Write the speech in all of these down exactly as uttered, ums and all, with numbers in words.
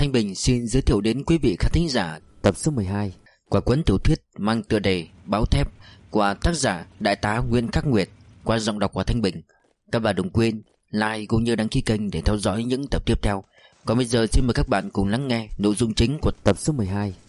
Thanh Bình xin giới thiệu đến quý vị khán thính giả tập số mười hai của cuốn tiểu thuyết mang tựa đề Báo Thép của tác giả Đại tá Nguyên Khắc Nguyệt qua giọng đọc của Thanh Bình. Các bạn đừng quên like cũng như đăng ký kênh để theo dõi những tập tiếp theo. Còn bây giờ xin mời các bạn cùng lắng nghe nội dung chính của tập số mười hai.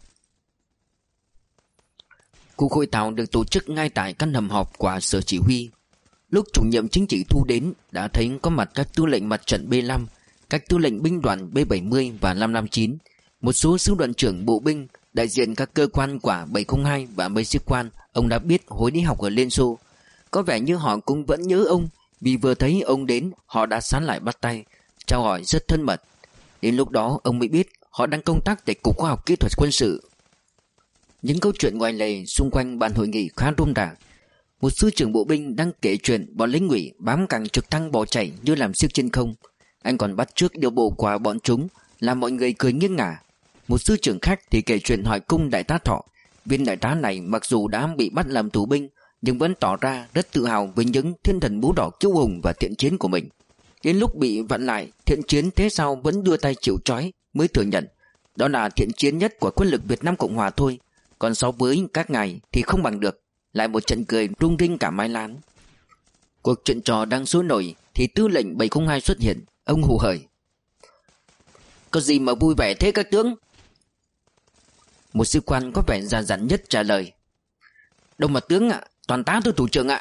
Cuộc hội thảo được tổ chức ngay tại căn hầm họp của sở chỉ huy. Lúc chủ nhiệm chính trị Thu đến, đã thấy có mặt các tư lệnh mặt trận B năm, các tư lệnh binh đoàn B bảy mươi và năm năm chín, một số sư đoàn trưởng bộ binh, đại diện các cơ quan của bảy không hai và mấy sĩ quan ông đã biết hồi đi học ở Liên Xô. Có vẻ như họ cũng vẫn nhớ ông, vì vừa thấy ông đến họ đã sán lại bắt tay, chào hỏi rất thân mật. Đến lúc đó ông mới biết họ đang công tác tại Cục Khoa học Kỹ thuật Quân sự. Những câu chuyện ngoài lề xung quanh bàn hội nghị khá rôm rả. Một sư trưởng bộ binh đang kể chuyện bọn lính ngụy bám cẳng trực thăng bỏ chạy như làm xiếc trên không. Anh còn bắt chước điều bộ của bọn chúng, làm mọi người cười nghiêng ngả. Một sư trưởng khác thì kể chuyện hỏi cung đại tá Thọ. Viên đại tá này mặc dù đã bị bắt làm tù binh, nhưng vẫn tỏ ra rất tự hào với những thiên thần bố đỏ kiêu hùng và thiện chiến của mình. Đến lúc bị vặn lại, thiện chiến thế sao vẫn đưa tay chịu trói, mới thừa nhận đó là thiện chiến nhất của quân lực Việt Nam Cộng Hòa thôi. Còn so với các ngài thì không bằng được. Lại một trận cười rung rinh cả mái lán. Cuộc chuyện trò đang sôi nổi thì tư lệnh bảy không hai xuất hiện. Ông hù hởi: "Có gì mà vui vẻ thế các tướng?" Một sĩ quan có vẻ già dặn nhất trả lời: "Đâu mà tướng ạ, toàn tá tôi thủ trưởng ạ."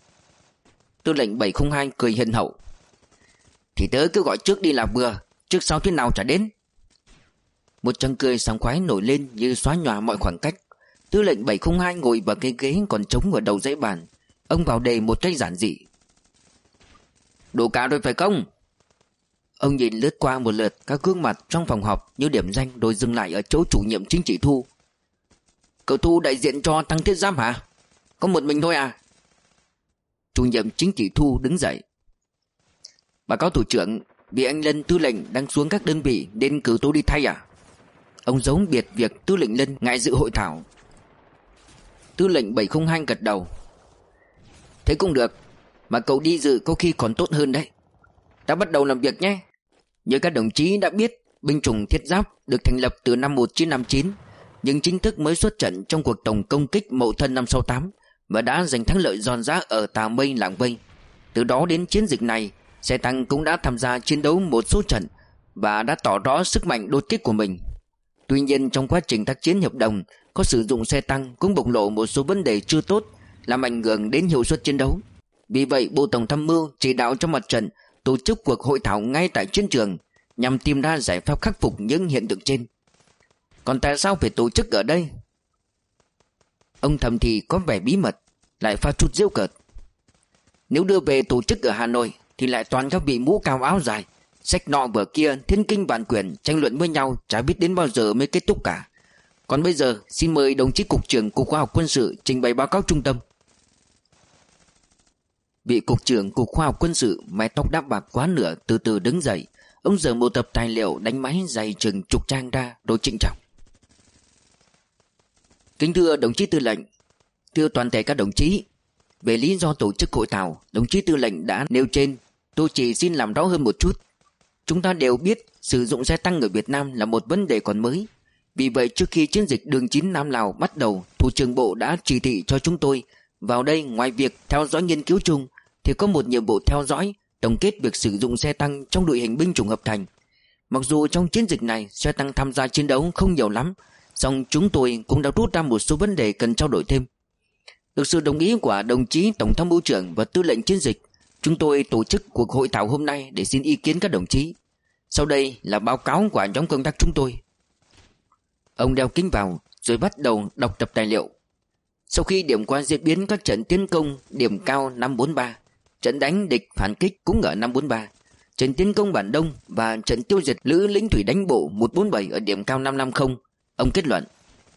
Tư lệnh bảy không hai cười hiền hậu: "Thì tớ cứ gọi trước đi là vừa, trước sau thế nào chả đến." Một tràng cười sảng khoái nổi lên như xóa nhòa mọi khoảng cách. Tư lệnh bảy không hai ngồi vào cái ghế còn trống ở đầu dãy bàn. Ông vào đề một cách giản dị: "Đủ cả rồi phải không?" Ông nhìn lướt qua một lượt các gương mặt trong phòng họp như điểm danh, rồi dừng lại ở chỗ chủ nhiệm chính trị Thu. "Cậu Thu đại diện cho Tăng Thiết Giáp hả? Có một mình thôi à?" Chủ nhiệm chính trị Thu đứng dậy: "Báo cáo thủ trưởng, vì anh Lân tư lệnh đang xuống các đơn vị nên cử tôi đi thay à?" Ông giấu biệt việc tư lệnh Lân ngại dự hội thảo. Tư lệnh bảy không hai gật đầu: "Thế cũng được, mà cậu đi dự có khi còn tốt hơn đấy. Ta bắt đầu làm việc nhé. Như các đồng chí đã biết, binh chủng Thiết Giáp được thành lập từ năm một nghìn chín trăm năm mươi chín, nhưng chính thức mới xuất trận trong cuộc tổng công kích Mậu Thân năm sáu tám và đã giành thắng lợi giòn giã ở Tà Mây, Làng Vây. Từ đó đến chiến dịch này, xe tăng cũng đã tham gia chiến đấu một số trận và đã tỏ rõ sức mạnh đột kích của mình. Tuy nhiên trong quá trình tác chiến hiệp đồng, có sử dụng xe tăng cũng bộc lộ một số vấn đề chưa tốt, làm ảnh hưởng đến hiệu suất chiến đấu. Vì vậy Bộ Tổng tham mưu chỉ đạo trong mặt trận tổ chức cuộc hội thảo ngay tại chiến trường nhằm tìm ra giải pháp khắc phục những hiện tượng trên. Còn tại sao phải tổ chức ở đây?" Ông thầm thì có vẻ bí mật, lại pha chút giễu cợt: "Nếu đưa về tổ chức ở Hà Nội thì lại toàn các vị mũ cao áo dài, sách nọ vừa kia, thiên kinh vạn quyển, tranh luận với nhau chả biết đến bao giờ mới kết thúc cả. Còn bây giờ xin mời đồng chí cục trưởng Cục Khoa học Quân sự trình bày báo cáo trung tâm." Vị cục trưởng Cục Khoa học Quân sự, mái tóc đáp bạc quá nửa, từ từ đứng dậy. Ông giở một tập tài liệu đánh máy dày chừng chục trang ra, rồi trịnh trọng: "Kính thưa đồng chí tư lệnh, thưa toàn thể các đồng chí, về lý do tổ chức hội thảo, đồng chí tư lệnh đã nêu trên, tôi chỉ xin làm rõ hơn một chút. Chúng ta đều biết sử dụng xe tăng ở Việt Nam là một vấn đề còn mới. Vì vậy trước khi chiến dịch đường chín Nam Lào bắt đầu, Thủ trưởng Bộ đã chỉ thị cho chúng tôi vào đây, ngoài việc theo dõi nghiên cứu chung thì có một nhiệm vụ theo dõi, tổng kết việc sử dụng xe tăng trong đội hình binh chủng hợp thành. Mặc dù trong chiến dịch này xe tăng tham gia chiến đấu không nhiều lắm, song chúng tôi cũng đã rút ra một số vấn đề cần trao đổi thêm. Được sự đồng ý của đồng chí Tổng tham mưu trưởng và tư lệnh chiến dịch, chúng tôi tổ chức cuộc hội thảo hôm nay để xin ý kiến các đồng chí. Sau đây là báo cáo của nhóm công tác chúng tôi." Ông đeo kính vào rồi bắt đầu đọc tập tài liệu. Sau khi điểm qua diễn biến các trận tiến công điểm cao năm bốn ba, trận đánh địch phản kích cũng ở năm bốn ba, trận tiến công Bản Đông và trận tiêu diệt Lữ lính thủy đánh bộ một bốn bảy ở điểm cao năm năm không, ông kết luận: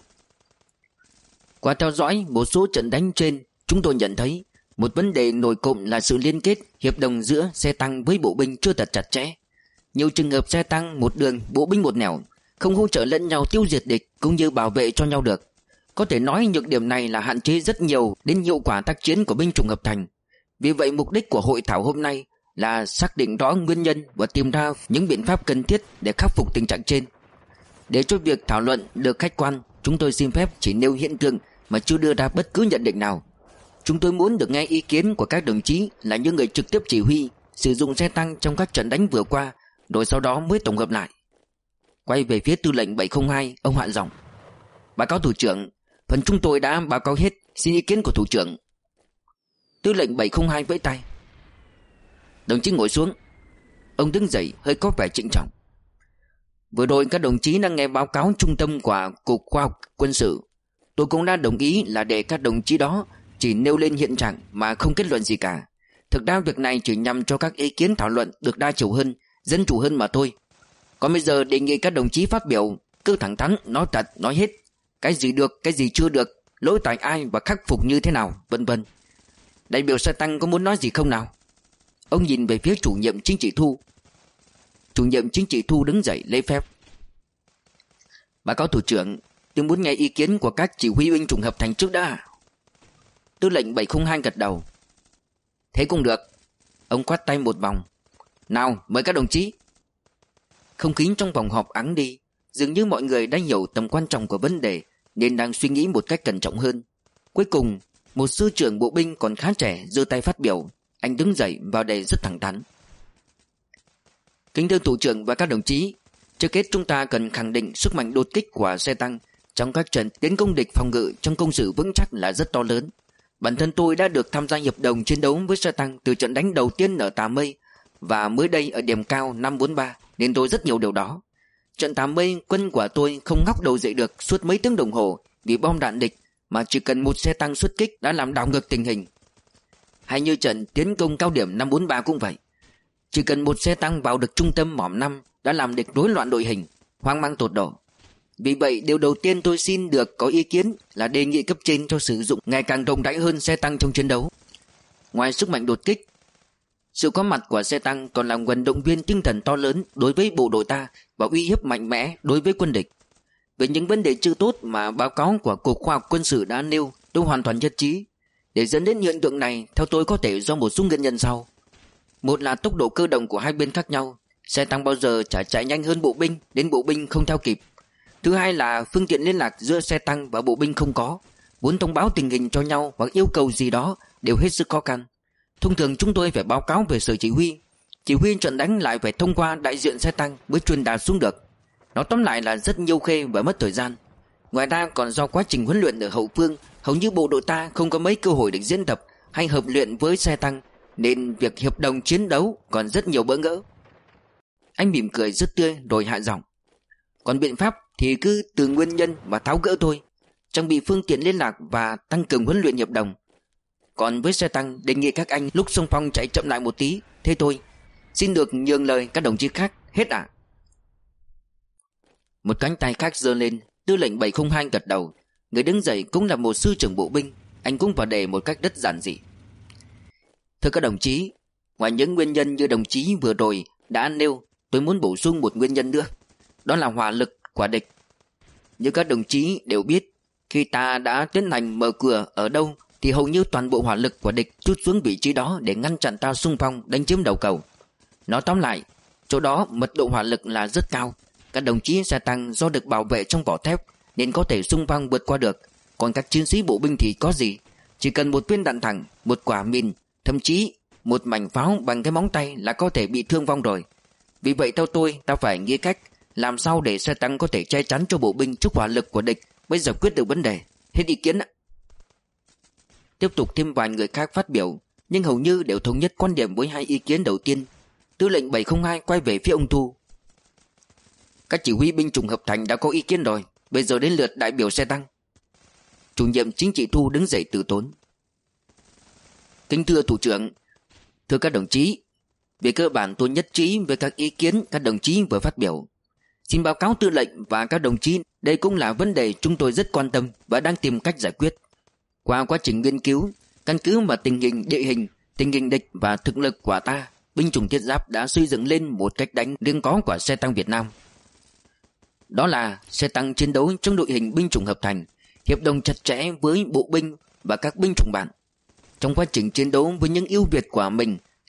"Qua theo dõi một số trận đánh trên, chúng tôi nhận thấy một vấn đề nổi cộng là sự liên kết hiệp đồng giữa xe tăng với bộ binh chưa thật chặt chẽ. Nhiều trường hợp xe tăng một đường, bộ binh một nẻo, không hỗ trợ lẫn nhau tiêu diệt địch cũng như bảo vệ cho nhau được. Có thể nói nhược điểm này là hạn chế rất nhiều đến hiệu quả tác chiến của binh chủng hợp thành. Vì vậy mục đích của hội thảo hôm nay là xác định rõ nguyên nhân và tìm ra những biện pháp cần thiết để khắc phục tình trạng trên. Để cho việc thảo luận được khách quan, chúng tôi xin phép chỉ nêu hiện tượng mà chưa đưa ra bất cứ nhận định nào. Chúng tôi muốn được nghe ý kiến của các đồng chí là những người trực tiếp chỉ huy sử dụng xe tăng trong các trận đánh vừa qua, rồi sau đó mới tổng hợp lại. Quay về phía tư lệnh bảy không hai, ông hạ giọng: báo cáo thủ trưởng, phần chúng tôi đã báo cáo hết, xin ý kiến của thủ trưởng. Tư lệnh bảy không hai vẫy tay: đồng chí ngồi xuống. Ông đứng dậy hơi có vẻ trịnh trọng. Vừa rồi các đồng chí đã nghe báo cáo trung tâm của Cục Khoa học Quân sự. Tôi cũng đã đồng ý là để các đồng chí đó chỉ nêu lên hiện trạng mà không kết luận gì cả. Thực ra việc này chỉ nhằm cho các ý kiến thảo luận được đa chiều hơn, dân chủ hơn mà thôi. Còn bây giờ đề nghị các đồng chí phát biểu, cứ thẳng thắn, nói thật, nói hết. Cái gì được, cái gì chưa được, lỗi tại ai và khắc phục như thế nào, vân vân. Đại biểu xe tăng có muốn nói gì không nào? Ông nhìn về phía chủ nhiệm chính trị Thu. Chủ nhiệm chính trị Thu đứng dậy lễ phép: báo cáo thủ trưởng, tôi muốn nghe ý kiến của các chỉ huy binh chủng hợp thành trước đã. Tư lệnh bảy không hai gật đầu: thế cũng được. Ông quát tay một vòng: nào, mời các đồng chí. Không khí trong phòng họp ắng đi, dường như mọi người đã hiểu tầm quan trọng của vấn đề nên đang suy nghĩ một cách cẩn trọng hơn. Cuối cùng, một sư trưởng bộ binh còn khá trẻ giơ tay phát biểu. Anh đứng dậy vào đề rất thẳng thắn: kính thưa thủ trưởng và các đồng chí, trước hết chúng ta cần khẳng định sức mạnh đột kích của xe tăng trong các trận tiến công địch phòng ngự trong công sự vững chắc là rất to lớn. Bản thân tôi đã được tham gia hiệp đồng chiến đấu với xe tăng từ trận đánh đầu tiên ở Tà Mây và mới đây ở điểm cao năm bốn ba, nên tôi rất nhiều điều đó. Trận Tà Mây, quân của tôi không ngóc đầu dậy được suốt mấy tiếng đồng hồ vì bom đạn địch, mà chỉ cần một xe tăng xuất kích đã làm đảo ngược tình hình. Hay như trận tiến công cao điểm năm bốn ba cũng vậy, chỉ cần một xe tăng vào được trung tâm mỏm năm đã làm địch rối loạn đội hình, hoang mang tột độ. Vì vậy điều đầu tiên tôi xin được có ý kiến là đề nghị cấp trên cho sử dụng ngày càng rộng rãi hơn xe tăng trong chiến đấu. Ngoài sức mạnh đột kích, sự có mặt của xe tăng còn là nguồn động viên tinh thần to lớn đối với bộ đội ta và uy hiếp mạnh mẽ đối với quân địch. Về những vấn đề chưa tốt mà báo cáo của Cục Khoa học Quân sự đã nêu, tôi hoàn toàn nhất trí. Để dẫn đến hiện tượng này, theo tôi có thể do một số nguyên nhân sau. Một là tốc độ cơ động của hai bên khác nhau, xe tăng bao giờ chả chạy nhanh hơn bộ binh đến bộ binh không theo kịp. Thứ hai là phương tiện liên lạc giữa xe tăng và bộ binh không có, muốn thông báo tình hình cho nhau hoặc yêu cầu gì đó đều hết sức khó khăn. Thông thường chúng tôi phải báo cáo về sở chỉ huy, chỉ huy trận đánh lại phải thông qua đại diện xe tăng mới truyền đạt xuống được. Nó tóm lại là rất nhiều khê và mất thời gian. Ngoài ra còn do quá trình huấn luyện ở hậu phương, hầu như bộ đội ta không có mấy cơ hội để diễn tập hay hợp luyện với xe tăng, nên việc hiệp đồng chiến đấu còn rất nhiều bỡ ngỡ. Anh mỉm cười rất tươi rồi hạ giọng: còn biện pháp thì cứ từ nguyên nhân mà tháo gỡ thôi, trang bị phương tiện liên lạc và tăng cường huấn luyện hiệp đồng. Còn với xe tăng, đề nghị các anh lúc xung phong chạy chậm lại một tí, thế thôi. Xin được nhường lời các đồng chí khác, hết ạ. À? Một cánh tay khác giơ lên, tư lệnh bảy không hai gật đầu. Người đứng dậy cũng là một sư trưởng bộ binh, anh cũng vào đề một cách rất giản dị: thưa các đồng chí, ngoài những nguyên nhân như đồng chí vừa rồi đã nêu, tôi muốn bổ sung một nguyên nhân nữa, đó là hỏa lực của địch. Như các đồng chí đều biết, khi ta đã tiến hành mở cửa ở đâu thì hầu như toàn bộ hỏa lực của địch trút xuống vị trí đó để ngăn chặn ta xung phong đánh chiếm đầu cầu. Nói tóm lại, chỗ đó mật độ hỏa lực là rất cao. Các đồng chí xe tăng do được bảo vệ trong vỏ thép nên có thể xung phong vượt qua được. Còn các chiến sĩ bộ binh thì có gì, chỉ cần một viên đạn thẳng, một quả mìn, thậm chí một mảnh pháo bằng cái móng tay là có thể bị thương vong rồi. Vì vậy theo tôi, ta phải nghĩ cách làm sao để xe tăng có thể che chắn cho bộ binh trước hỏa lực của địch mới giải quyết được vấn đề. Hết ý kiến ạ. Tiếp tục thêm vài người khác phát biểu, nhưng hầu như đều thống nhất quan điểm với hai ý kiến đầu tiên. Tư lệnh bảy không hai quay về phía ông Thu: các chỉ huy binh chủng hợp thành đã có ý kiến rồi, bây giờ đến lượt đại biểu xe tăng. Chủ nhiệm chính trị Thu đứng dậy từ tốn: kính thưa thủ trưởng, thưa các đồng chí, về cơ bản tôi nhất trí với các ý kiến các đồng chí vừa phát biểu. Xin báo cáo tư lệnh và các đồng chí, đây cũng là vấn đề chúng tôi rất quan tâm và đang tìm cách giải quyết. Qua quá trình nghiên cứu, căn cứ vào tình hình địa hình, tình hình địch và thực lực của ta, binh chủng thiết giáp đã xây dựng lên một cách đánh riêng có của xe tăng Việt Nam. Đó là xe tăng chiến đấu trong đội hình binh chủng hợp thành, hiệp đồng chặt chẽ với bộ binh và các binh chủng bạn. Trong quá trình chiến đấu với những ưu việt của mình,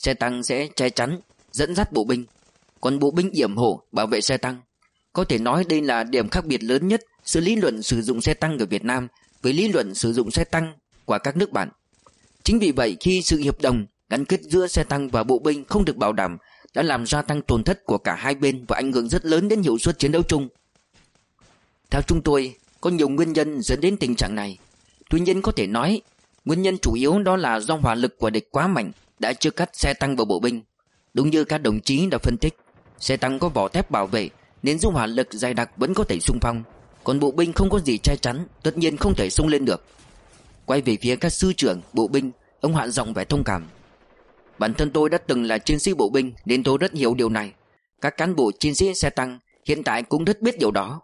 xe tăng sẽ che chắn, dẫn dắt bộ binh, còn bộ binh yểm hộ bảo vệ xe tăng. Có thể nói đây là điểm khác biệt lớn nhất giữa lý luận sử dụng xe tăng ở Việt Nam với lý luận sử dụng xe tăng của các nước bạn. Chính vì vậy, khi sự hiệp đồng gắn kết giữa xe tăng và bộ binh không được bảo đảm đã làm gia tăng tổn thất của cả hai bên và ảnh hưởng rất lớn đến hiệu suất chiến đấu chung. Theo chúng tôi, có nhiều nguyên nhân dẫn đến tình trạng này. Tuy nhiên có thể nói, nguyên nhân chủ yếu đó là do hỏa lực của địch quá mạnh đã chia cắt xe tăng và bộ binh. Đúng như các đồng chí đã phân tích, xe tăng có vỏ thép bảo vệ nên dù hỏa lực dày đặc vẫn có thể xung phong, còn bộ binh không có gì che chắn, tất nhiên không thể xung lên được. Quay về phía các sư trưởng bộ binh, ông hạ giọng vẻ thông cảm. Bản thân tôi đã từng là chiến sĩ bộ binh nên tôi rất hiểu điều này. Các cán bộ chiến sĩ xe tăng hiện tại cũng rất biết điều đó.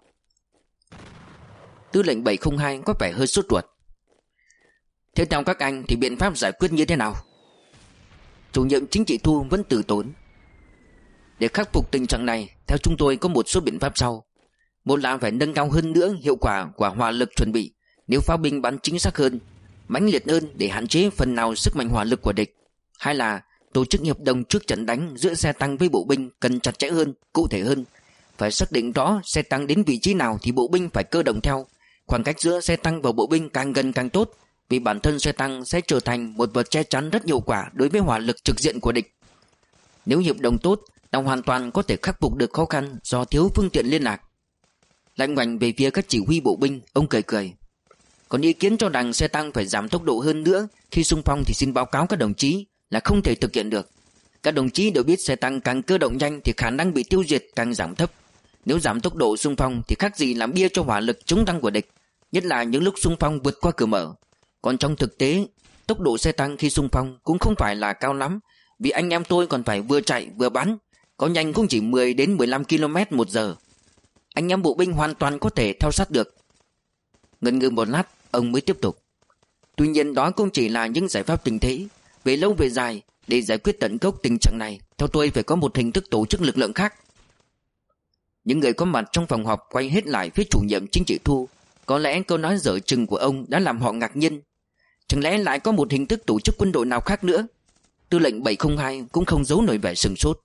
Tư lệnh bảy không hai có vẻ hơi sốt ruột. Thế theo các anh thì biện pháp giải quyết như thế nào? Chủ nhiệm chính trị Thu vẫn từ tốn. Để khắc phục tình trạng này, theo chúng tôi có một số biện pháp sau. Một là phải nâng cao hơn nữa hiệu quả của hỏa lực chuẩn bị. Nếu pháo binh bắn chính xác hơn, mãnh liệt hơn để hạn chế phần nào sức mạnh hỏa lực của địch. Hai là tổ chức hiệp đồng trước trận đánh giữa xe tăng với bộ binh cần chặt chẽ hơn, cụ thể hơn. Phải xác định rõ xe tăng đến vị trí nào thì bộ binh phải cơ động theo. Khoảng cách giữa xe tăng và bộ binh càng gần càng tốt, vì bản thân xe tăng sẽ trở thành một vật che chắn rất hiệu quả đối với hỏa lực trực diện của địch. Nếu hiệp đồng tốt, ta hoàn toàn có thể khắc phục được khó khăn do thiếu phương tiện liên lạc. Lạnh ngoảnh về phía các chỉ huy bộ binh, ông cười cười. Còn ý kiến cho rằng xe tăng phải giảm tốc độ hơn nữa khi xung phong thì xin báo cáo các đồng chí là không thể thực hiện được. Các đồng chí đều biết xe tăng càng cơ động nhanh thì khả năng bị tiêu diệt càng giảm thấp. Nếu giảm tốc độ xung phong thì khác gì làm bia cho hỏa lực chống tăng của địch, nhất là những lúc xung phong vượt qua cửa mở. Còn trong thực tế, tốc độ xe tăng khi xung phong cũng không phải là cao lắm, vì anh em tôi còn phải vừa chạy vừa bắn, có nhanh cũng chỉ mười đến mười lăm ki lô mét một giờ. Anh em bộ binh hoàn toàn có thể theo sát được. Ngần ngừ một lát, ông mới tiếp tục. Tuy nhiên đó cũng chỉ là những giải pháp tình thế. Về lâu về dài, để giải quyết tận gốc tình trạng này, theo tôi phải có một hình thức tổ chức lực lượng khác. Những người có mặt trong phòng họp quay hết lại phía chủ nhiệm chính trị Thu. Có lẽ câu nói dở chừng của ông đã làm họ ngạc nhiên. Chẳng lẽ lại có một hình thức tổ chức quân đội nào khác nữa? Tư lệnh bảy không hai cũng không giấu nổi vẻ sừng sốt.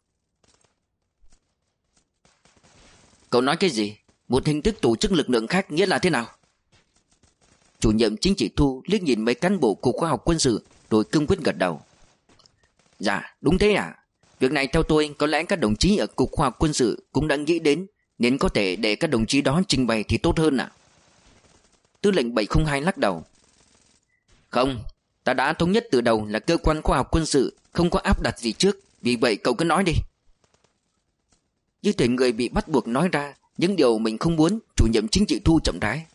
Cậu nói cái gì? Một hình thức tổ chức lực lượng khác nghĩa là thế nào? Chủ nhiệm chính trị Thu liếc nhìn mấy cán bộ cục khoa học quân sự rồi cương quyết gật đầu. Dạ, đúng thế à? Việc này theo tôi có lẽ các đồng chí ở cục khoa học quân sự cũng đã nghĩ đến, nên có thể để các đồng chí đó trình bày thì tốt hơn ạ. À? Tư lệnh bảy không hai lắc đầu. Không, ta đã thống nhất từ đầu là cơ quan khoa học quân sự không có áp đặt gì trước, vì vậy cậu cứ nói đi. Như thể người bị bắt buộc nói ra những điều mình không muốn, chủ nhiệm chính trị Thu chậm rãi.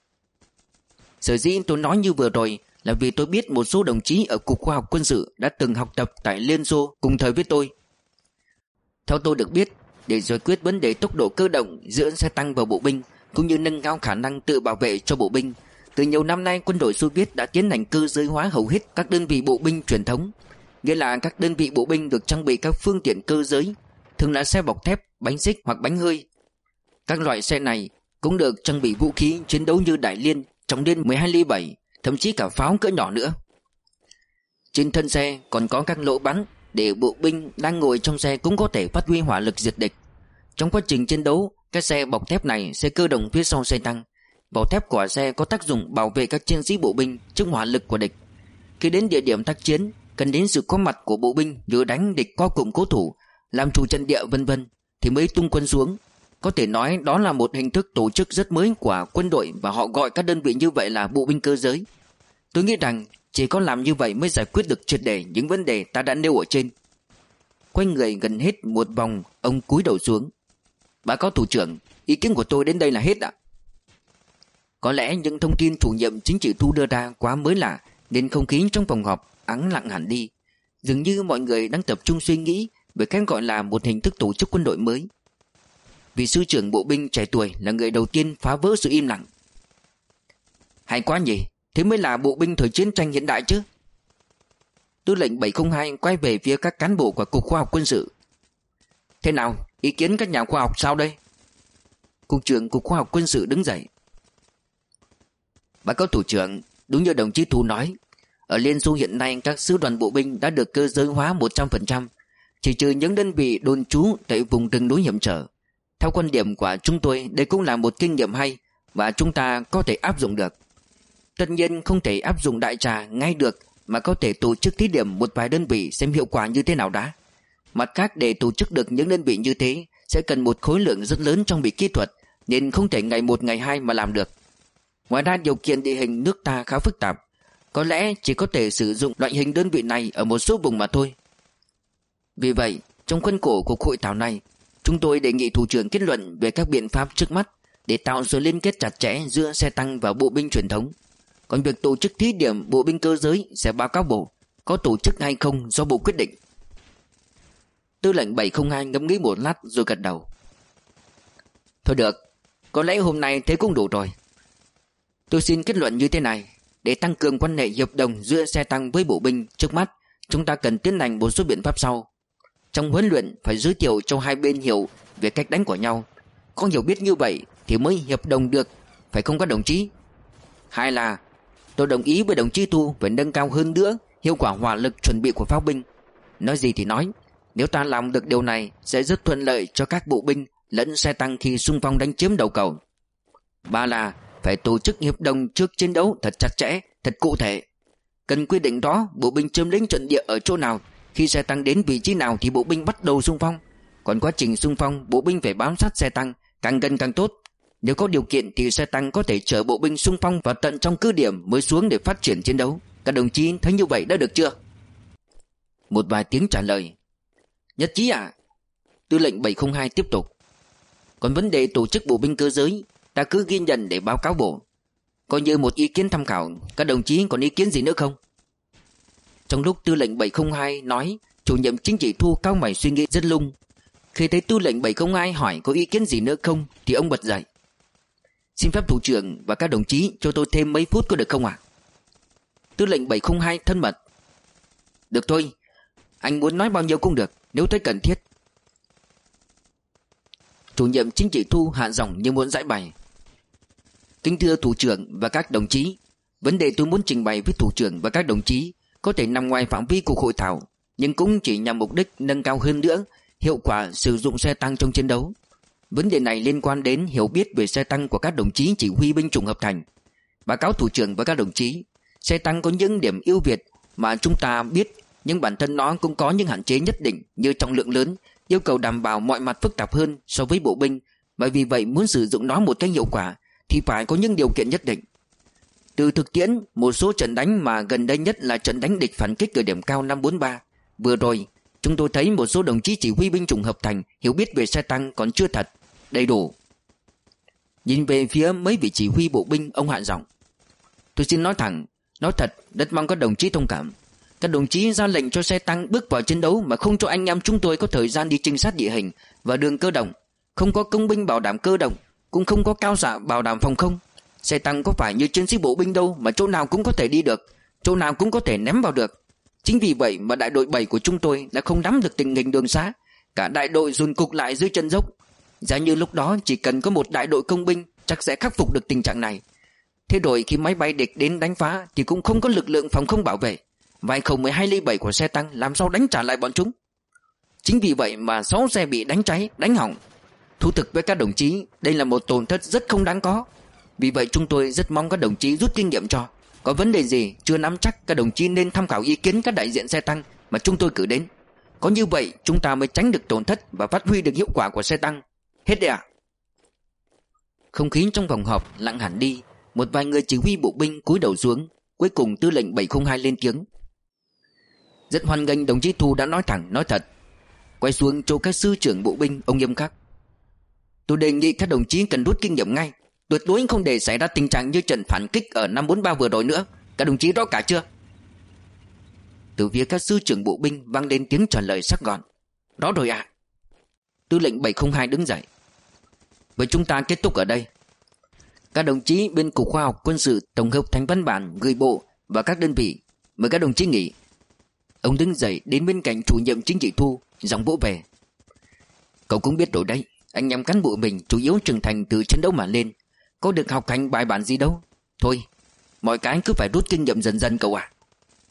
Sở dĩ tôi nói như vừa rồi là vì tôi biết một số đồng chí ở cục khoa học quân sự đã từng học tập tại Liên Xô cùng thời với tôi. Theo tôi được biết, để giải quyết vấn đề tốc độ cơ động giữa xe tăng và bộ binh, cũng như nâng cao khả năng tự bảo vệ cho bộ binh, từ nhiều năm nay quân đội Xô Viết đã tiến hành cơ giới hóa hầu hết các đơn vị bộ binh truyền thống. Nghĩa là các đơn vị bộ binh được trang bị các phương tiện cơ giới, thường là xe bọc thép, bánh xích hoặc bánh hơi. Các loại xe này cũng được trang bị vũ khí chiến đấu như đại liên, trọng liên mười hai ly bảy, thậm chí cả pháo cỡ nhỏ nữa. Trên thân xe còn có các lỗ bắn để bộ binh đang ngồi trong xe cũng có thể phát huy hỏa lực diệt địch. Trong quá trình chiến đấu, các xe bọc thép này sẽ cơ động phía sau xe tăng. Vỏ thép của xe có tác dụng bảo vệ các chiến sĩ bộ binh trước hỏa lực của địch. Khi đến địa điểm tác chiến, cần đến sự có mặt của bộ binh như đánh địch co cụm cố thủ, làm chủ trận địa vân vân thì mới tung quân xuống. Có thể nói đó là một hình thức tổ chức rất mới của quân đội, và họ gọi các đơn vị như vậy là bộ binh cơ giới. Tôi nghĩ rằng chỉ có làm như vậy mới giải quyết được triệt để những vấn đề ta đã nêu ở trên. Quay người gần hết một vòng, ông cúi đầu xuống. Báo cáo thủ trưởng, ý kiến của tôi đến đây là hết ạ. Có lẽ những thông tin chủ nhiệm chính trị Thu đưa ra quá mới lạ, nên không khí trong phòng họp ắng lặng hẳn đi. Dường như mọi người đang tập trung suy nghĩ về cái gọi là một hình thức tổ chức quân đội mới. Vị sư trưởng bộ binh trẻ tuổi là người đầu tiên phá vỡ sự im lặng. Hay quá nhỉ, thế mới là bộ binh thời chiến tranh hiện đại chứ. Tư lệnh bảy không hai quay về phía các cán bộ của cục khoa học quân sự. Thế nào, ý kiến các nhà khoa học sao đây? Cục trưởng cục khoa học quân sự đứng dậy. Báo cáo thủ trưởng, đúng như đồng chí Thu nói, Ở Liên Xô hiện nay các sư đoàn bộ binh đã được cơ giới hóa một trăm phần trăm, chỉ trừ những đơn vị đồn trú tại vùng rừng núi hiểm trở. Theo quan điểm của chúng tôi, đây cũng là một kinh nghiệm hay và chúng ta có thể áp dụng được. Tất nhiên không thể áp dụng đại trà ngay được, mà có thể tổ chức thí điểm một vài đơn vị xem hiệu quả như thế nào đã. Mặt khác, để tổ chức được những đơn vị như thế sẽ cần một khối lượng rất lớn trang bị kỹ thuật, nên không thể ngày một ngày hai mà làm được. Ngoài ra, điều kiện địa hình nước ta khá phức tạp, có lẽ chỉ có thể sử dụng loại hình đơn vị này ở một số vùng mà thôi. Vì vậy, trong khuôn khổ của hội thảo này, chúng tôi đề nghị thủ trưởng kết luận về các biện pháp trước mắt để tạo sự liên kết chặt chẽ giữa xe tăng và bộ binh truyền thống. Còn việc tổ chức thí điểm bộ binh cơ giới sẽ báo cáo bộ, có tổ chức hay không do bộ quyết định. Tư lệnh bảy không hai ngẫm nghĩ một lát rồi gật đầu. Thôi được, có lẽ hôm nay thế cũng đủ rồi. Tôi xin kết luận như thế này. Để tăng cường quan hệ hiệp đồng giữa xe tăng với bộ binh, trước mắt chúng ta cần tiến hành một số biện pháp sau. Trong huấn luyện phải giới thiệu cho hai bên hiểu về cách đánh của nhau. Có hiểu biết như vậy thì mới hiệp đồng được, phải không các đồng chí? Hai là tôi đồng ý với đồng chí Thu phải nâng cao hơn nữa hiệu quả hỏa lực chuẩn bị của pháo binh. Nói gì thì nói, nếu ta làm được điều này sẽ rất thuận lợi cho các bộ binh lẫn xe tăng khi xung phong đánh chiếm đầu cầu. Ba là phải tổ chức hiệp đồng trước chiến đấu thật chặt chẽ, thật cụ thể. Cần quy định đó bộ binh chiếm lĩnh trận địa ở chỗ nào, khi xe tăng đến vị trí nào thì bộ binh bắt đầu xung phong. Còn quá trình xung phong, bộ binh phải bám sát xe tăng, càng gần càng tốt. Nếu có điều kiện thì xe tăng có thể chở bộ binh xung phong vào tận trong cứ điểm mới xuống để phát triển chiến đấu. Các đồng chí thấy như vậy đã được chưa? Một vài tiếng trả lời. Nhất trí ạ. À? Tư lệnh bảy không hai tiếp tục. Còn vấn đề tổ chức bộ binh cơ giới, ta cứ ghi nhận để báo cáo bộ, coi như một ý kiến tham khảo. Các đồng chí còn ý kiến gì nữa không? Trong lúc tư lệnh bảy không hai nói, chủ nhiệm chính trị Thu cao mày suy nghĩ rất lung. Khi thấy tư lệnh bảy không hai hỏi có ý kiến gì nữa không thì ông bật dậy. Xin phép thủ trưởng và các đồng chí cho tôi thêm mấy phút có được không ạ? À? Tư lệnh bảy không hai thân mật. Được thôi, anh muốn nói bao nhiêu cũng được, nếu thấy cần thiết. Chủ nhiệm chính trị Thu hạ giọng như muốn giải bày. Kính thưa thủ trưởng và các đồng chí, vấn đề tôi muốn trình bày với thủ trưởng và các đồng chí có thể nằm ngoài phạm vi cuộc hội thảo, nhưng cũng chỉ nhằm mục đích nâng cao hơn nữa hiệu quả sử dụng xe tăng trong chiến đấu. Vấn đề này liên quan đến hiểu biết về xe tăng của các đồng chí chỉ huy binh chủng hợp thành. Báo cáo thủ trưởng và các đồng chí, xe tăng có những điểm ưu việt mà chúng ta biết, nhưng bản thân nó cũng có những hạn chế nhất định như trọng lượng lớn, yêu cầu đảm bảo mọi mặt phức tạp hơn so với bộ binh, và vì vậy muốn sử dụng nó một cách hiệu quả thì phải có những điều kiện nhất định. Từ thực tiễn, một số trận đánh mà gần đây nhất là trận đánh địch phản kích ở điểm cao năm bốn ba vừa rồi, chúng tôi thấy một số đồng chí chỉ huy binh chủng hợp thành hiểu biết về xe tăng còn chưa thật đầy đủ. Nhìn về phía mấy vị chỉ huy bộ binh, ông hạ giọng. Tôi xin nói thẳng, nói thật, rất mong các đồng chí thông cảm. Các đồng chí ra lệnh cho xe tăng bước vào chiến đấu mà không cho anh em chúng tôi có thời gian đi trinh sát địa hình và đường cơ động, không có công binh bảo đảm cơ động, cũng không có cao xạ bảo đảm phòng không. Xe tăng có phải như chiến sĩ bộ binh đâu mà chỗ nào cũng có thể đi được, chỗ nào cũng có thể ném vào được. Chính vì vậy mà đại đội bảy của chúng tôi đã không nắm được tình hình đường xá, cả đại đội dồn cục lại dưới chân dốc. Giá như lúc đó chỉ cần có một đại đội công binh chắc sẽ khắc phục được tình trạng này. Thế rồi khi máy bay địch đến đánh phá thì cũng không có lực lượng phòng không bảo vệ. Vài khẩu mười hai ly bảy của xe tăng làm sao đánh trả lại bọn chúng. Chính vì vậy mà sáu xe bị đánh cháy, đánh hỏng. Thú thực với các đồng chí, đây là một tổn thất rất không đáng có. Vì vậy chúng tôi rất mong các đồng chí rút kinh nghiệm cho. Có vấn đề gì chưa nắm chắc, các đồng chí nên tham khảo ý kiến các đại diện xe tăng mà chúng tôi cử đến. Có như vậy chúng ta mới tránh được tổn thất và phát huy được hiệu quả của xe tăng. Hết đấy ạ. À? Không khí trong phòng họp lặng hẳn đi. Một vài người chỉ huy bộ binh cúi đầu xuống. Cuối cùng tư lệnh bảy không hai lên tiếng. Rất hoan nghênh đồng chí Thu đã nói thẳng, nói thật. Quay xuống chỗ các sư trưởng bộ binh, ông nghiêm khắc. Tôi đề nghị các đồng chí cần rút kinh nghiệm ngay, tuyệt đối không để xảy ra tình trạng như trận phản kích ở năm bốn ba vừa rồi nữa. Các đồng chí rõ cả chưa? Từ phía các sư trưởng bộ binh vang lên tiếng trả lời sắc gọn. Rõ rồi ạ. À. Tư lệnh bảy không hai đứng dậy. Vậy chúng ta kết thúc ở đây. Các đồng chí bên Cục Khoa học Quân sự tổng hợp thành văn bản gửi bộ và các đơn vị. Mời các đồng chí nghỉ. Ông đứng dậy đến bên cạnh chủ nhiệm chính trị Thu, giọng vỗ về. Cậu cũng biết rồi đấy, anh em cán bộ mình chủ yếu trưởng thành từ chiến đấu mà lên, có được học hành bài bản gì đâu. Thôi, mọi cái cứ phải rút kinh nghiệm dần dần cậu ạ. À.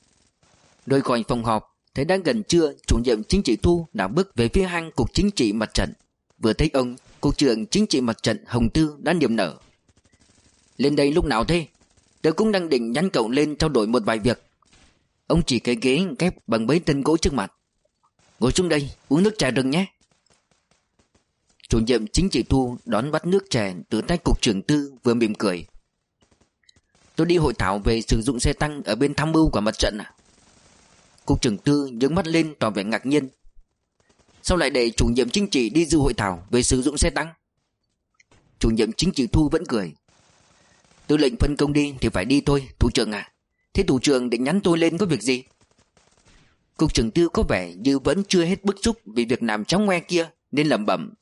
Rời khỏi phòng họp, thấy đã gần trưa, chủ nhiệm chính trị Thu đã bước về phía hang cục chính trị mặt trận. Vừa thấy ông, cục trưởng chính trị mặt trận Hồng Tư đã niềm nở. Lên đây lúc nào thế? Tớ cũng đang định nhắn cậu lên trao đổi một vài việc. Ông chỉ cái ghế kép bằng mấy tân gỗ trước mặt. Ngồi xuống đây, uống nước trà rừng nhé. Chủ nhiệm chính trị Thu đón bát nước trà từ tay cục trưởng Tư, vừa mỉm cười. Tôi đi hội thảo về sử dụng xe tăng ở bên tham mưu của mặt trận à? Cục trưởng Tư nhướng mắt lên tỏ vẻ ngạc nhiên. Sao lại để chủ nhiệm chính trị đi dự hội thảo về sử dụng xe tăng? Chủ nhiệm chính trị Thu vẫn cười. Tư lệnh phân công đi thì phải đi thôi, thủ trưởng à. Thế thủ trưởng định nhắn tôi lên có việc gì? Cục trưởng Tư có vẻ như vẫn chưa hết bức xúc vì việc làm chóng ngoe kia, nên lẩm bẩm.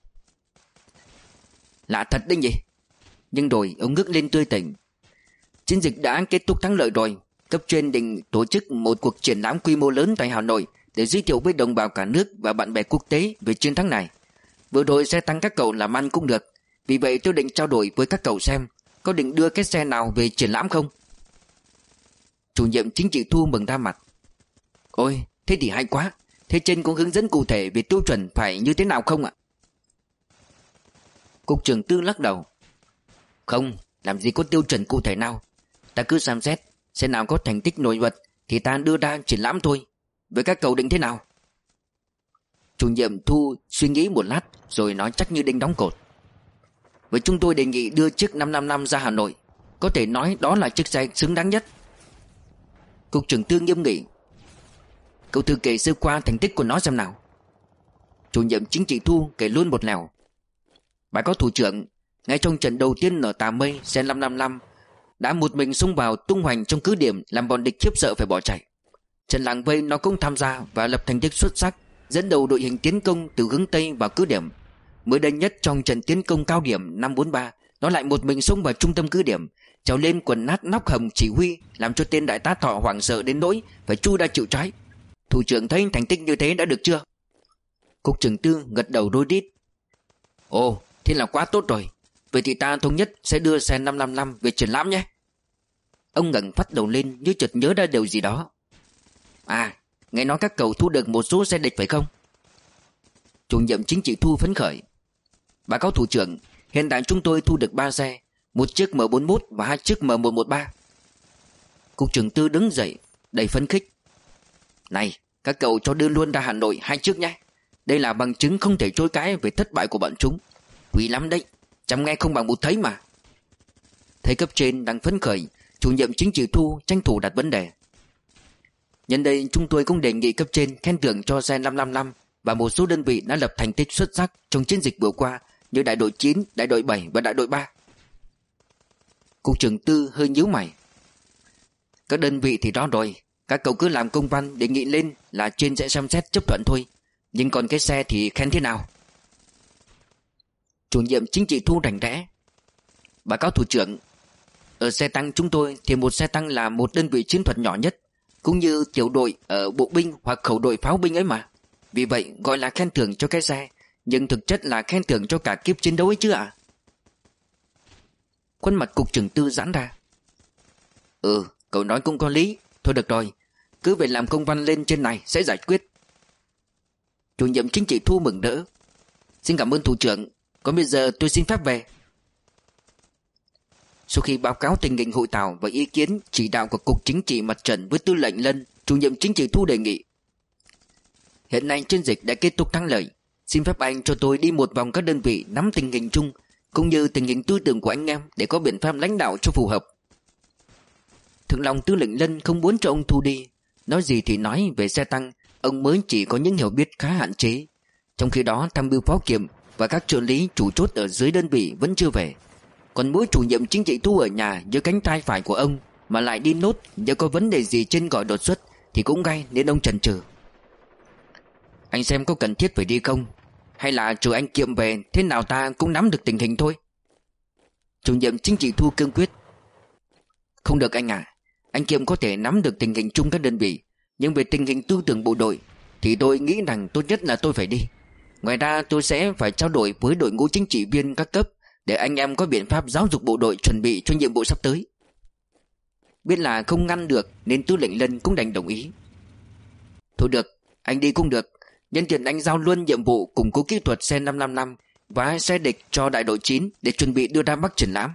Lạ thật đấy nhỉ. Nhưng rồi ông ngước lên tươi tỉnh. Chiến dịch đã kết thúc thắng lợi rồi. Cấp trên định tổ chức một cuộc triển lãm quy mô lớn tại Hà Nội để giới thiệu với đồng bào cả nước và bạn bè quốc tế về chiến thắng này. Vừa rồi xe tăng các cậu làm ăn cũng được. Vì vậy tôi định trao đổi với các cậu xem có định đưa cái xe nào về triển lãm không? Chủ nhiệm chính trị Thu mừng ra mặt. Ôi, thế thì hay quá. Thế trên có hướng dẫn cụ thể về tiêu chuẩn phải như thế nào không ạ? Cục trưởng Tư lắc đầu. Không, làm gì có tiêu chuẩn cụ thể nào. Ta cứ xem xét, xe nào có thành tích nổi bật thì ta đưa ra triển lãm thôi. Với các cậu định thế nào? Chủ nhiệm Thu suy nghĩ một lát rồi nói chắc như đinh đóng cột. Với chúng tôi đề nghị đưa chiếc năm năm năm ra Hà Nội. Có thể nói đó là chiếc xe xứng đáng nhất. Cục trưởng Tư nghiêm nghị. Cậu thử kể sơ qua thành tích của nó xem nào. Chủ nhiệm chính trị Thu kể luôn một lèo. Báo cáo thủ trưởng, ngay trong trận đầu tiên ở Tà Mây, xe năm năm năm đã một mình xông vào tung hoành trong cứ điểm, làm bọn địch khiếp sợ phải bỏ chạy. Trận làng vây nó cũng tham gia và lập thành tích xuất sắc, dẫn đầu đội hình tiến công từ hướng Tây vào cứ điểm. Mới đây nhất trong trận tiến công cao điểm năm bốn ba, nó lại một mình xông vào trung tâm cứ điểm, trèo lên quần nát nóc hầm chỉ huy, làm cho tên đại tá Thọ hoảng sợ đến nỗi phải chui ra chịu trói. Thủ trưởng thấy thành tích như thế đã được chưa? Cục trưởng Tư gật đầu đôi đít. Ồ, thế là quá tốt rồi. Vậy thì ta thống nhất sẽ đưa xe năm năm năm về triển lãm nhé. Ông ngẩng phát đầu lên như chợt nhớ ra điều gì đó. À, nghe nói các cậu thu được một số xe địch phải không? Chủ nhiệm chính trị Thu phấn khởi. Báo cáo thủ trưởng, hiện tại chúng tôi thu được ba xe, một chiếc M bốn mốt và hai chiếc M một một ba. Cục trưởng Tư đứng dậy đầy phấn khích. Này, các cậu cho đưa luôn ra Hà Nội hai chiếc nhé. Đây là bằng chứng không thể chối cãi về thất bại của bọn chúng. Quý lắm đấy, chăm nghe không bằng một thấy mà. Thấy cấp trên đang phấn khởi, chủ nhiệm chính trị Thu tranh thủ đặt vấn đề. Nhân đây chúng tôi cũng đề nghị cấp trên khen thưởng cho xe năm năm năm và một số đơn vị đã lập thành tích xuất sắc trong chiến dịch vừa qua như đại đội chín, đại đội bảy và đại đội ba. Cục trưởng Tư hơi nhíu mày. Các đơn vị thì đó rồi, các cậu cứ làm công văn đề nghị lên là trên sẽ xem xét chấp thuận thôi. Nhưng còn cái xe thì khen thế nào? Chủ nhiệm chính trị Thu rành rẽ. Báo cáo thủ trưởng, ở xe tăng chúng tôi thì một xe tăng là một đơn vị chiến thuật nhỏ nhất, cũng như tiểu đội ở bộ binh hoặc khẩu đội pháo binh ấy mà. Vì vậy gọi là khen thưởng cho cái xe, nhưng thực chất là khen thưởng cho cả kiếp chiến đấu ấy chứ ạ. À? Khuôn mặt cục trưởng Tư giãn ra. Ừ, cậu nói cũng có lý. Thôi được rồi, cứ về làm công văn lên trên này sẽ giải quyết. Chủ nhiệm chính trị Thu mừng rỡ. Xin cảm ơn thủ trưởng. Còn bây giờ tôi xin phép về. Sau khi báo cáo tình hình hội thảo và ý kiến chỉ đạo của cục chính trị mặt trận với tư lệnh Lân, chủ nhiệm chính trị Thu đề nghị. Hiện nay chiến dịch đã kết thúc thắng lợi. Xin phép anh cho tôi đi một vòng các đơn vị nắm tình hình chung cũng như tình hình tư tưởng của anh em để có biện pháp lãnh đạo cho phù hợp. Thượng lòng tư lệnh Lân không muốn cho ông Thu đi. Nói gì thì nói, về xe tăng ông mới chỉ có những hiểu biết khá hạn chế. Trong khi đó tham mưu phó kiểm và các trợ lý chủ chốt ở dưới đơn vị vẫn chưa về. Còn mỗi chủ nhiệm chính trị Thu ở nhà giữa cánh tay phải của ông mà lại đi nốt, nếu có vấn đề gì trên gọi đột xuất thì cũng gay, nên ông chần chừ. Anh xem có cần thiết phải đi không, hay là trừ anh Kiệm về thế nào ta cũng nắm được tình hình thôi. Chủ nhiệm chính trị Thu cương quyết. Không được anh à, anh Kiệm có thể nắm được tình hình chung các đơn vị, nhưng về tình hình tư tưởng bộ đội thì tôi nghĩ rằng tốt nhất là tôi phải đi. Ngoài ra tôi sẽ phải trao đổi với đội ngũ chính trị viên các cấp để anh em có biện pháp giáo dục bộ đội chuẩn bị cho nhiệm vụ sắp tới. Biết là không ngăn được nên tư lệnh Lân cũng đành đồng ý. Thôi được, anh đi cũng được. Nhân tiện anh giao luôn nhiệm vụ củng cố kỹ thuật xe năm năm năm và xe địch cho đại đội chín để chuẩn bị đưa ra Bắc triển lãm.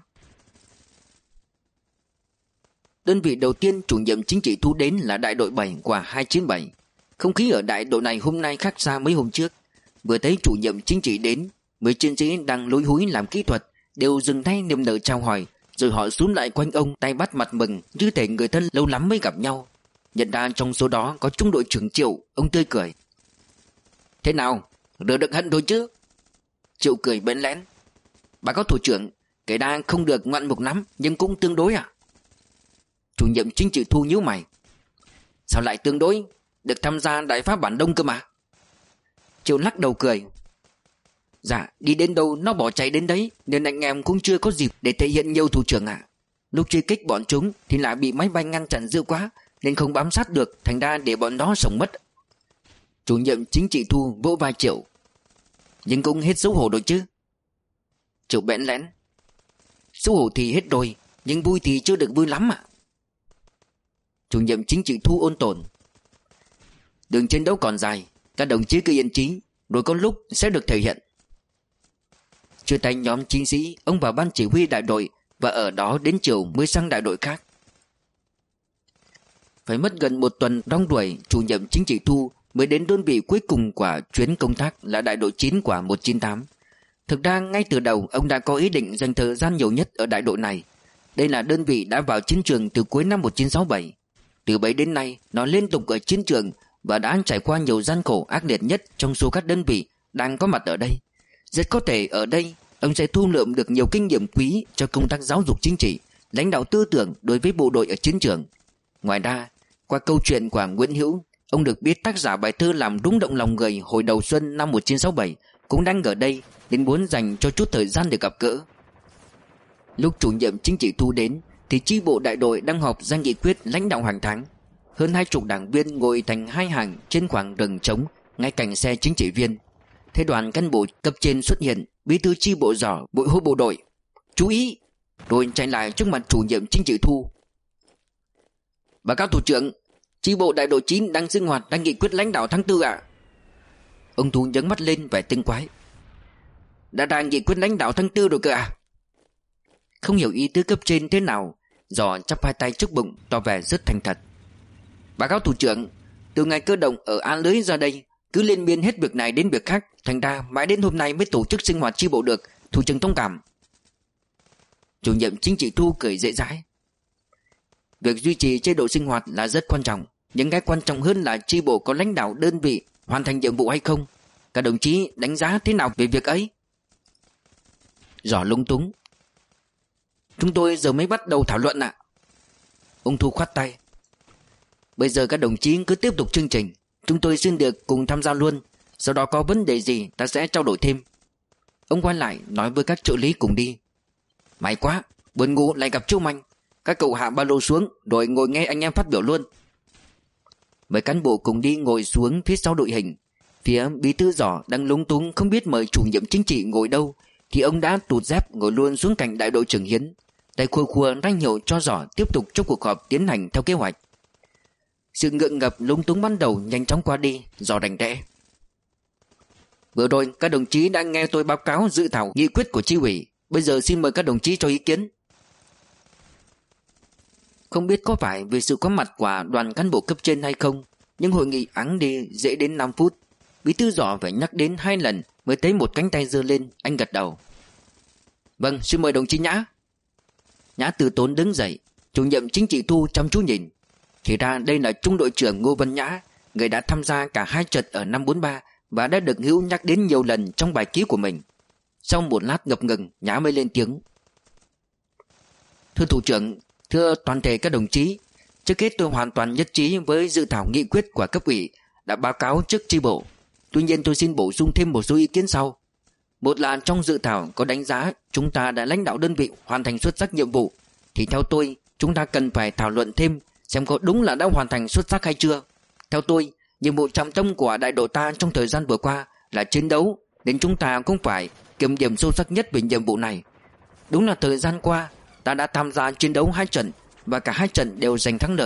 Đơn vị đầu tiên chủ nhiệm chính trị Thu đến là đại đội bảy của hai chín bảy. Không khí ở đại đội này hôm nay khác xa mấy hôm trước. Vừa thấy chủ nhiệm chính trị đến, mấy chiến sĩ đang lúi húi làm kỹ thuật đều dừng tay niềm nở chào hỏi, rồi họ xúm lại quanh ông, tay bắt mặt mừng như thể người thân lâu lắm mới gặp nhau. Nhận ra trong số đó có trung đội trưởng Triệu, ông tươi cười. Thế nào, rửa được hận rồi chứ? Triệu cười bẽn lẽn. Báo cáo thủ trưởng, cái đa không được ngoạn mục lắm, nhưng cũng tương đối à? Chủ nhiệm chính trị Thu nhíu mày. Sao lại tương đối? Được tham gia đại phá bản Đông cơ mà. Triệu lắc đầu cười. Dạ, đi đến đâu nó bỏ chạy đến đấy, nên anh em cũng chưa có dịp để thể hiện nhiều, thủ trưởng ạ. Lúc truy kích bọn chúng thì lại bị máy bay ngăn chặn dữ quá, nên không bám sát được, thành ra để bọn nó sống mất. Chủ nhiệm chính trị Thu vỗ vai Triệu. Nhưng cũng hết xấu hổ rồi chứ? Triệu bẽn lẽn. Xấu hổ thì hết rồi, nhưng vui thì chưa được vui lắm ạ. Chủ nhiệm chính trị Thu ôn tồn. Đường chiến đấu còn dài, các đồng chí cứ yên chí, rồi có lúc sẽ được thể hiện. Chia tay nhóm chiến sĩ, ông vào ban chỉ huy đại đội, và ở đó đến chiều mới sang đại đội khác. Phải mất gần một tuần đong đuổi, chủ nhiệm chính trị Thu mới đến đơn vị cuối cùng của chuyến công tác là đại đội chín của một chín tám. Thực ra ngay từ đầu ông đã có ý định dành thời gian nhiều nhất ở đại đội này. Đây là đơn vị đã vào chiến trường từ cuối năm một chín sáu bảy. Từ bấy đến nay nó liên tục ở chiến trường và đã trải qua nhiều gian khổ ác liệt nhất trong số các đơn vị đang có mặt ở đây. Rất có thể ở đây ông sẽ thu lượm được nhiều kinh nghiệm quý cho công tác giáo dục chính trị, lãnh đạo tư tưởng đối với bộ đội ở chiến trường. Ngoài ra, qua câu chuyện của Nguyễn Hữu, ông được biết tác giả bài thơ làm rung động lòng người hồi đầu xuân năm một chín sáu bảy cũng đang ở đây, nên muốn dành cho chút thời gian để gặp gỡ. Lúc chủ nhiệm chính trị Thu đến thì chi bộ đại đội đang họp ra nghị quyết lãnh đạo hàng tháng. Hơn hai chục đảng viên ngồi thành hai hàng trên khoảng rừng trống ngay cạnh xe chính trị viên. Thế đoàn cán bộ cấp trên xuất hiện, bí thư chi bộ Giỏ bội hô bộ đội: chú ý! Rồi chạy lại trước mặt chủ nhiệm chính trị Thu. Báo cáo thủ trưởng, chi bộ đại đội chín đang sinh hoạt đang nghị quyết lãnh đạo tháng tư ạ. À? Ông Thu nhấc mắt lên vẻ tinh quái. Đã đang nghị quyết lãnh đạo tháng tư rồi cơ à? Không hiểu ý tứ cấp trên thế nào, Giỏ chắp hai tay trước bụng tỏ vẻ rất thành thật. Báo cáo thủ trưởng, từ ngày cơ động ở An Lưới ra đây cứ liên miên hết việc này đến việc khác, thành ra mãi đến hôm nay mới tổ chức sinh hoạt chi bộ được, thủ trưởng thông cảm. Chủ nhiệm chính trị Thu cười dễ dãi. Việc duy trì chế độ sinh hoạt là rất quan trọng, nhưng cái quan trọng hơn là chi bộ có lãnh đạo đơn vị hoàn thành nhiệm vụ hay không. Các đồng chí đánh giá thế nào về việc ấy? Giỏ lung túng. Chúng tôi giờ mới bắt đầu thảo luận ạ. À? Ông Thu khoát tay. Bây giờ các đồng chí cứ tiếp tục chương trình, chúng tôi xin được cùng tham gia luôn. Sau đó có vấn đề gì ta sẽ trao đổi thêm. Ông quay lại nói với các trợ lý cùng đi. May quá, buồn ngủ lại gặp chú Mạnh. Các cậu hạ ba lô xuống rồi ngồi nghe anh em phát biểu luôn. Mấy cán bộ cùng đi ngồi xuống phía sau đội hình. Phía bí thư Giỏ đang lúng túng không biết mời chủ nhiệm chính trị ngồi đâu, thì ông đã tụt dép ngồi luôn xuống cạnh đại đội trưởng Hiến. Tay khua khua ra hiệu cho Giỏ tiếp tục cho cuộc họp tiến hành theo kế hoạch. Sự ngượng ngập lúng túng ban đầu nhanh chóng qua đi, Giỏ đành đẽ. Vừa rồi các đồng chí đã nghe tôi báo cáo dự thảo nghị quyết của chi ủy. Bây giờ xin mời các đồng chí cho ý kiến. Không biết có phải vì sự có mặt của đoàn cán bộ cấp trên hay không, nhưng hội nghị áng đi dễ đến năm phút. Bí thư Giỏ phải nhắc đến hai lần mới thấy một cánh tay giơ lên. Anh gật đầu. Vâng, xin mời đồng chí Nhã. Nhã từ tốn đứng dậy. Chủ nhiệm chính trị Thu chăm chú nhìn. Thì ra đây là trung đội trưởng Ngô Văn Nhã, người đã tham gia cả hai trận ở năm bốn ba và đã được Hữu nhắc đến nhiều lần trong bài ký của mình. Sau một lát ngập ngừng, Nhã mới lên tiếng. Thưa thủ trưởng, thưa toàn thể các đồng chí, trước hết tôi hoàn toàn nhất trí với dự thảo nghị quyết của cấp ủy đã báo cáo trước chi bộ. Tuy nhiên tôi xin bổ sung thêm một số ý kiến sau. Một là trong dự thảo có đánh giá chúng ta đã lãnh đạo đơn vị hoàn thành xuất sắc nhiệm vụ, thì theo tôi chúng ta cần phải thảo luận thêm xem có đúng là đã hoàn thành xuất sắc hay chưa. Theo tôi, nhiệm vụ trọng tâm của đại đội ta trong thời gian vừa qua là chiến đấu, nên chúng ta cũng phải kiểm điểm sâu sắc nhất về nhiệm vụ này. Đúng là thời gian qua ta đã tham gia chiến đấu hai trận và cả hai trận đều giành thắng lợi.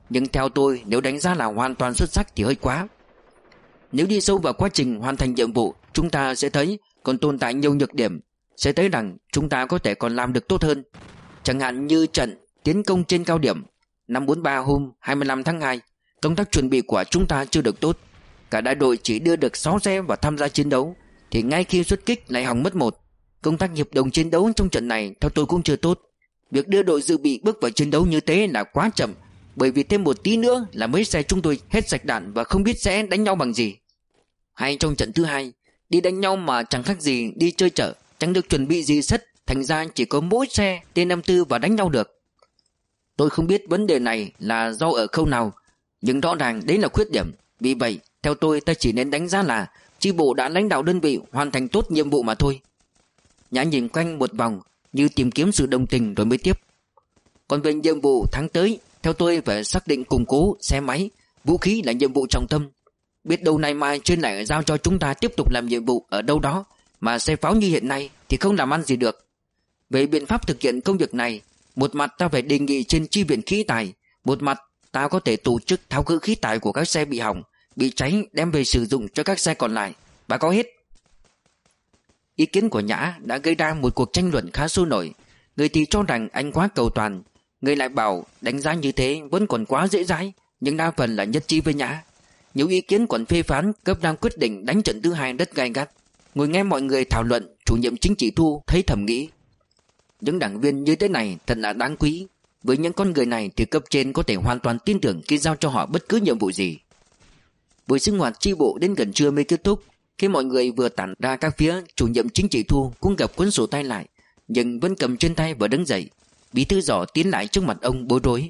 Nhưng theo tôi, nếu đánh giá là hoàn toàn xuất sắc thì hơi quá. Nếu đi sâu vào quá trình hoàn thành nhiệm vụ, chúng ta sẽ thấy còn tồn tại nhiều nhược điểm, sẽ thấy rằng chúng ta có thể còn làm được tốt hơn. Chẳng hạn như trận tiến công trên cao điểm năm bốn ba hôm hai mươi lăm tháng hai, công tác chuẩn bị của chúng ta chưa được tốt. Cả đại đội chỉ đưa được sáu xe vào tham gia chiến đấu, thì ngay khi xuất kích lại hỏng mất một. Công tác hiệp đồng chiến đấu trong trận này theo tôi cũng chưa tốt. Việc đưa đội dự bị bước vào chiến đấu như thế là quá chậm, bởi vì thêm một tí nữa là mấy xe chúng tôi hết sạch đạn và không biết sẽ đánh nhau bằng gì. Hay trong trận thứ hai, đi đánh nhau mà chẳng khác gì đi chơi chợ, chẳng được chuẩn bị gì hết, thành ra chỉ có mỗi xe T năm tư và đánh nhau được. Tôi không biết vấn đề này là do ở khâu nào, nhưng rõ ràng đấy là khuyết điểm. Vì vậy, theo tôi ta chỉ nên đánh giá là chi bộ đã lãnh đạo đơn vị hoàn thành tốt nhiệm vụ mà thôi. Nhã nhìn quanh một vòng như tìm kiếm sự đồng tình rồi mới tiếp. Còn về nhiệm vụ tháng tới, theo tôi phải xác định củng cố xe máy, vũ khí là nhiệm vụ trọng tâm. Biết đâu này mai trên lại giao cho chúng ta tiếp tục làm nhiệm vụ ở đâu đó, mà xe pháo như hiện nay thì không làm ăn gì được. Về biện pháp thực hiện công việc này, một mặt ta phải đề nghị trên chi viện khí tài, một mặt ta có thể tổ chức tháo gỡ khí tài của các xe bị hỏng, bị cháy đem về sử dụng cho các xe còn lại. Và có hết. Ý kiến của Nhã đã gây ra một cuộc tranh luận khá sôi nổi. Người thì cho rằng anh quá cầu toàn, người lại bảo đánh giá như thế vẫn còn quá dễ dãi, nhưng đa phần là nhất trí với Nhã. Nhiều ý kiến còn phê phán cấp đang quyết định đánh trận thứ hai rất gay gắt. Ngồi nghe mọi người thảo luận, chủ nhiệm chính trị Thu thấy thầm nghĩ, những đảng viên như thế này thật là đáng quý. Với những con người này thì cấp trên có thể hoàn toàn tin tưởng khi giao cho họ bất cứ nhiệm vụ gì. Buổi sinh hoạt chi bộ đến gần trưa mới kết thúc. Khi mọi người vừa tản ra các phía, chủ nhiệm chính trị Thu cũng gặp cuốn sổ tay lại, nhưng vẫn cầm trên tay và đứng dậy. Bí thư Giỏ tiến lại trước mặt ông bối rối.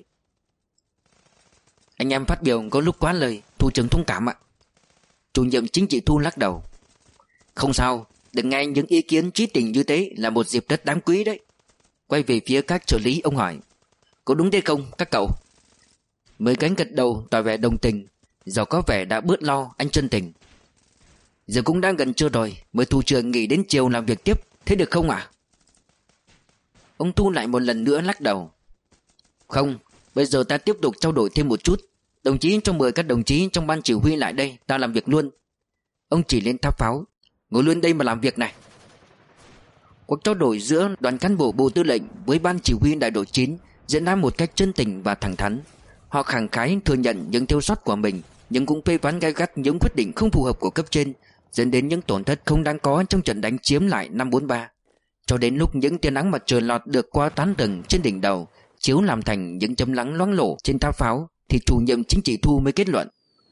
Anh em phát biểu có lúc quá lời, Thủ trưởng thông cảm ạ. Chủ nhiệm chính trị Thu lắc đầu. Không sao, đừng nghe những ý kiến trí tình như thế là một dịp rất đáng quý đấy. Quay về phía các trợ lý, ông hỏi, có đúng thế không các cậu? Mới cánh gật đầu tỏ vẻ đồng tình. Giỏ có vẻ đã bớt lo, anh chân tình. Giờ cũng đang gần trưa rồi, mời thủ trưởng nghỉ đến chiều làm việc tiếp, thế được không ạ? Ông Thu lại một lần nữa lắc đầu. Không, bây giờ ta tiếp tục trao đổi thêm một chút. Đồng chí cho mời các đồng chí trong ban chỉ huy lại đây, ta làm việc luôn. Ông chỉ lên tháp pháo, ngồi luôn đây mà làm việc này. Cuộc trao đổi giữa đoàn cán bộ bộ tư lệnh với ban chỉ huy đại đội chín diễn ra một cách chân tình và thẳng thắn. Họ khẳng khái thừa nhận những thiếu sót của mình, nhưng cũng phê phán gay gắt những quyết định không phù hợp của cấp trên, dẫn đến những tổn thất không đáng có trong trận đánh chiếm lại năm bốn ba. Cho đến lúc những tia nắng mặt trời lọt được qua tán rừng trên đỉnh đầu, chiếu làm thành những chấm nắng loáng lổ trên tháp pháo, thì chủ nhiệm chính trị Thu mới kết luận.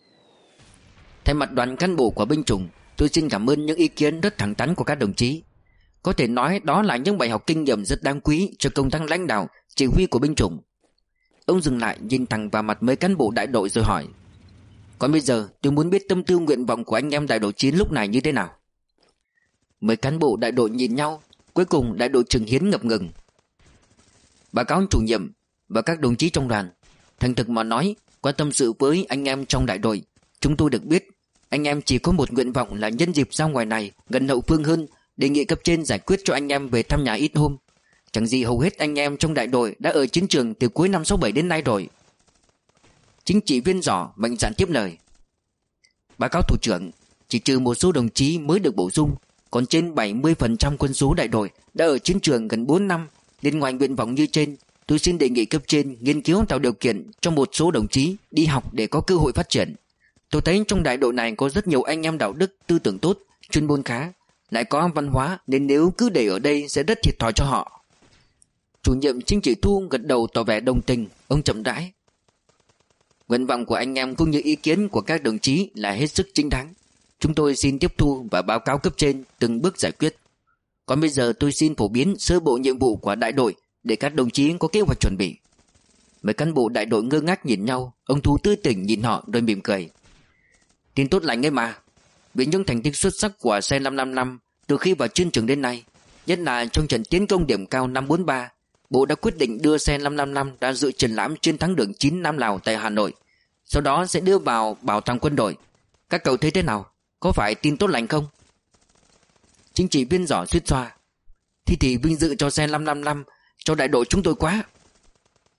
Thay mặt đoàn cán bộ của binh chủng, tôi xin cảm ơn những ý kiến rất thẳng thắn của các đồng chí. Có thể nói đó là những bài học kinh nghiệm rất đáng quý cho công tác lãnh đạo, chỉ huy của binh chủng. Ông dừng lại nhìn thẳng vào mặt mấy cán bộ đại đội rồi hỏi, còn bây giờ tôi muốn biết tâm tư nguyện vọng của anh em đại đội chín lúc này như thế nào. Mấy cán bộ đại đội nhìn nhau. Cuối cùng đại đội trưởng Hiến ngập ngừng. Báo cáo chủ nhiệm và các đồng chí trong đoàn, thành thực mà nói, qua tâm sự với anh em trong đại đội, chúng tôi được biết anh em chỉ có một nguyện vọng là nhân dịp ra ngoài này gần hậu phương hơn, đề nghị cấp trên giải quyết cho anh em về thăm nhà ít hôm. Chẳng gì hầu hết anh em trong đại đội đã ở chiến trường từ cuối năm sáu bảy đến nay rồi. Chính trị viên Giỏ mạnh dạn tiếp lời. Báo cáo thủ trưởng, chỉ trừ một số đồng chí mới được bổ sung, còn trên bảy mươi phần trăm quân số đại đội đã ở chiến trường gần bốn năm, nên ngoài nguyện vọng như trên, tôi xin đề nghị cấp trên nghiên cứu tạo điều kiện cho một số đồng chí đi học để có cơ hội phát triển. Tôi thấy trong đại đội này có rất nhiều anh em đạo đức, tư tưởng tốt, chuyên môn khá, lại có văn hóa, nên nếu cứ để ở đây sẽ rất thiệt thòi cho họ. Chủ nhiệm chính trị Thu gật đầu tỏ vẻ đồng tình. Ông chậm rãi. Nguyện vọng của anh em cũng như ý kiến của các đồng chí là hết sức chính đáng. Chúng tôi xin tiếp thu và báo cáo cấp trên từng bước giải quyết. Còn bây giờ tôi xin phổ biến sơ bộ nhiệm vụ của đại đội để các đồng chí có kế hoạch chuẩn bị. Mấy cán bộ đại đội ngơ ngác nhìn nhau. Ông Thu tươi tỉnh nhìn họ rồi mỉm cười. Tin tốt lành ấy mà. Vì những thành tích xuất sắc của xe năm năm năm từ khi vào chiến trường đến nay, nhất là trong trận tiến công điểm cao năm bốn ba, Bộ đã quyết định đưa xe năm năm năm ra dự triển lãm chiến thắng đường chín Nam Lào tại Hà Nội. Sau đó sẽ đưa vào bảo tàng quân đội. Các cậu thấy thế nào? Có phải tin tốt lành không? Chính trị viên Giỏ suýt xoa. Thì thì vinh dự cho xe năm năm năm, cho đại đội chúng tôi quá.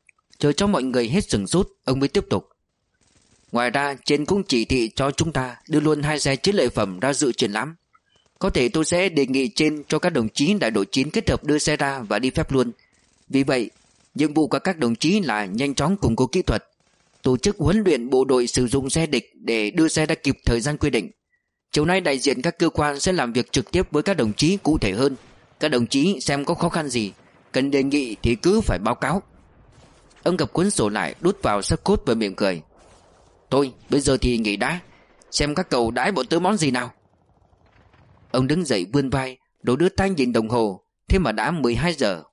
Chờ cho mọi người hết sửng sốt, ông mới tiếp tục. Ngoài ra trên cũng chỉ thị cho chúng ta đưa luôn hai xe chiến lợi phẩm ra dự triển lãm. Có thể tôi sẽ đề nghị trên cho các đồng chí đại đội chín kết hợp đưa xe ra và đi phép luôn. Vì vậy nhiệm vụ của các đồng chí là nhanh chóng củng cố kỹ thuật, tổ chức huấn luyện bộ đội sử dụng xe địch để đưa xe ra kịp thời gian quy định. Chiều nay đại diện các cơ quan sẽ làm việc trực tiếp với các đồng chí cụ thể hơn. Các đồng chí xem có khó khăn gì, cần đề nghị thì cứ phải báo cáo. Ông gập cuốn sổ lại, đút vào sấp cốt và mỉm cười. Thôi bây giờ thì nghỉ đã, xem các cậu đãi bọn tớ món gì nào. Ông đứng dậy vươn vai, rồi đưa tay nhìn đồng hồ. Thế mà đã mười hai giờ.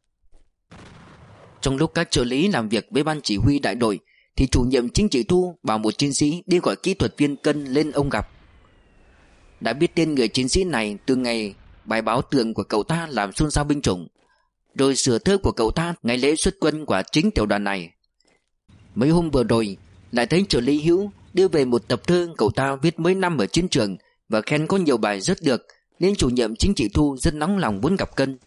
Trong lúc các trợ lý làm việc với ban chỉ huy đại đội thì chủ nhiệm chính trị Thu bảo một chiến sĩ đi gọi kỹ thuật viên Cân lên ông gặp. Đã biết tên người chiến sĩ này từ ngày bài báo tường của cậu ta làm xôn xao binh chủng, rồi sửa thơ của cậu ta ngày lễ xuất quân của chính tiểu đoàn này. Mấy hôm vừa rồi lại thấy trợ lý Hữu đưa về một tập thơ cậu ta viết mấy năm ở chiến trường và khen có nhiều bài rất được, nên chủ nhiệm chính trị Thu rất nóng lòng muốn gặp Cân.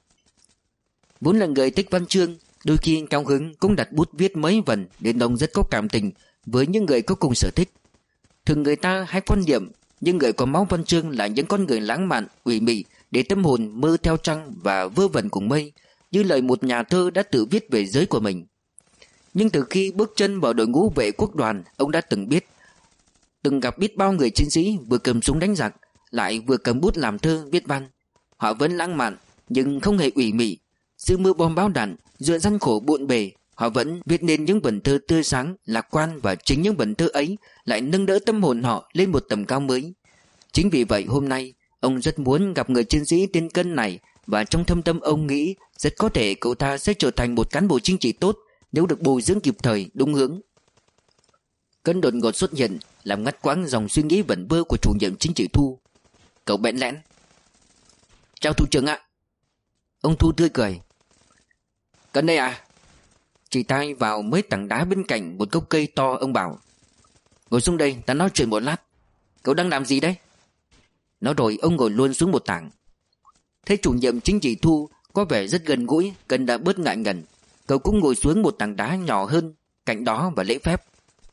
Vốn là người thích văn chương, đôi khi cao hứng cũng đặt bút viết mấy vần, nên ông rất có cảm tình với những người có cùng sở thích. Thường người ta hay quan niệm những người có máu văn chương là những con người lãng mạn, ủy mị, để tâm hồn mơ theo trăng và vơ vẩn cùng mây, như lời một nhà thơ đã tự viết về giới của mình. Nhưng từ khi bước chân vào đội ngũ vệ quốc đoàn, ông đã từng biết, từng gặp biết bao người chiến sĩ vừa cầm súng đánh giặc, lại vừa cầm bút làm thơ viết văn. Họ vẫn lãng mạn nhưng không hề ủy mị. Giữa mưa bom bão đạn, giữa gian khổ bộn bề, họ vẫn viết nên những vần thơ tươi sáng, lạc quan, và chính những vần thơ ấy lại nâng đỡ tâm hồn họ lên một tầm cao mới. Chính vì vậy hôm nay ông rất muốn gặp người chiến sĩ tên Cân này, và trong thâm tâm ông nghĩ rất có thể cậu ta sẽ trở thành một cán bộ chính trị tốt nếu được bồi dưỡng kịp thời, đúng hướng. Cân đột ngột xuất hiện làm ngắt quãng dòng suy nghĩ vẩn vơ của chủ nhiệm chính trị Thu. Cậu bẽn lẽn. Chào thủ trưởng ạ. Ông Thu tươi cười. Cân đây à? Chỉ tay vào mấy tảng đá bên cạnh một gốc cây to, ông bảo. Ngồi xuống đây, ta nói chuyện một lát. Cậu đang làm gì đấy? Nói rồi ông ngồi luôn xuống một tảng. Thấy chủ nhiệm chính trị Thu có vẻ rất gần gũi, Cân đã bớt ngại ngần. Cậu cũng ngồi xuống một tảng đá nhỏ hơn cạnh đó và lễ phép.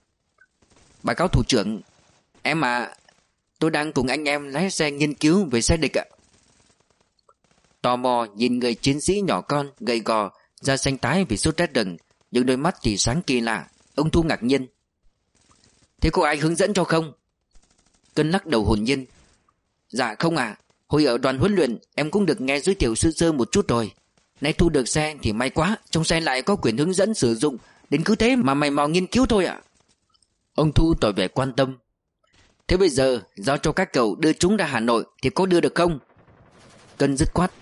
Báo cáo thủ trưởng. Em à, tôi đang cùng anh em lái xe nghiên cứu về xe địch ạ. Tò mò nhìn người chiến sĩ nhỏ con, gầy gò, da xanh tái vì sốt rét rừng, nhưng đôi mắt thì sáng kỳ lạ. Ông Thu ngạc nhiên. Thế có ai hướng dẫn cho không? Cân lắc đầu hồn nhiên. Dạ không à, hồi ở đoàn huấn luyện em cũng được nghe giới thiệu sơ sơ một chút rồi. Nay thu được xe thì may quá, trong xe lại có quyển hướng dẫn sử dụng, đến cứ thế mà mày mò nghiên cứu thôi ạ. Ông Thu tỏ vẻ quan tâm. Thế bây giờ giao cho các cậu đưa chúng ra Hà Nội thì có đưa được không? Cân dứt khoát.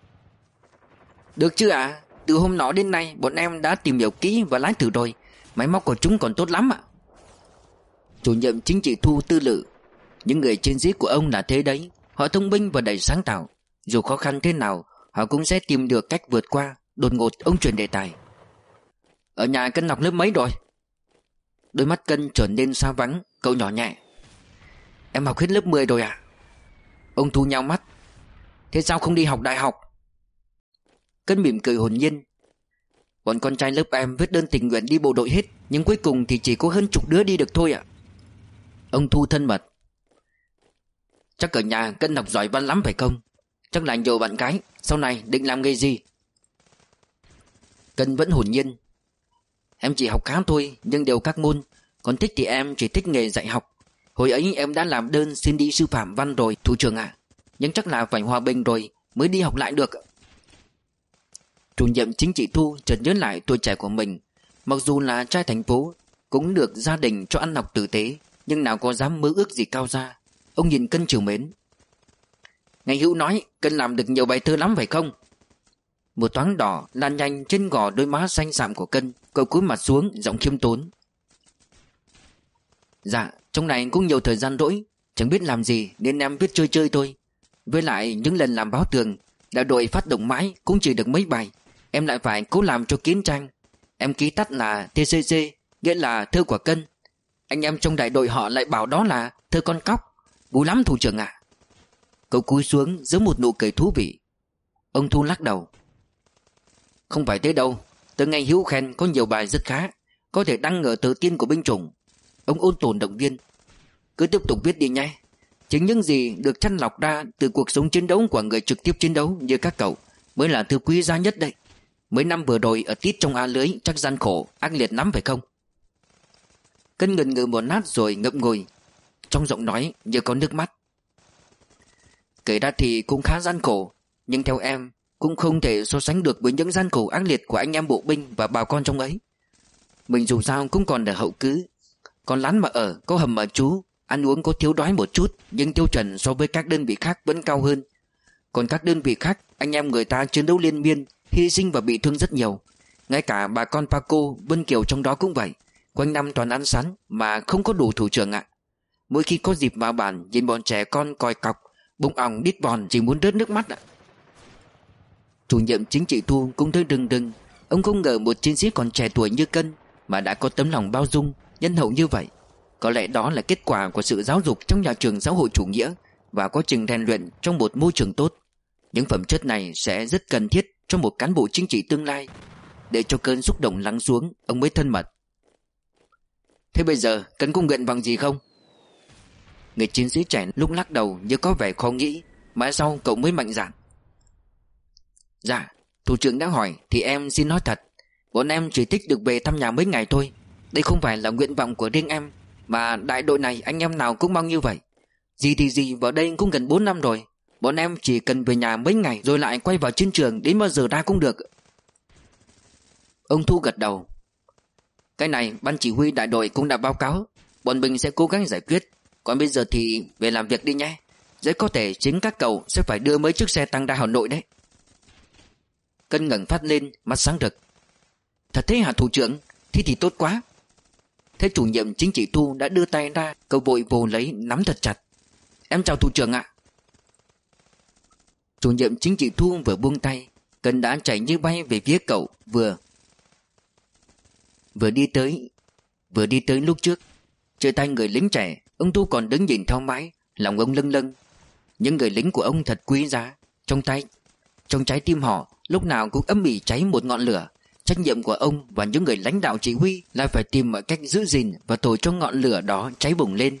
Được chứ ạ, à? Từ hôm nọ đến nay bọn em đã tìm hiểu kỹ và lái thử rồi. Máy móc của chúng còn tốt lắm ạ. Chủ nhiệm chính trị Thu tư lự. Những người chiến sĩ của ông là thế đấy. Họ thông minh và đầy sáng tạo. Dù khó khăn thế nào họ cũng sẽ tìm được cách vượt qua. Đột ngột ông chuyển đề tài. Ở nhà Cân học lớp mấy rồi? Đôi mắt Cân trở nên xa vắng. Cậu nhỏ nhẹ. Em học hết lớp mười rồi ạ. Ông Thu nhao mắt. Thế sao không đi học đại học? Cân mỉm cười hồn nhiên. Bọn con trai lớp em viết đơn tình nguyện đi bộ đội hết, nhưng cuối cùng thì chỉ có hơn chục đứa đi được thôi ạ. Ông Thu thân mật. Chắc ở nhà Cân học giỏi văn lắm phải không? Chắc là nhiều bạn gái. Sau này định làm nghề gì? Cân vẫn hồn nhiên. Em chỉ học khá thôi, nhưng đều các môn. Còn thích thì em chỉ thích nghề dạy học. Hồi ấy em đã làm đơn xin đi sư phạm văn rồi, thủ trưởng ạ. Nhưng chắc là phải hòa bình rồi mới đi học lại được. Chủ nhiệm chính trị Thu chợt nhớ lại tuổi trẻ của mình. Mặc dù là trai thành phố, cũng được gia đình cho ăn học tử tế, nhưng nào có dám mơ ước gì cao xa. Ông nhìn Cân trìu mến. Ngày Hữu nói Cân làm được nhiều bài thơ lắm phải không? Một thoáng đỏ lan nhanh trên gò đôi má xanh xạm của Cân. Cậu cúi mặt xuống, giọng khiêm tốn. Dạ, trong này cũng nhiều thời gian rỗi, chẳng biết làm gì nên em viết chơi chơi thôi. Với lại những lần làm báo tường, đại đội phát động mãi cũng chỉ được mấy bài. Em lại phải cố làm cho kín trang. Em ký tắt là tê xê xê, nghĩa là thơ của Cân. Anh em trong đại đội họ lại bảo đó là thơ con cóc. Vui lắm thủ trưởng ạ. À. Cậu cúi xuống giấu một nụ cười thú vị. Ông Thu lắc đầu. Không phải thế đâu. Từ ngày Hữu khen có nhiều bài rất khá, có thể đăng ở tờ Tiên của binh chủng. Ông ôn tồn động viên. Cứ tiếp tục viết đi nhé. Chính những gì được chăn lọc ra từ cuộc sống chiến đấu của người trực tiếp chiến đấu như các cậu mới là thứ quý giá nhất đấy. Mấy năm vừa rồi ở tít trong A lưới chắc gian khổ, ác liệt lắm phải không? Cân ngần ngừ một lát rồi ngậm ngùi, trong giọng nói như có nước mắt. Kể ra thì cũng khá gian khổ, nhưng theo em cũng không thể so sánh được với những gian khổ ác liệt của anh em bộ binh và bà con trong ấy. Mình dù sao cũng còn ở hậu cứ, còn lán mà ở, có hầm mà trú, ăn uống có thiếu đói một chút, nhưng tiêu chuẩn so với các đơn vị khác vẫn cao hơn. Còn các đơn vị khác, anh em người ta chiến đấu liên miên, hy sinh và bị thương rất nhiều. Ngay cả bà con Paco, Vân Kiều trong đó cũng vậy. Quanh năm toàn ăn sắn mà không có đủ thủ trưởng ạ. Mỗi khi có dịp vào bản nhìn bọn trẻ con còi cọc, bụng ỏng đít bòn chỉ muốn rớt nước mắt ạ. Chủ nhiệm chính trị Thu cũng thấy rưng rưng. Ông không ngờ một chiến sĩ còn trẻ tuổi như Cân mà đã có tấm lòng bao dung, nhân hậu như vậy. Có lẽ đó là kết quả của sự giáo dục trong nhà trường xã hội chủ nghĩa và quá trình rèn luyện trong một môi trường tốt. Những phẩm chất này sẽ rất cần thiết cho một cán bộ chính trị tương lai. Để cho cơn xúc động lắng xuống, ông mới thân mật. Thế bây giờ Cân có nguyện vọng gì không? Người chiến sĩ trẻ lúc lắc đầu như có vẻ khó nghĩ. Mãi sau cậu mới mạnh dạn. Dạ, thủ trưởng đã hỏi thì em xin nói thật. Bọn em chỉ thích được về thăm nhà mấy ngày thôi. Đây không phải là nguyện vọng của riêng em, mà đại đội này anh em nào cũng mong như vậy. Gì thì gì, vào đây cũng gần bốn năm rồi. Bọn em chỉ cần về nhà mấy ngày rồi lại quay vào chiến trường, đến bao giờ ra cũng được. Ông Thu gật đầu. Cái này ban chỉ huy đại đội cũng đã báo cáo, bọn mình sẽ cố gắng giải quyết. Còn bây giờ thì về làm việc đi nhé. Rất có thể chính các cậu sẽ phải đưa mấy chiếc xe tăng ra Hà Nội đấy. Cân ngẩng phát lên, mắt sáng rực. Thật thế hả thủ trưởng? Thế thì tốt quá. Thế chủ nhiệm chính trị Thu đã đưa tay ra, cậu vội vồ lấy nắm thật chặt. Em chào thủ trưởng ạ. Chủ nhiệm chính trị Thu vừa buông tay, Cân đã chạy như bay về phía cậu. Vừa Vừa đi tới Vừa đi tới lúc trước. Trên tay người lính trẻ, ông Thu còn đứng nhìn theo mãi, lòng ông lâng lâng. Những người lính của ông thật quý giá. Trong tay Trong trái tim họ lúc nào cũng ấm ỉ cháy một ngọn lửa. Trách nhiệm của ông và những người lãnh đạo chỉ huy là phải tìm mọi cách giữ gìn và thổi cho ngọn lửa đó cháy bùng lên.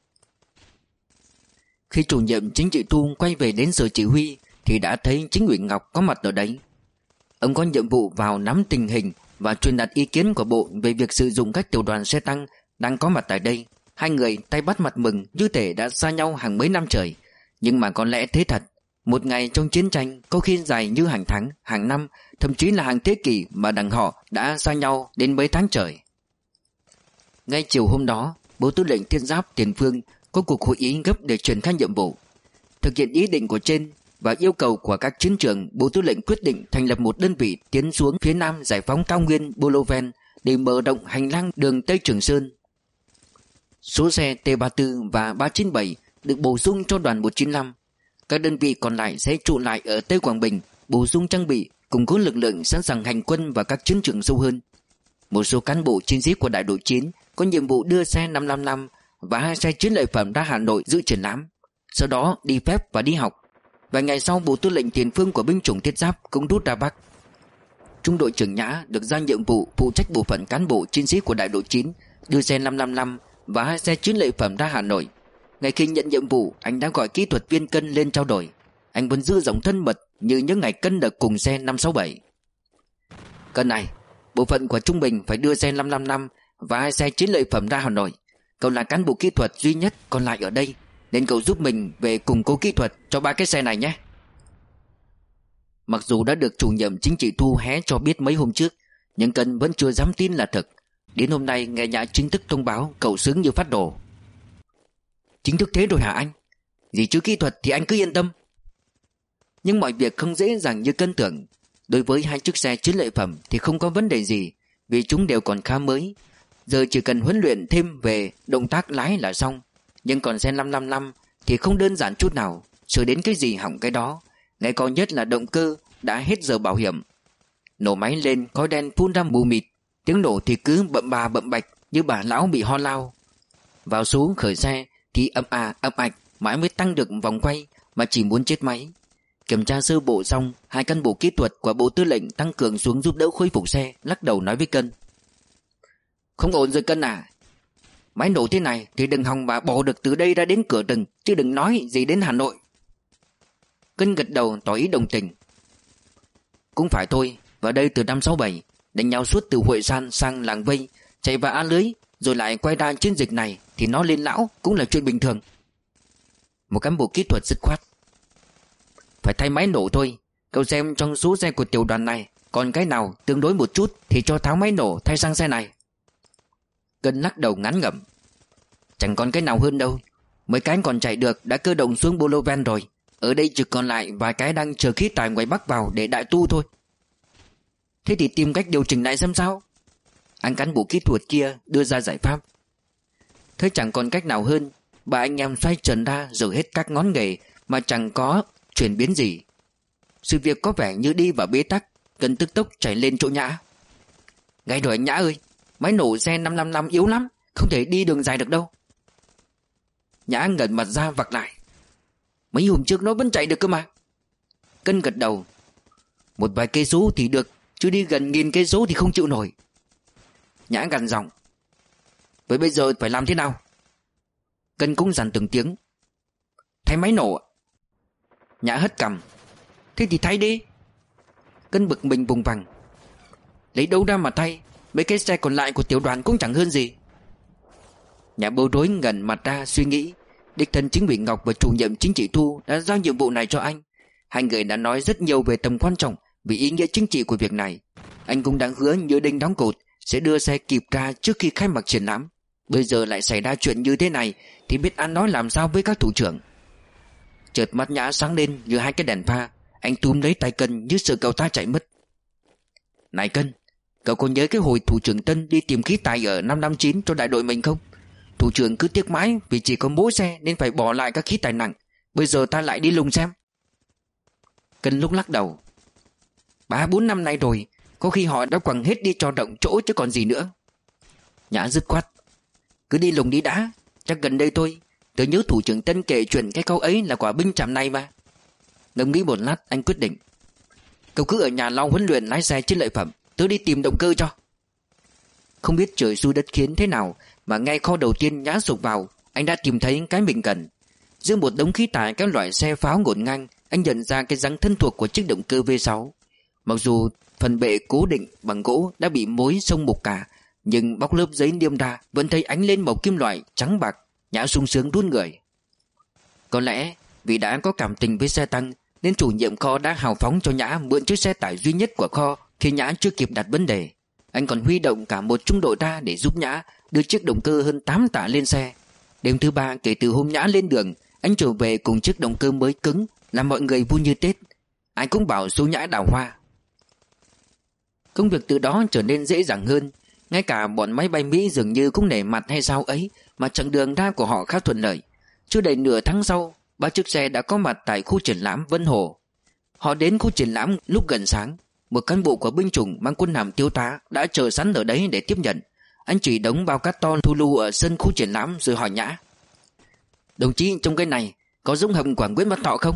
Khi chủ nhiệm chính trị Thu quay về đến sở chỉ huy thì đã thấy chính ủy Ngọc có mặt ở đấy. Ông có nhiệm vụ vào nắm tình hình và truyền đạt ý kiến của bộ về việc sử dụng các tiểu đoàn xe tăng đang có mặt tại đây. Hai người tay bắt mặt mừng như thể đã xa nhau hàng mấy năm trời. Nhưng mà có lẽ thế thật. Một ngày trong chiến tranh có khi dài như hàng tháng, hàng năm, thậm chí là hàng thế kỷ mà đằng họ đã xa nhau đến mấy tháng trời. Ngay chiều hôm đó, Bộ Tư lệnh Thiết giáp Tiền Phương có cuộc hội ý gấp để triển khai nhiệm vụ. Thực hiện ý định của trên và yêu cầu của các chiến trường, Bộ Tư lệnh quyết định thành lập một đơn vị tiến xuống phía nam giải phóng cao nguyên Boloven để mở rộng hành lang đường Tây Trường Sơn. Số xe T ba mươi tư và ba chín bảy được bổ sung cho đoàn một chín lăm. Các đơn vị còn lại sẽ trụ lại ở Tây Quảng Bình, bổ sung trang bị, củng cố lực lượng sẵn sàng hành quân vào các chiến trường sâu hơn. Một số cán bộ chiến sĩ của đại đội chín có nhiệm vụ đưa xe năm năm năm và hai xe chiến lợi phẩm ra Hà Nội dự triển lãm, sau đó đi phép và đi học. Vài ngày sau, Bộ Tư lệnh Tiền Phương của binh chủng Thiết giáp cũng rút ra Bắc. Trung đội trưởng Nhã được giao nhiệm vụ phụ trách bộ phận cán bộ chiến sĩ của đại đội chín đưa xe năm năm năm và hai xe chiến lợi phẩm ra Hà Nội. Ngay khi nhận nhiệm vụ, anh đã gọi kỹ thuật viên Cân lên trao đổi. Anh vẫn giữ giọng thân mật như những ngày Cân được cùng xe năm sáu bảy. Cân này, bộ phận của Trung Bình phải đưa xe năm năm năm và hai xe chiến lợi phẩm ra Hà Nội. Cậu là cán bộ kỹ thuật duy nhất còn lại ở đây, nên cậu giúp mình về củng cố kỹ thuật cho ba cái xe này nhé. Mặc dù đã được chủ nhiệm chính trị Thu hé cho biết mấy hôm trước, nhưng Cân vẫn chưa dám tin là thật. Đến hôm nay nghe Nhã chính thức thông báo, cậu sướng như phát nổ. Chính thức thế rồi hả anh? Gì chứ kỹ thuật thì anh cứ yên tâm. Nhưng mọi việc không dễ dàng như Cân tưởng. Đối với hai chiếc xe chiến lợi phẩm thì không có vấn đề gì, vì chúng đều còn khá mới. Giờ chỉ cần huấn luyện thêm về động tác lái là xong. Nhưng còn xe năm năm năm thì không đơn giản chút nào, sửa đến cái gì hỏng cái đó. Ngay có nhất là động cơ đã hết giờ bảo hiểm. Nổ máy lên khói đen phun ra mù mịt, tiếng nổ thì cứ bậm bà bậm bạch như bà lão bị ho lao. Vào số khởi xe thì ầm à ầm ạch mãi mới tăng được vòng quay mà chỉ muốn chết máy. Kiểm tra sơ bộ xong, hai cán bộ kỹ thuật của bộ tư lệnh tăng cường xuống giúp đỡ khôi phục xe, lắc đầu nói với Cân: Không ổn rồi Cân à. Máy nổ thế này thì đừng hòng mà bỏ được từ đây ra đến cửa rừng, chứ đừng nói gì đến Hà Nội. Cân gật đầu tỏ ý đồng tình. Cũng phải thôi, vào đây từ năm sáu bảy, đánh nhau suốt từ Huệ San sang Làng Vây, chạy vào Á Lưới, rồi lại quay ra chiến dịch này thì nó lên lão cũng là chuyện bình thường. Một cán bộ kỹ thuật dứt khoát: Phải thay máy nổ thôi. Cậu xem trong số xe của tiểu đoàn này còn cái nào tương đối một chút thì cho tháo máy nổ thay sang xe này. Cân lắc đầu ngán ngẩm: Chẳng còn cái nào hơn đâu. Mấy cái còn chạy được đã cơ động xuống Boloven rồi. Ở đây chỉ còn lại vài cái đang chờ khí tài ngoài Bắc vào để đại tu thôi. Thế thì tìm cách điều chỉnh lại xem sao. Anh cán bộ kỹ thuật kia đưa ra giải pháp. Thế chẳng còn cách nào hơn, ba anh em xoay trần ra rồi hết các ngón nghề mà chẳng có chuyển biến gì. Sự việc có vẻ như đi vào bế tắc. Cần tức tốc chạy lên chỗ Nhã: Ngay rồi anh Nhã ơi, máy nổ xe năm năm năm yếu lắm, không thể đi đường dài được đâu. Nhã ngẩn mặt ra vặc lại: Mấy hôm trước nó vẫn chạy được cơ mà. Cân gật đầu: Một vài cây số thì được, chứ đi gần nghìn cây số thì không chịu nổi. Nhã gằn giọng: Vậy bây giờ phải làm thế nào? Cân cũng dằn từng tiếng: Thay máy nổ. Nhã hất cằm: Thế thì thay đi. Cân bực mình vùng vằng: Lấy đâu ra mà thay, mấy cái xe còn lại của tiểu đoàn cũng chẳng hơn gì. Nhã bối rối ngẩn mặt ra suy nghĩ. Đích thân chính ủy Ngọc và chủ nhiệm chính trị Thu đã giao nhiệm vụ này cho anh. Hai người đã nói rất nhiều về tầm quan trọng, vì ý nghĩa chính trị của việc này. Anh cũng đã hứa như đinh đóng cột sẽ đưa xe kịp ra trước khi khai mạc triển lãm. Bây giờ lại xảy ra chuyện như thế này thì biết ăn nói làm sao với các thủ trưởng. Chợt mắt Nhã sáng lên như hai cái đèn pha. Anh túm lấy tay Cân như sợ cậu ta chạy mất. Này Cân, cậu có nhớ cái hồi thủ trưởng Tân đi tìm khí tài ở năm năm chín cho đại đội mình không? Thủ trưởng cứ tiếc mãi vì chỉ có mỗi xe nên phải bỏ lại các khí tài nặng. Bây giờ ta lại đi lùng xem. Cân lúc lắc đầu: Ba bốn năm nay rồi, có khi họ đã quẳng hết đi cho rộng chỗ chứ còn gì nữa. Nhã dứt khoát: Cứ đi lùng đi đã, chắc gần đây thôi. Tớ nhớ thủ trưởng Tân kể chuyện cái câu ấy là quả binh trạm này mà. Ngẫm nghĩ một lát anh quyết định: Cậu cứ ở nhà lo huấn luyện lái xe chiến lợi phẩm, tớ đi tìm động cơ cho. Không biết trời xui đất khiến thế nào mà ngay kho đầu tiên Nhã sục vào, anh đã tìm thấy cái mình cần. Giữa một đống khí tải các loại xe pháo ngổn ngang, anh nhận ra cái dáng thân thuộc của chiếc động cơ V sáu. Mặc dù phần bệ cố định bằng gỗ đã bị mối xông mục cả, nhưng bóc lớp giấy niêm ra vẫn thấy ánh lên màu kim loại trắng bạc. Nhã sung sướng run người. Có lẽ vì đã có cảm tình với xe tăng nên chủ nhiệm kho đã hào phóng cho Nhã mượn chiếc xe tải duy nhất của kho khi Nhã chưa kịp đặt vấn đề. Anh còn huy động cả một trung đội ra để giúp Nhã đưa chiếc động cơ hơn tám tạ lên xe. Đêm thứ ba kể từ hôm Nhã lên đường, anh trở về cùng chiếc động cơ mới cứng, làm mọi người vui như Tết. Ai cũng bảo số Nhã đào hoa. Công việc từ đó trở nên dễ dàng hơn. Ngay cả bọn máy bay Mỹ dường như cũng nể mặt hay sao ấy mà chặng đường ra của họ khá thuận lợi. Chưa đầy nửa tháng sau, ba chiếc xe đã có mặt tại khu triển lãm Vân Hồ. Họ đến khu triển lãm lúc gần sáng. Một cán bộ của binh chủng mang quân hàm thiếu tá đã chờ sẵn ở đấy để tiếp nhận. Anh chỉ đống bao cát to thu lưu ở sân khu triển lãm rồi hỏi Nhã: Đồng chí, trong cái này có giống hầm của Nguyễn Văn Thọ không?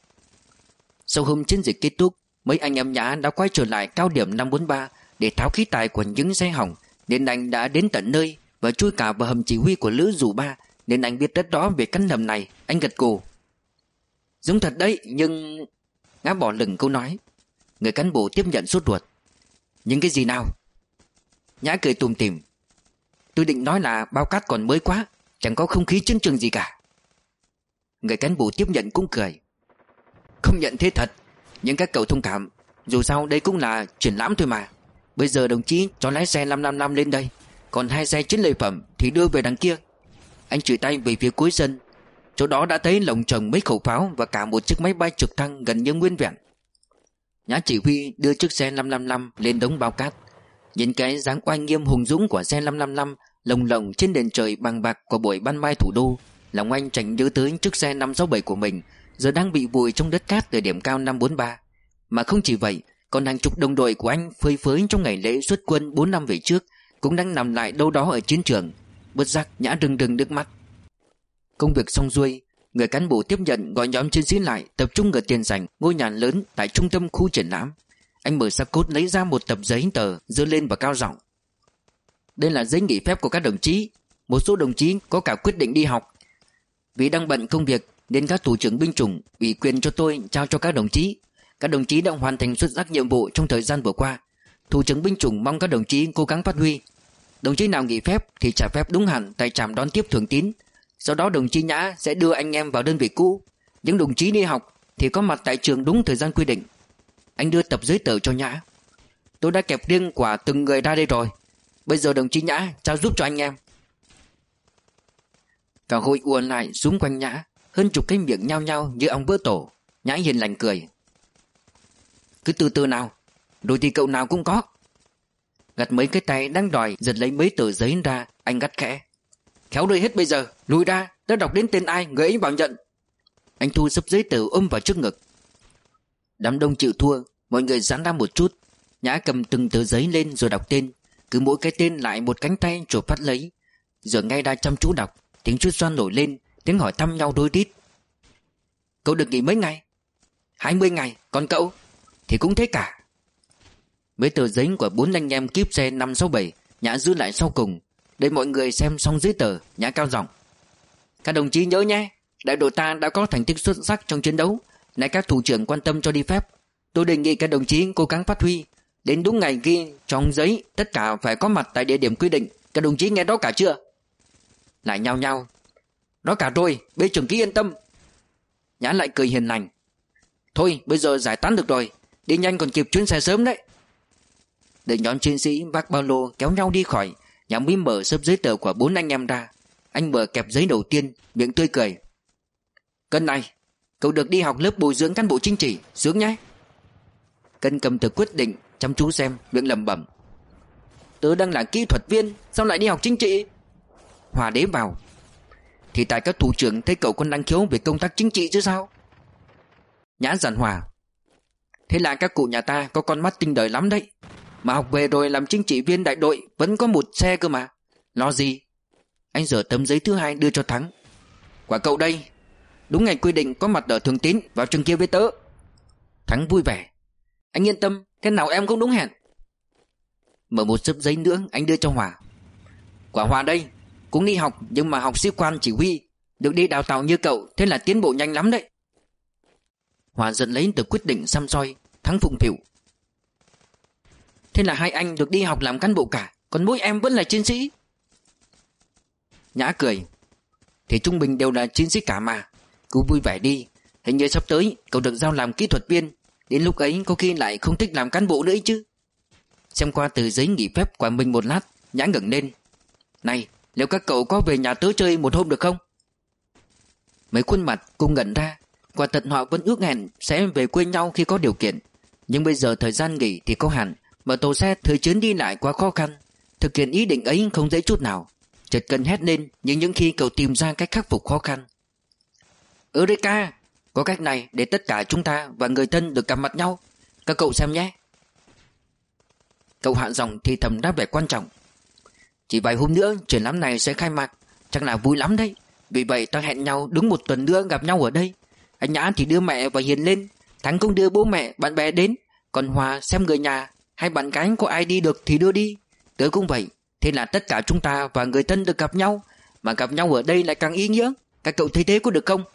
Sau hôm chiến dịch kết thúc, mấy anh em Nhã đã quay trở lại cao điểm năm bốn ba để tháo khí tài của những xe hỏng, nên anh đã đến tận nơi và chui cả vào hầm chỉ huy của lữ dù ba, nên anh biết rất rõ về căn hầm này. Anh gật gù: Giống thật đấy, nhưng... Ngã bỏ lửng câu nói. Người cán bộ tiếp nhận sốt ruột: Nhưng cái gì nào? Nhã cười tủm tỉm: Tôi định nói là bao cát còn mới quá, chẳng có không khí chiến trường gì cả. Người cán bộ tiếp nhận cũng cười: Không nhận thế thật, nhưng các cậu thông cảm, dù sao đây cũng là triển lãm thôi mà. Bây giờ đồng chí cho lái xe năm năm năm lên đây, còn hai xe chiến lợi phẩm thì đưa về đằng kia. Anh chỉ tay về phía cuối sân. Chỗ đó đã thấy lồng chồng mấy khẩu pháo và cả một chiếc máy bay trực thăng gần như nguyên vẹn. Nhã chỉ huy đưa chiếc xe năm năm năm lên đống bao cát. Nhìn cái dáng oai nghiêm hùng dũng của xe năm năm năm lồng lộng trên nền trời bằng bạc của buổi ban mai thủ đô, lòng anh chẳng nhớ tới chiếc xe năm sáu bảy của mình giờ đang bị vùi trong đất cát ở điểm cao năm bốn ba. Mà không chỉ vậy, còn hàng chục đồng đội của anh phơi phới trong ngày lễ xuất quân bốn năm về trước cũng đang nằm lại đâu đó ở chiến trường. Bất giác Nhã rưng rưng nước mắt. Công việc xong xuôi, Người cán bộ tiếp nhận gọi nhóm chiến sĩ lại, tập trung ở tiền sảnh ngôi nhà lớn tại trung tâm khu triển lãm. Anh mở xác cốt lấy ra một tập giấy tờ, giơ lên và cao giọng: "Đây là giấy nghỉ phép của các đồng chí. Một số đồng chí có cả quyết định đi học. Vì đang bận công việc nên các thủ trưởng binh chủng ủy quyền cho tôi trao cho các đồng chí. Các đồng chí đã hoàn thành xuất sắc nhiệm vụ trong thời gian vừa qua. Thủ trưởng binh chủng mong các đồng chí cố gắng phát huy. Đồng chí nào nghỉ phép thì trả phép đúng hạn tại trạm đón tiếp Thường Tín. Sau đó đồng chí Nhã sẽ đưa anh em vào đơn vị cũ. Những đồng chí đi học thì có mặt tại trường đúng thời gian quy định." Anh đưa tập giấy tờ cho Nhã. "Tôi đã kẹp riêng của từng người ra đây rồi. Bây giờ đồng chí Nhã trao giúp cho anh em." Cả hội ùa lại xung quanh Nhã, hơn chục cái miệng nhao nhao như ong vỡ tổ. Nhã hiền lành cười: "Cứ từ từ nào, rồi thì cậu nào cũng có." Gạt mấy cái tay đang đòi giật lấy mấy tờ giấy ra, anh gắt khẽ: "Khéo rơi hết bây giờ, lùi ra, đã đọc đến tên ai người ấy bảo nhận." Anh thu sấp giấy tờ ôm vào trước ngực. Đám đông chịu thua, mọi người giãn ra một chút. Nhã cầm từng tờ giấy lên rồi đọc tên. Cứ mỗi cái tên lại một cánh tay chộp phát lấy. Giờ ngay đã chăm chú đọc, tiếng chuốt xoan nổi lên, tiếng hỏi thăm nhau đôi đít. "Cậu được nghỉ mấy ngày?" Hai mươi ngày. Còn cậu?" "Thì cũng thế cả." Mấy tờ giấy của bốn anh em kíp xe năm sáu bảy Nhã giữ lại sau cùng. Để mọi người xem xong giấy tờ, Nhã cao giọng: "Các đồng chí nhớ nhé, đại đội ta đã có thành tích xuất sắc trong chiến đấu. Nay các thủ trưởng quan tâm cho đi phép, tôi đề nghị các đồng chí cố gắng phát huy. Đến đúng ngày ghi trong giấy, tất cả phải có mặt tại địa điểm quy định. Các đồng chí nghe đó cả chưa?" Lại nhao nhao: "Đó cả rồi, bê trưởng ký yên tâm." Nhã lại cười hiền lành: "Thôi bây giờ giải tán được rồi, đi nhanh còn kịp chuyến xe sớm đấy." Đợi nhóm chiến sĩ vác ba lô kéo nhau đi khỏi, Nhã mới mở xấp giấy tờ của bốn anh em ra. Anh mở kẹp giấy đầu tiên, miệng tươi cười: "Cân này, cậu được đi học lớp bồi dưỡng cán bộ chính trị, sướng nhé." Cân cầm tờ quyết định chăm chú xem, miệng lẩm bẩm: "Tớ đang là kỹ thuật viên, sao lại đi học chính trị?" Hòa đế bảo: "Thì tại các thủ trưởng thấy cậu còn năng khiếu về công tác chính trị chứ sao." Nhã giản hòa: "Thế là các cụ nhà ta có con mắt tinh đời lắm đấy. Mà học về rồi làm chính trị viên đại đội vẫn có một xe cơ mà. Lo gì?" Anh giở tấm giấy thứ hai đưa cho Thắng: "Quả cậu đây, đúng ngày quy định có mặt ở Thường Tín, vào trường kia với tớ." Thắng vui vẻ: "Anh yên tâm, thế nào em cũng đúng hẹn." Mở một xấp giấy nữa anh đưa cho Hòa: "Quả Hòa đây, cũng đi học nhưng mà học sĩ quan chỉ huy, được đi đào tạo như cậu, thế là tiến bộ nhanh lắm đấy." Hòa giật lấy tờ quyết định xăm soi. Thắng phụng phịu: "Thế là hai anh được đi học làm cán bộ cả, còn mỗi em vẫn là chiến sĩ." Nhã cười: "Thì trung bình đều là chiến sĩ cả mà. Cứ vui vẻ đi, hình như sắp tới cậu được giao làm kỹ thuật viên. Đến lúc ấy có khi lại không thích làm cán bộ nữa chứ." Xem qua tờ giấy nghỉ phép của mình một lát, Nhã ngẩng lên: "Này, liệu các cậu có về nhà tớ chơi một hôm được không?" Mấy khuôn mặt cùng ngẩn ra. Quả thật họ vẫn ước hẹn sẽ về quê nhau khi có điều kiện. Nhưng bây giờ thời gian nghỉ thì có hạn, mà tàu xe thời chuyến đi lại quá khó khăn. Thực hiện ý định ấy không dễ chút nào. Chợt cần hét lên, nhưng những khi cậu tìm ra cách khắc phục khó khăn: "Eureka! Có cách này để tất cả chúng ta và người thân được gặp mặt nhau. Các cậu xem nhé." Cậu hạ giọng thì thầm đáp vẻ quan trọng: "Chỉ vài hôm nữa triển lãm này sẽ khai mạc, chắc là vui lắm đấy. Vì vậy ta hẹn nhau đúng một tuần nữa gặp nhau ở đây. Anh Nhã thì đưa mẹ và Hiền lên, Thắng cũng đưa bố mẹ bạn bè đến, còn Hòa xem người nhà hay bạn gái có ai đi được thì đưa đi. Tớ cũng vậy. Thế là tất cả chúng ta và người thân được gặp nhau, mà gặp nhau ở đây lại càng ý nghĩa. Các cậu thấy thế có được không?"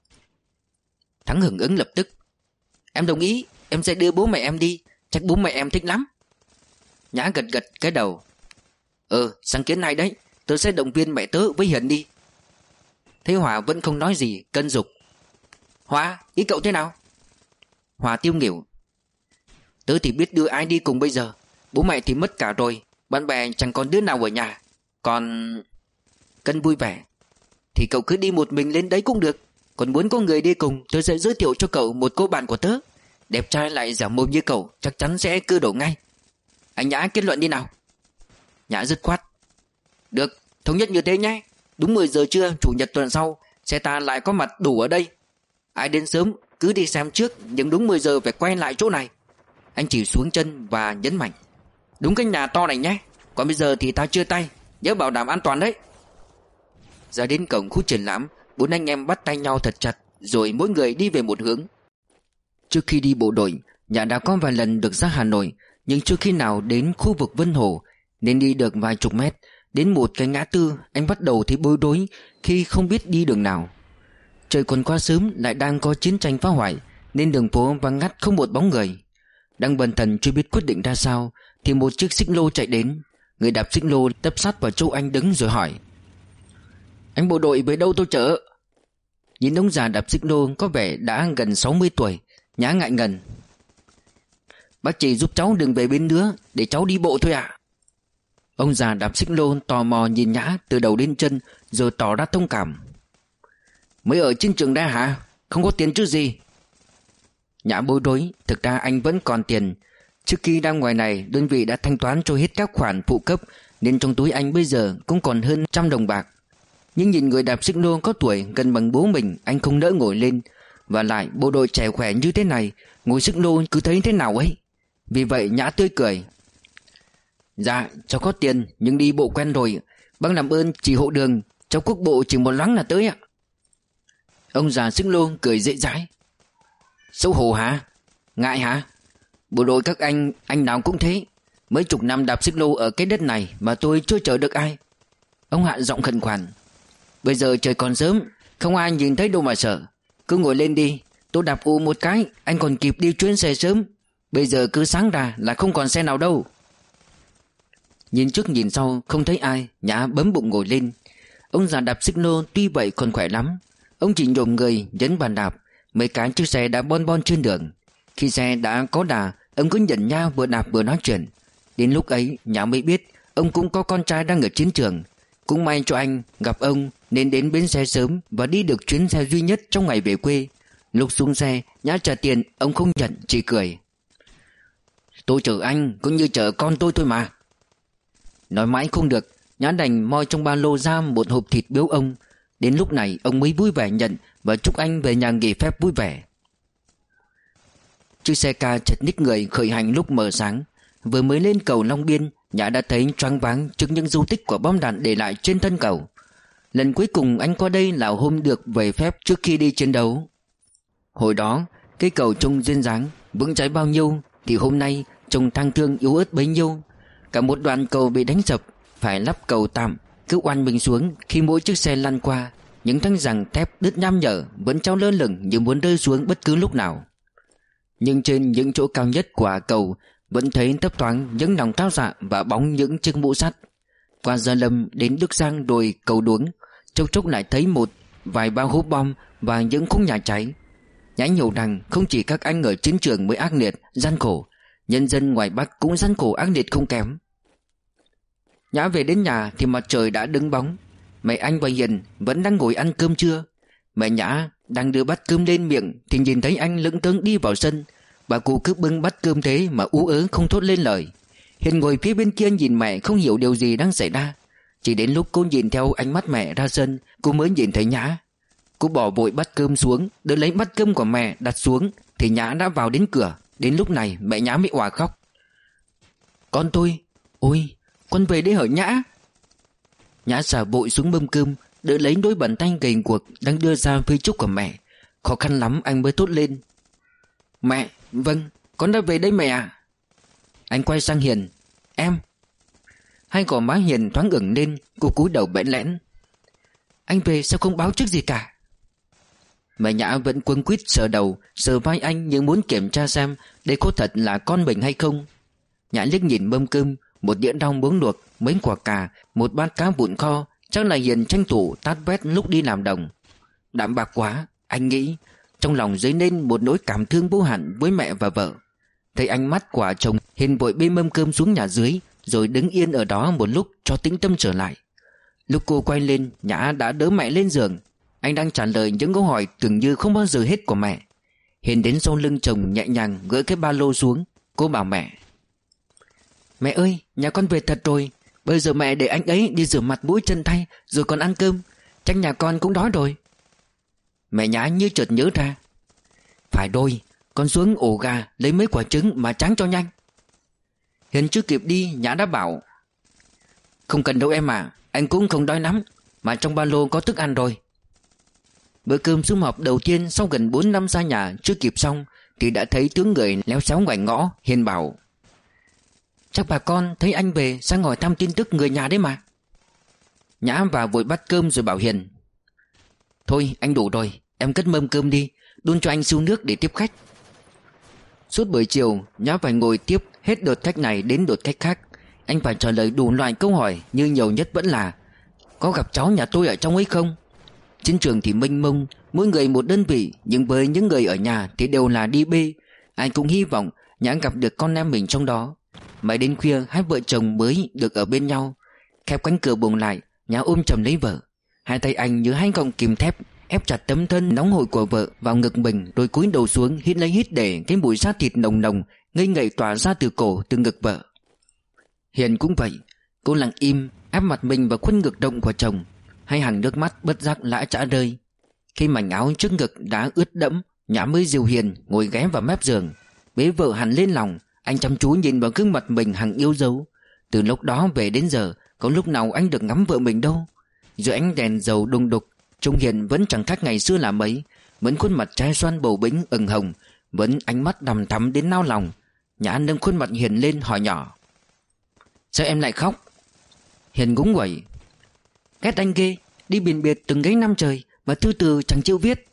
Thắng hưởng ứng lập tức: "Em đồng ý, em sẽ đưa bố mẹ em đi, chắc bố mẹ em thích lắm." Nhã gật gật cái đầu: "Ừ, sáng kiến này đấy, tớ sẽ động viên mẹ tớ với Hiền đi." Thấy Hòa vẫn không nói gì, Cân giục: "Hòa, ý cậu thế nào?" Hòa tiêu nghỉu: "Tớ thì biết đưa ai đi cùng bây giờ. Bố mẹ thì mất cả rồi, bạn bè chẳng còn đứa nào ở nhà. Còn..." Cân vui vẻ: "Thì cậu cứ đi một mình lên đấy cũng được. Còn muốn có người đi cùng, tớ sẽ giới thiệu cho cậu một cô bạn của tớ. Đẹp trai lại dẻo mồm như cậu, chắc chắn sẽ cưa đổ ngay. Anh Nhã kết luận đi nào." Nhã dứt khoát: "Được, thống nhất như thế nhé. Đúng mười giờ trưa chủ nhật tuần sau, xe ta lại có mặt đủ ở đây. Ai đến sớm cứ đi xem trước, nhưng đúng mười giờ phải quay lại chỗ này." Anh chỉ xuống chân và nhấn mạnh: "Đúng cái nhà to này nhé. Còn bây giờ thì ta chia tay, nhớ bảo đảm an toàn đấy." Ra đến cổng khu triển lãm, bốn anh em bắt tay nhau thật chặt, rồi mỗi người đi về một hướng. Trước khi đi bộ đội, Nhã đã có vài lần được ra Hà Nội, nhưng chưa khi nào đến khu vực Vân Hồ. Nên đi được vài chục mét, đến một cái ngã tư, anh bắt đầu thấy bối rối khi không biết đi đường nào. Trời còn quá sớm, lại đang có chiến tranh phá hoại, nên đường phố vắng ngắt không một bóng người. Đang bần thần chưa biết quyết định ra sao, thì một chiếc xích lô chạy đến. Người đạp xích lô tấp sát vào chỗ anh đứng rồi hỏi: "Anh bộ đội về đâu tôi chở?" Nhìn ông già đạp xích lô có vẻ đã gần sáu mươi tuổi, Nhã ngại ngần: "Bác chỉ giúp cháu đừng về bên nữa, để cháu đi bộ thôi ạ." Ông già đạp xích lô tò mò nhìn Nhã từ đầu đến chân, rồi tỏ ra thông cảm: "Mới ở chiến trường ra hả? Không có tiền chứ gì?" Nhã bối rối, thực ra anh vẫn còn tiền. Trước khi ra ngoài này, đơn vị đã thanh toán cho hết các khoản phụ cấp, nên trong túi anh bây giờ cũng còn hơn trăm đồng bạc. Nhưng nhìn người đạp xích lô có tuổi gần bằng bố mình, anh không nỡ ngồi lên. Và lại bộ đội trẻ khỏe như thế này, ngồi xích lô cứ thấy thế nào ấy. Vì vậy Nhã tươi cười: "Dạ cháu có tiền, nhưng đi bộ quen rồi. Bác làm ơn chỉ hộ đường, cháu quốc bộ chỉ một loáng là tới ạ." Ông già xích lô cười dễ dãi: "Xấu hổ hả? Ngại hả? Bộ đội các anh, anh nào cũng thế. Mấy chục năm đạp xích lô ở cái đất này mà tôi chưa chở được ai." Ông hạ giọng khẩn khoản: "Bây giờ trời còn sớm, không ai nhìn thấy đâu mà sợ. Cứ ngồi lên đi, tôi đạp ù một cái, anh còn kịp đi chuyến xe sớm. Bây giờ cứ sáng ra là không còn xe nào đâu." Nhìn trước nhìn sau không thấy ai, Nhã bấm bụng ngồi lên. Ông già đạp xích lô tuy vậy còn khỏe lắm. Ông chỉ nhổm người nhấn bàn đạp, mấy cái chiếc xe đã bon bon trên đường. Khi xe đã có đà, ông cứ nhẩn nha vừa đạp vừa nói chuyện. Đến lúc ấy Nhã mới biết ông cũng có con trai đang ở chiến trường. Cũng may cho anh gặp ông nên đến bến xe sớm và đi được chuyến xe duy nhất trong ngày về quê. Lúc xuống xe, Nhã trả tiền, ông không nhận, chỉ cười: "Tôi chở anh cũng như chở con tôi thôi mà." Nói mãi không được, Nhã đành moi trong ba lô ra một hộp thịt biếu ông. Đến lúc này ông mới vui vẻ nhận và chúc anh về nhà nghỉ phép vui vẻ. Chiếc xe ca chật ních người khởi hành lúc mờ sáng. Vừa mới lên cầu Long Biên, Nhã đã thấy choáng váng trước những dấu tích của bom đạn để lại trên thân cầu. Lần cuối cùng anh qua đây là hôm được về phép trước khi đi chiến đấu. Hồi đó cây cầu trông duyên dáng vững chãi bao nhiêu thì hôm nay trông tang thương yếu ớt bấy nhiêu. Cả một đoạn cầu bị đánh sập, phải lắp cầu tạm, cứ oằn mình xuống khi mỗi chiếc xe lăn qua. Những thanh giằng thép đứt nham nhở vẫn treo lơ lửng như muốn rơi xuống bất cứ lúc nào. Nhưng trên những chỗ cao nhất của cầu vẫn thấy thấp thoáng những nòng pháo xạ và bóng những chiếc mũ sắt. Qua Gia Lâm đến Đức Giang rồi cầu Đuống, chốc chốc lại thấy một vài bao hốp bom và những khung nhà cháy. Nhã hiểu rằng không chỉ các anh ở chiến trường mới ác liệt, gian khổ, nhân dân ngoài Bắc cũng gian khổ ác liệt không kém. Nhã về đến nhà thì mặt trời đã đứng bóng. Mẹ anh và Hiền vẫn đang ngồi ăn cơm trưa. Mẹ Nhã đang đưa bát cơm lên miệng thì nhìn thấy anh lững thững đi vào sân. Bà cụ cứ bưng bát cơm thế mà ú ớ không thốt lên lời. Hiền ngồi phía bên kia nhìn mẹ không hiểu điều gì đang xảy ra. Chỉ đến lúc cô nhìn theo ánh mắt mẹ ra sân, cô mới nhìn thấy Nhã. Cô bỏ vội bát cơm xuống, đỡ lấy bát cơm của mẹ đặt xuống thì Nhã đã vào đến cửa. Đến lúc này mẹ Nhã mới òa khóc: "Con tôi, ôi, con về đây hả Nhã?" Nhã xả vội xuống mâm cơm, đỡ lấy đôi bàn tay gầy guộc đang đưa ra phía trước của mẹ. Khó khăn lắm anh mới thốt lên: "Mẹ, vâng, con đã về đây mẹ ạ." Anh quay sang Hiền: "Em." Hai gò má Hiền thoáng ửng lên, cô cúi đầu bẽn lẽn: "Anh về sao không báo trước gì cả?" Mẹ Nhã vẫn quấn quýt sờ đầu, sờ vai anh như muốn kiểm tra xem đây có thật là con mình hay không. Nhã liếc nhìn mâm cơm, một đĩa rau muống luộc, mấy quả cà, một bát cá vụn kho. Chắc là Hiền tranh thủ tát vét lúc đi làm đồng. Đạm bạc quá, anh nghĩ. Trong lòng dấy lên một nỗi cảm thương vô hạn với mẹ và vợ. Thấy ánh mắt của chồng, Hiền vội bê mâm cơm xuống nhà dưới, rồi đứng yên ở đó một lúc cho tĩnh tâm trở lại. Lúc cô quay lên, Nhã đã đỡ mẹ lên giường. Anh đang trả lời những câu hỏi tưởng như không bao giờ hết của mẹ. Hiền đến sau lưng chồng nhẹ nhàng gỡ cái ba lô xuống. Cô bảo mẹ: "Mẹ ơi, nhà con về thật rồi. Bây giờ mẹ để anh ấy đi rửa mặt mũi chân tay rồi còn ăn cơm. Chắc nhà con cũng đói rồi." Mẹ Nhã như chợt nhớ ra: "Phải rồi, con xuống ổ gà lấy mấy quả trứng mà tráng cho nhanh." Hiền chưa kịp đi, Nhã đã bảo: "Không cần đâu em à, anh cũng không đói lắm, mà trong ba lô có thức ăn rồi." Bữa cơm sum họp đầu tiên sau gần bốn năm xa nhà chưa kịp xong thì đã thấy tướng người léo xéo ngoài ngõ. Hiền bảo: "Chắc bà con thấy anh về sang hỏi thăm tin tức người nhà đấy mà." Nhã vào vội bắt cơm rồi bảo Hiền: "Thôi anh đủ rồi, em cất mâm cơm đi, đun cho anh xu nước để tiếp khách." Suốt buổi chiều Nhã phải ngồi tiếp hết đợt khách này đến đợt khách khác. Anh phải trả lời đủ loại câu hỏi, như nhiều nhất vẫn là: "Có gặp cháu nhà tôi ở trong ấy không?" Chiến trường thì mênh mông, mỗi người một đơn vị, nhưng với những người ở nhà thì đều là đi bê. Ai cũng hy vọng Nhã gặp được con em mình trong đó. Mãi đến khuya hai vợ chồng mới được ở bên nhau. Khép cánh cửa buồng lại, Nhã ôm chầm lấy vợ. Hai tay anh như hai cọng kìm thép ép chặt tấm thân nóng hổi của vợ vào ngực mình, rồi cúi đầu xuống hít lấy hít để cái mùi da thịt nồng nồng ngây ngậy tỏa ra từ cổ từ ngực vợ. Hiền cũng vậy, cô lặng im áp mặt mình vào khuôn ngực rộng của chồng. Hai hàng nước mắt bất giác lã chã rơi. Khi mảnh áo trước ngực đã ướt đẫm, Nhã mới dìu Hiền ngồi ghé vào mép giường, bế vợ hẳn lên lòng. Anh chăm chú nhìn vào gương mặt mình hằng yêu dấu. Từ lúc đó về đến giờ, có lúc nào anh được ngắm vợ mình đâu. Dưới ánh đèn dầu đùng đục, trông Hiền vẫn chẳng khác ngày xưa là mấy, vẫn khuôn mặt trái xoan bầu bĩnh ửng hồng, vẫn ánh mắt đằm thắm đến nao lòng. Nhã nâng khuôn mặt Hiền lên hỏi nhỏ: "Sao em lại khóc?" Hiền gúng quẩy: "Ghét anh ghê, đi biển biệt từng ấy năm trời mà thư từ chẳng chịu viết."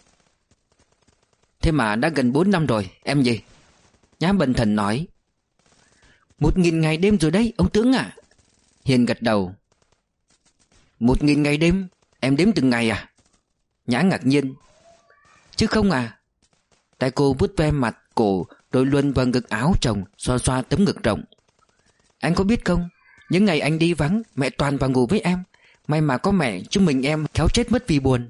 "Thế mà đã gần bốn năm rồi, em gì?" Nhã bần thần nói. Một nghìn ngày đêm rồi đấy, ông tướng à?" Hiền gật đầu. Một nghìn ngày đêm? Em đếm từng ngày à?" Nhã ngạc nhiên. "Chứ không à." Tay cô vuốt ve mặt, cổ, rồi luồn vào ngực áo chồng, xoa xoa tấm ngực rộng. "Anh có biết không, những ngày anh đi vắng, mẹ toàn vào ngủ với em. May mà có mẹ, chứ mình em khéo chết mất vì buồn."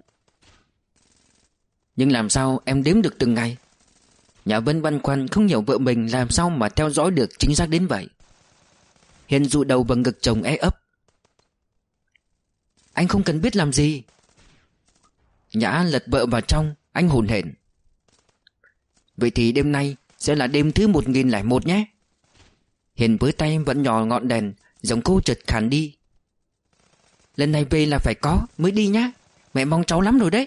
"Nhưng làm sao em đếm được từng ngày?" Nhã vẫn băn khoăn không hiểu vợ mình làm sao mà theo dõi được chính xác đến vậy. Hiền dụ đầu vào ngực chồng e ấp. "Anh không cần biết làm gì." Nhã lật vợ vào trong, anh hồn hển. "Vậy thì đêm nay sẽ là đêm thứ một nghìn lẻ một nhé." Hiền với tay vẫn nhỏ ngọn đèn, giọng cô chợt khàn đi. "Lần này về là phải có mới đi nhá, mẹ mong cháu lắm rồi đấy."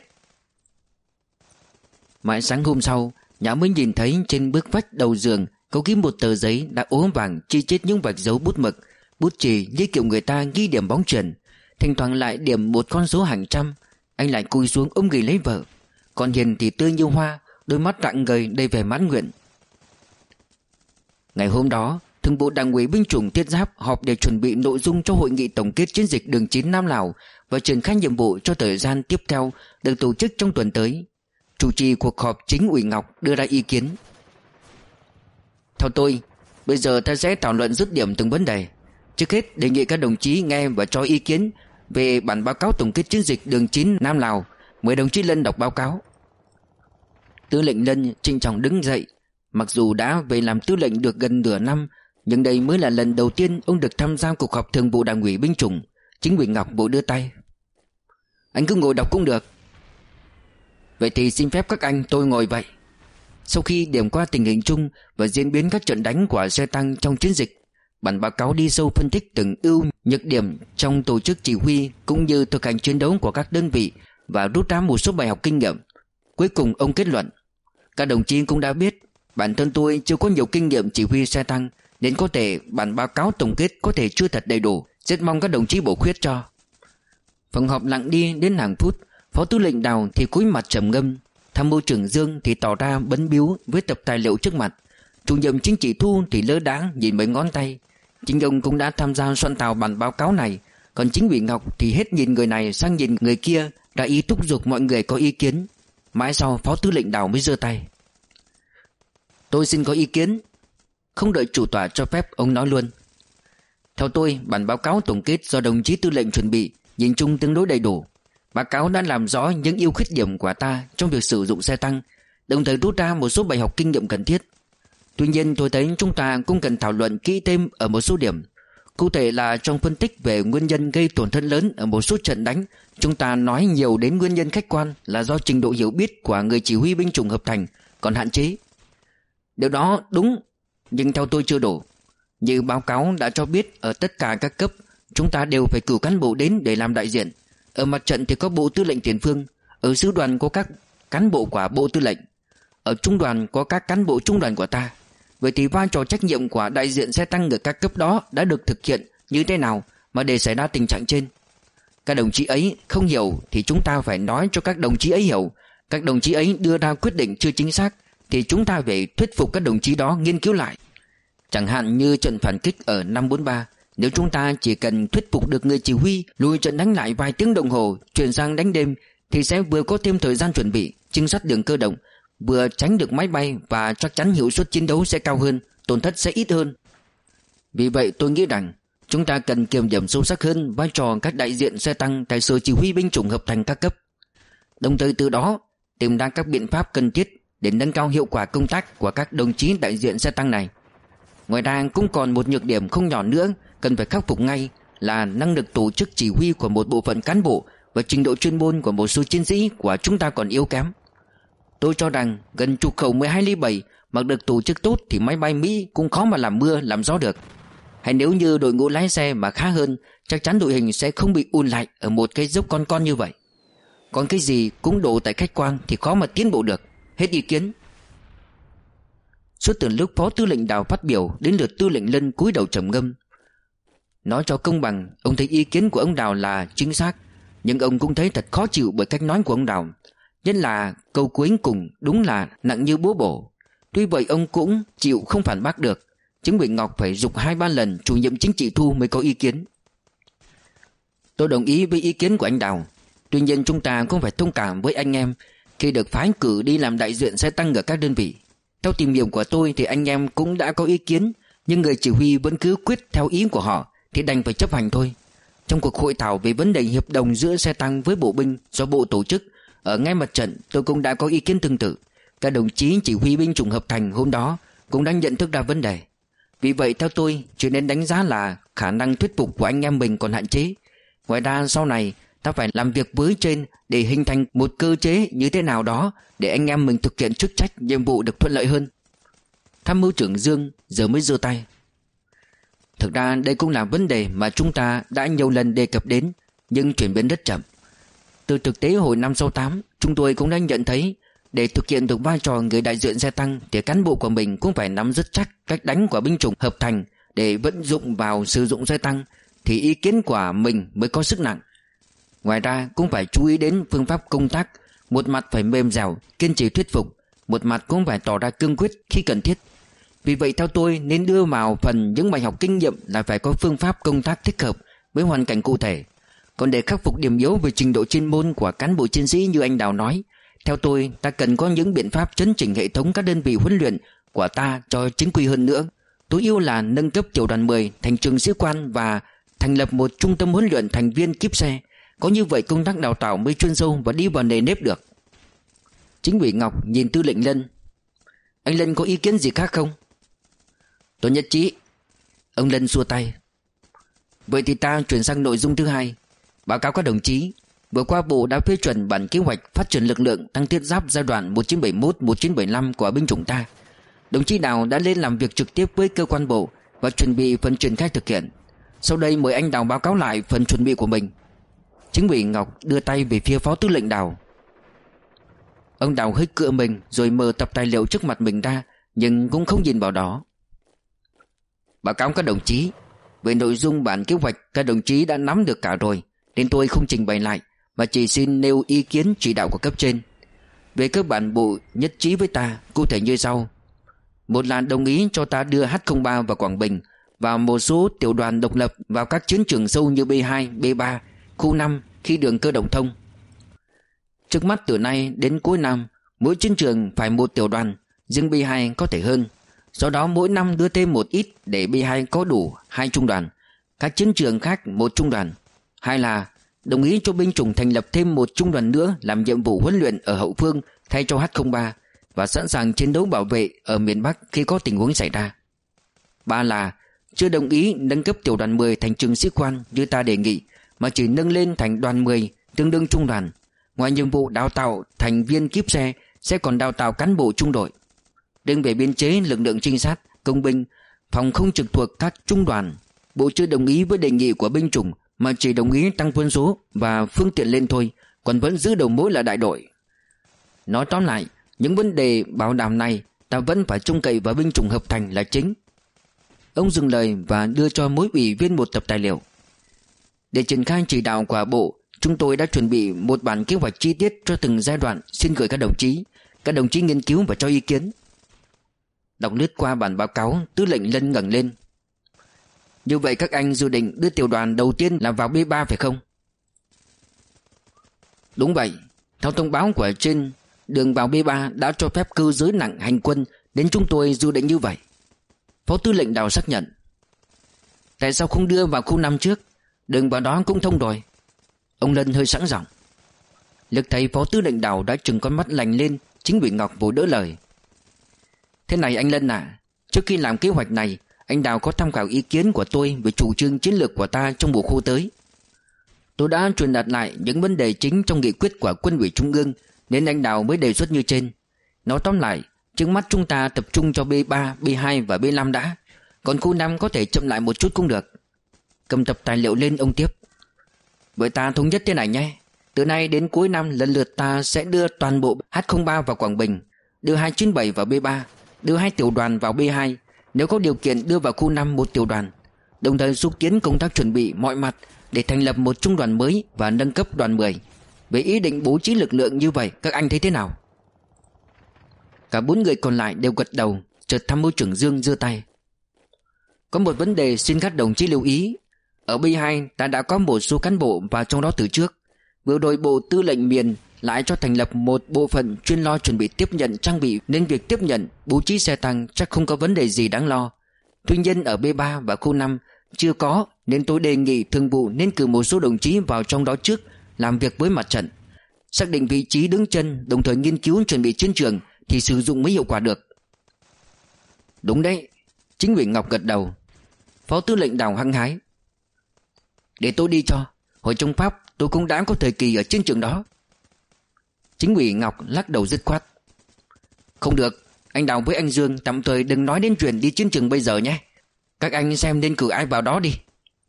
Mãi sáng hôm sau, Nhã mới nhìn thấy trên bức vách đầu giường có ghi một tờ giấy đã ố vàng chi chít những vạch dấu bút mực, bút chì như kiểu người ta ghi điểm bóng chuyền, thỉnh thoảng lại điểm một con số hàng trăm. Anh lại cúi xuống ôm ghì lấy vợ. Còn Hiền thì tươi như hoa, đôi mắt rạng ngời đầy vẻ mãn nguyện. Ngày hôm đó, Thường vụ Đảng ủy binh chủng Thiết Giáp họp để chuẩn bị nội dung cho hội nghị tổng kết chiến dịch đường chín Nam Lào và triển khai nhiệm vụ cho thời gian tiếp theo được tổ chức trong tuần tới. Chủ trì cuộc họp chính ủy Ngọc đưa ra ý kiến. "Theo tôi, bây giờ ta sẽ thảo luận dứt điểm từng vấn đề. Trước hết đề nghị các đồng chí nghe và cho ý kiến về bản báo cáo tổng kết chiến dịch đường chín Nam Lào. Mời đồng chí Lân đọc báo cáo." Tư lệnh Lân trịnh trọng đứng dậy. Mặc dù đã về làm tư lệnh được gần nửa năm, nhưng đây mới là lần đầu tiên ông được tham gia cuộc họp thường vụ Đảng ủy binh chủng. Chính ủy Ngọc vội đưa tay. "Anh cứ ngồi đọc cũng được." "Vậy thì xin phép các anh tôi ngồi vậy." Sau khi điểm qua tình hình chung và diễn biến các trận đánh của xe tăng trong chiến dịch, bản báo cáo đi sâu phân tích từng ưu nhược điểm trong tổ chức chỉ huy cũng như thực hành chiến đấu của các đơn vị và rút ra một số bài học kinh nghiệm. Cuối cùng ông kết luận: "Các đồng chí cũng đã biết, bản thân tôi chưa có nhiều kinh nghiệm chỉ huy xe tăng, nên có thể bản báo cáo tổng kết có thể chưa thật đầy đủ. Rất mong các đồng chí bổ khuyết cho." Phòng họp lặng đi đến hàng phút. Phó tư lệnh Đào thì cúi mặt trầm ngâm, tham mưu trưởng Dương thì tỏ ra bấn bíu với tập tài liệu trước mặt. Chủ nhiệm chính trị Thu thì lơ đãng nhìn mấy ngón tay. Chính ông cũng đã tham gia soạn thảo bản báo cáo này. Còn chính ủy Ngọc thì hết nhìn người này sang nhìn người kia, đã ý thúc giục mọi người có ý kiến. Mãi sau phó tư lệnh Đào mới giơ tay. "Tôi xin có ý kiến." Không đợi chủ tọa cho phép, ông nói luôn: "Theo tôi, bản báo cáo tổng kết do đồng chí tư lệnh chuẩn bị nhìn chung tương đối đầy đủ. Báo cáo đã làm rõ những ưu khuyết điểm của ta trong việc sử dụng xe tăng, đồng thời rút ra một số bài học kinh nghiệm cần thiết. Tuy nhiên tôi thấy chúng ta cũng cần thảo luận kỹ thêm ở một số điểm. Cụ thể là trong phân tích về nguyên nhân gây tổn thất lớn ở một số trận đánh, chúng ta nói nhiều đến nguyên nhân khách quan là do trình độ hiểu biết của người chỉ huy binh chủng hợp thành còn hạn chế. Điều đó đúng, nhưng theo tôi chưa đủ. Như báo cáo đã cho biết, ở tất cả các cấp chúng ta đều phải cử cán bộ đến để làm đại diện. Ở mặt trận thì có bộ tư lệnh tiền phương, Ở sư đoàn có các cán bộ của bộ tư lệnh, ở trung đoàn có các cán bộ trung đoàn của ta. Vậy thì vai trò trách nhiệm của đại diện xe tăng ở các cấp đó đã được thực hiện như thế nào mà để xảy ra tình trạng trên? Các đồng chí ấy không hiểu thì chúng ta phải nói cho các đồng chí ấy hiểu. Các đồng chí ấy đưa ra quyết định chưa chính xác thì chúng ta phải thuyết phục các đồng chí đó nghiên cứu lại. Chẳng hạn như trận phản kích ở năm bốn ba, nếu chúng ta chỉ cần thuyết phục được người chỉ huy lùi trận đánh lại vài tiếng đồng hồ, chuyển sang đánh đêm, thì sẽ vừa có thêm thời gian chuẩn bị, trinh sát đường cơ động, vừa tránh được máy bay và chắc chắn hiệu suất chiến đấu sẽ cao hơn, tổn thất sẽ ít hơn. Vì vậy tôi nghĩ rằng chúng ta cần kiểm điểm sâu sắc hơn vai trò các đại diện xe tăng tại sở chỉ huy binh chủng hợp thành các cấp, đồng thời từ đó tìm ra các biện pháp cần thiết để nâng cao hiệu quả công tác của các đồng chí đại diện xe tăng này. Ngoài ra cũng còn một nhược điểm không nhỏ nữa cần phải khắc phục ngay là năng lực tổ chức chỉ huy của một bộ phận cán bộ và trình độ chuyên môn của một số chiến sĩ của chúng ta còn yếu kém. Tôi cho rằng gần chục khẩu mười hai ly bảy mà được tổ chức tốt thì máy bay Mỹ cũng khó mà làm mưa làm gió được. Hay nếu như đội ngũ lái xe mà khá hơn, chắc chắn đội hình sẽ không bị ùn lại ở một cái dốc con con như vậy. Còn cái gì cũng đổ tại khách quan thì khó mà tiến bộ được. Hết ý kiến. Suốt từ lúc Phó Tư lệnh Đào phát biểu đến lượt Tư lệnh Lân cúi đầu trầm ngâm. Nói cho công bằng, ông thấy ý kiến của ông Đào là chính xác, nhưng ông cũng thấy thật khó chịu bởi cách nói của ông Đào. Nhất là câu cuối cùng đúng là nặng như búa bổ. Tuy vậy ông cũng chịu không phản bác được. Chứng Bình Ngọc phải giục hai ba lần chủ nhiệm chính trị Thu mới có ý kiến. Tôi đồng ý với ý kiến của anh Đào. Tuy nhiên chúng ta cũng phải thông cảm với anh em khi được phái cử đi làm đại diện xe tăng ở các đơn vị. Theo tìm hiểu của tôi thì anh em cũng đã có ý kiến, nhưng người chỉ huy vẫn cứ quyết theo ý của họ thì đành phải chấp hành thôi. Trong cuộc hội thảo về vấn đề hiệp đồng giữa xe tăng với bộ binh do bộ tổ chức ở ngay mặt trận, tôi cũng đã có ý kiến tương tự. Các đồng chí chỉ huy binh chủng hợp thành hôm đó cũng đã nhận thức ra vấn đề. Vì vậy theo tôi, chỉ nên đánh giá là khả năng thuyết phục của anh em mình còn hạn chế. Ngoài ra sau này ta phải làm việc với trên để hình thành một cơ chế như thế nào đó để anh em mình thực hiện chức trách nhiệm vụ được thuận lợi hơn. Tham mưu trưởng Dương giờ mới giơ tay. Thực ra đây cũng là vấn đề mà chúng ta đã nhiều lần đề cập đến, nhưng chuyển biến rất chậm. Từ thực tế hồi năm sáu tám, chúng tôi cũng đã nhận thấy để thực hiện được vai trò người đại diện xe tăng thì cán bộ của mình cũng phải nắm rất chắc cách đánh của binh chủng hợp thành để vận dụng vào sử dụng xe tăng, thì ý kiến của mình mới có sức nặng. Ngoài ra cũng phải chú ý đến phương pháp công tác, một mặt phải mềm dẻo, kiên trì thuyết phục, một mặt cũng phải tỏ ra cương quyết khi cần thiết. Vì vậy theo tôi nên đưa vào phần những bài học kinh nghiệm là phải có phương pháp công tác thích hợp với hoàn cảnh cụ thể. Còn để khắc phục điểm yếu về trình độ chuyên môn của cán bộ chiến sĩ như anh Đào nói, theo tôi ta cần có những biện pháp chấn chỉnh hệ thống các đơn vị huấn luyện của ta cho chính quy hơn nữa. Tối ưu là nâng cấp tiểu đoàn mười thành trường sĩ quan và thành lập một trung tâm huấn luyện thành viên kíp xe. Có như vậy công tác đào tạo mới chuyên sâu và đi vào nề nếp được. Chính ủy Ngọc nhìn Tư lệnh Lân. Anh Lân có ý kiến gì khác không? Tôi nhất trí. Ông Lân xua tay. Vậy thì ta chuyển sang nội dung thứ hai. Báo cáo các đồng chí, vừa qua Bộ đã phê chuẩn bản kế hoạch phát triển lực lượng tăng thiết giáp giai đoạn một nghìn chín trăm bảy mươi mốt đến một nghìn chín trăm bảy mươi lăm của binh chủng ta. Đồng chí Đào đã lên làm việc trực tiếp với cơ quan Bộ và chuẩn bị phần triển khai thực hiện. Sau đây mời anh Đào báo cáo lại phần chuẩn bị của mình. Chính ủy Ngọc đưa tay về phía Phó Tư lệnh Đào. Ông Đào hơi cựa mình rồi mở tập tài liệu trước mặt mình ra, nhưng cũng không nhìn vào đó. Báo cáo các đồng chí, về nội dung bản kế hoạch các đồng chí đã nắm được cả rồi, nên tôi không trình bày lại mà chỉ xin nêu ý kiến chỉ đạo của cấp trên. Về cơ bản Bộ nhất trí với ta cụ thể như sau. Một là đồng ý cho ta đưa H không ba vào Quảng Bình và một số tiểu đoàn độc lập vào các chiến trường sâu như B hai, B ba, khu năm khi đường cơ động thông. Trước mắt từ nay đến cuối năm, mỗi chiến trường phải một tiểu đoàn, riêng B hai có thể hơn. Do đó mỗi năm đưa thêm một ít để B hai có đủ hai trung đoàn, các chiến trường khác một trung đoàn. Hai là đồng ý cho binh chủng thành lập thêm một trung đoàn nữa làm nhiệm vụ huấn luyện ở hậu phương thay cho H không ba và sẵn sàng chiến đấu bảo vệ ở miền Bắc khi có tình huống xảy ra. Ba là chưa đồng ý nâng cấp tiểu đoàn mười thành trường sĩ quan như ta đề nghị, mà chỉ nâng lên thành đoàn mười tương đương trung đoàn. Ngoài nhiệm vụ đào tạo thành viên kíp xe, sẽ còn đào tạo cán bộ trung đội. Riêng về biên chế lực lượng trinh sát, công binh, phòng không trực thuộc các trung đoàn, Bộ chưa đồng ý với đề nghị của binh chủng mà chỉ đồng ý tăng quân số và phương tiện lên thôi, còn vẫn giữ đầu mối là đại đội. Nói tóm lại, những vấn đề bảo đảm này ta vẫn phải trông cậy vào binh chủng hợp thành là chính. Ông dừng lời và đưa cho mỗi ủy viên một tập tài liệu. Để triển khai chỉ đạo của bộ, chúng tôi đã chuẩn bị một bản kế hoạch chi tiết cho từng giai đoạn, xin gửi các đồng chí. Các đồng chí nghiên cứu và cho ý kiến. Đọc lướt qua bản báo cáo, Tư lệnh Lân ngẩng lên. Như vậy các anh dự định đưa tiểu đoàn đầu tiên là vào B ba phải không? Đúng vậy. Theo thông báo của trên, đường vào B ba đã cho phép cơ giới nặng hành quân, đến chúng tôi dự định như vậy. Phó Tư lệnh Đào xác nhận. Tại sao không đưa vào khu năm trước? Đường vào đó cũng thông rồi. Ông Lân hơi sẵn giọng. Lực thấy Phó Tư lệnh Đào đã trừng con mắt lành lên, Chính ủy Ngọc vội đỡ lời. Thế này anh Lân à, trước khi làm kế hoạch này, anh Đào có tham khảo ý kiến của tôi về chủ trương chiến lược của ta trong mùa khô tới. Tôi đã truyền đạt lại những vấn đề chính trong nghị quyết của Quân ủy Trung ương, nên anh Đào mới đề xuất như trên. Nói tóm lại, trước mắt chúng ta tập trung cho B ba, B hai và B năm đã, còn khu năm có thể chậm lại một chút cũng được. Cầm tập tài liệu lên, ông tiếp. Vậy ta thống nhất thế này nhé. Từ nay đến cuối năm lần lượt ta sẽ đưa toàn bộ H không ba vào Quảng Bình, đưa hai chín bảy vào B ba, đưa hai tiểu đoàn vào B hai, nếu có điều kiện đưa vào khu năm một tiểu đoàn, đồng thời xúc tiến công tác chuẩn bị mọi mặt để thành lập một trung đoàn mới và nâng cấp đoàn mười. Về ý định bố trí lực lượng như vậy, các anh thấy thế nào? Cả bốn người còn lại đều gật đầu. Chợt tham mưu trưởng Dương giơ tay. Có một vấn đề xin các đồng chí lưu ý. Ở B hai ta đã có một số cán bộ vào trong đó từ trước. Vừa rồi Bộ Tư lệnh miền lại cho thành lập một bộ phận chuyên lo chuẩn bị tiếp nhận trang bị, nên việc tiếp nhận, bố trí xe tăng chắc không có vấn đề gì đáng lo. Tuy nhiên ở B ba và khu năm chưa có, nên tôi đề nghị thường vụ nên cử một số đồng chí vào trong đó trước, làm việc với mặt trận, xác định vị trí đứng chân, đồng thời nghiên cứu chuẩn bị chiến trường thì sử dụng mới hiệu quả được. Đúng đấy, Chính ủy Ngọc gật đầu. Phó Tư lệnh Đào hăng hái. Để tôi đi cho. Hồi trong Pháp tôi cũng đã có thời kỳ ở chiến trường đó. Chính ủy Ngọc lắc đầu dứt khoát. Không được, anh Đào với anh Dương tạm thời đừng nói đến chuyện đi chiến trường bây giờ nhé. Các anh xem nên cử ai vào đó đi.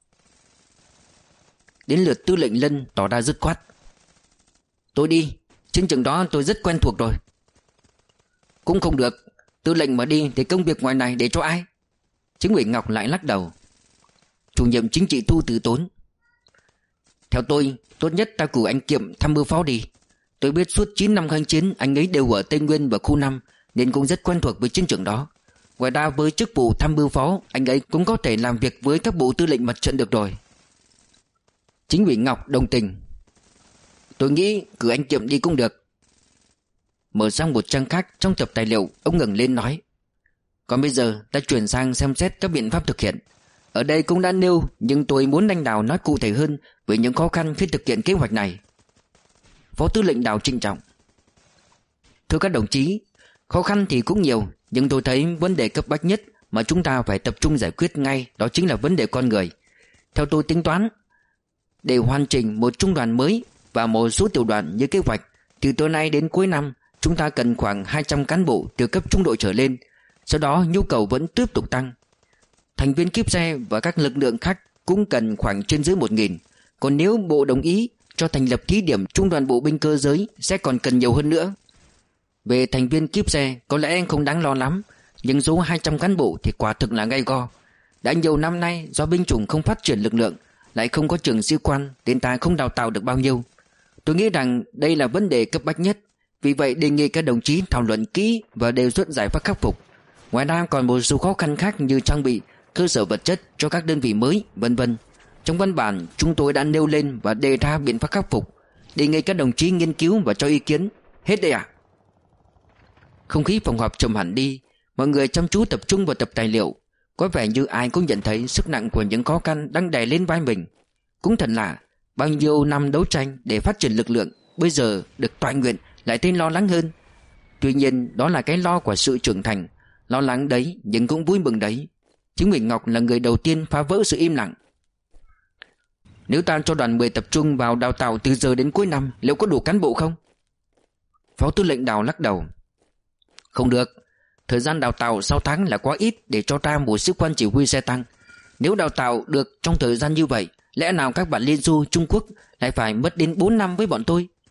Đến lượt Tư lệnh Lân tỏ ra dứt khoát. Tôi đi, chiến trường đó tôi rất quen thuộc rồi. Cũng không được, tư lệnh mà đi thì công việc ngoài này để cho ai? Chính ủy Ngọc lại lắc đầu. Chủ nhiệm chính trị Thu từ tốn. Theo tôi, tốt nhất ta cử anh Kiệm tham mưu phó đi. Tôi biết suốt chín năm kháng chiến anh ấy đều ở Tây Nguyên và khu năm, nên cũng rất quen thuộc với chiến trường đó. Ngoài ra với chức vụ tham mưu phó, anh ấy cũng có thể làm việc với các bộ tư lệnh mặt trận được rồi. Chính ủy Ngọc đồng tình. Tôi nghĩ cử anh Kiệm đi cũng được. Mở sang một trang khác trong tập tài liệu, ông ngẩng lên nói. Còn bây giờ ta chuyển sang xem xét các biện pháp thực hiện. Ở đây cũng đã nêu, nhưng tôi muốn anh Đào nói cụ thể hơn về những khó khăn khi thực hiện kế hoạch này. Phó Tư lệnh Đào trịnh trọng. Thưa các đồng chí, khó khăn thì cũng nhiều, nhưng tôi thấy vấn đề cấp bách nhất mà chúng ta phải tập trung giải quyết ngay, đó chính là vấn đề con người. Theo tôi tính toán, để hoàn chỉnh một trung đoàn mới và một số tiểu đoàn như kế hoạch, từ tối nay đến cuối năm chúng ta cần khoảng hai trăm cán bộ từ cấp trung đội trở lên. Sau đó nhu cầu vẫn tiếp tục tăng. Thành viên kíp xe và các lực lượng khác cũng cần khoảng trên dưới một nghìn. Còn nếu bộ đồng ý cho thành lập thí điểm trung đoàn bộ binh cơ giới sẽ còn cần nhiều hơn nữa. Về thành viên kíp xe có lẽ không đáng lo lắm, nhưng số hai trăm cán bộ thì quả thực là gay go. Đã nhiều năm nay do binh chủng không phát triển lực lượng, lại không có trường sĩ quan, đến ta không đào tạo được bao nhiêu. Tôi nghĩ rằng đây là vấn đề cấp bách nhất. Vì vậy đề nghị các đồng chí thảo luận kỹ và đề xuất giải pháp khắc phục. Ngoài ra còn một số khó khăn khác như trang bị, cơ sở vật chất cho các đơn vị mới, vân vân. Trong văn bản chúng tôi đã nêu lên và đề ra biện pháp khắc phục. Đề nghị các đồng chí nghiên cứu và cho ý kiến. Hết đây ạ. Không khí phòng họp trầm hẳn đi. Mọi người chăm chú tập trung vào tập tài liệu. Có vẻ như ai cũng nhận thấy sức nặng của những khó khăn đang đè lên vai mình. Cũng thật lạ, bao nhiêu năm đấu tranh để phát triển lực lượng, bây giờ được toại nguyện lại thấy lo lắng hơn. Tuy nhiên đó là cái lo của sự trưởng thành. Lo lắng đấy nhưng cũng vui mừng đấy. Chính ủy Ngọc là người đầu tiên phá vỡ sự im lặng. Nếu ta cho đoàn mười tập trung vào đào tạo từ giờ đến cuối năm, liệu có đủ cán bộ không? Phó Tư lệnh Đào lắc đầu. Không được. Thời gian đào tạo sáu tháng là quá ít để cho ta một sĩ quan chỉ huy xe tăng. Nếu đào tạo được trong thời gian như vậy, lẽ nào các bạn Liên Xô, Trung Quốc lại phải mất đến bốn năm với bọn tôi?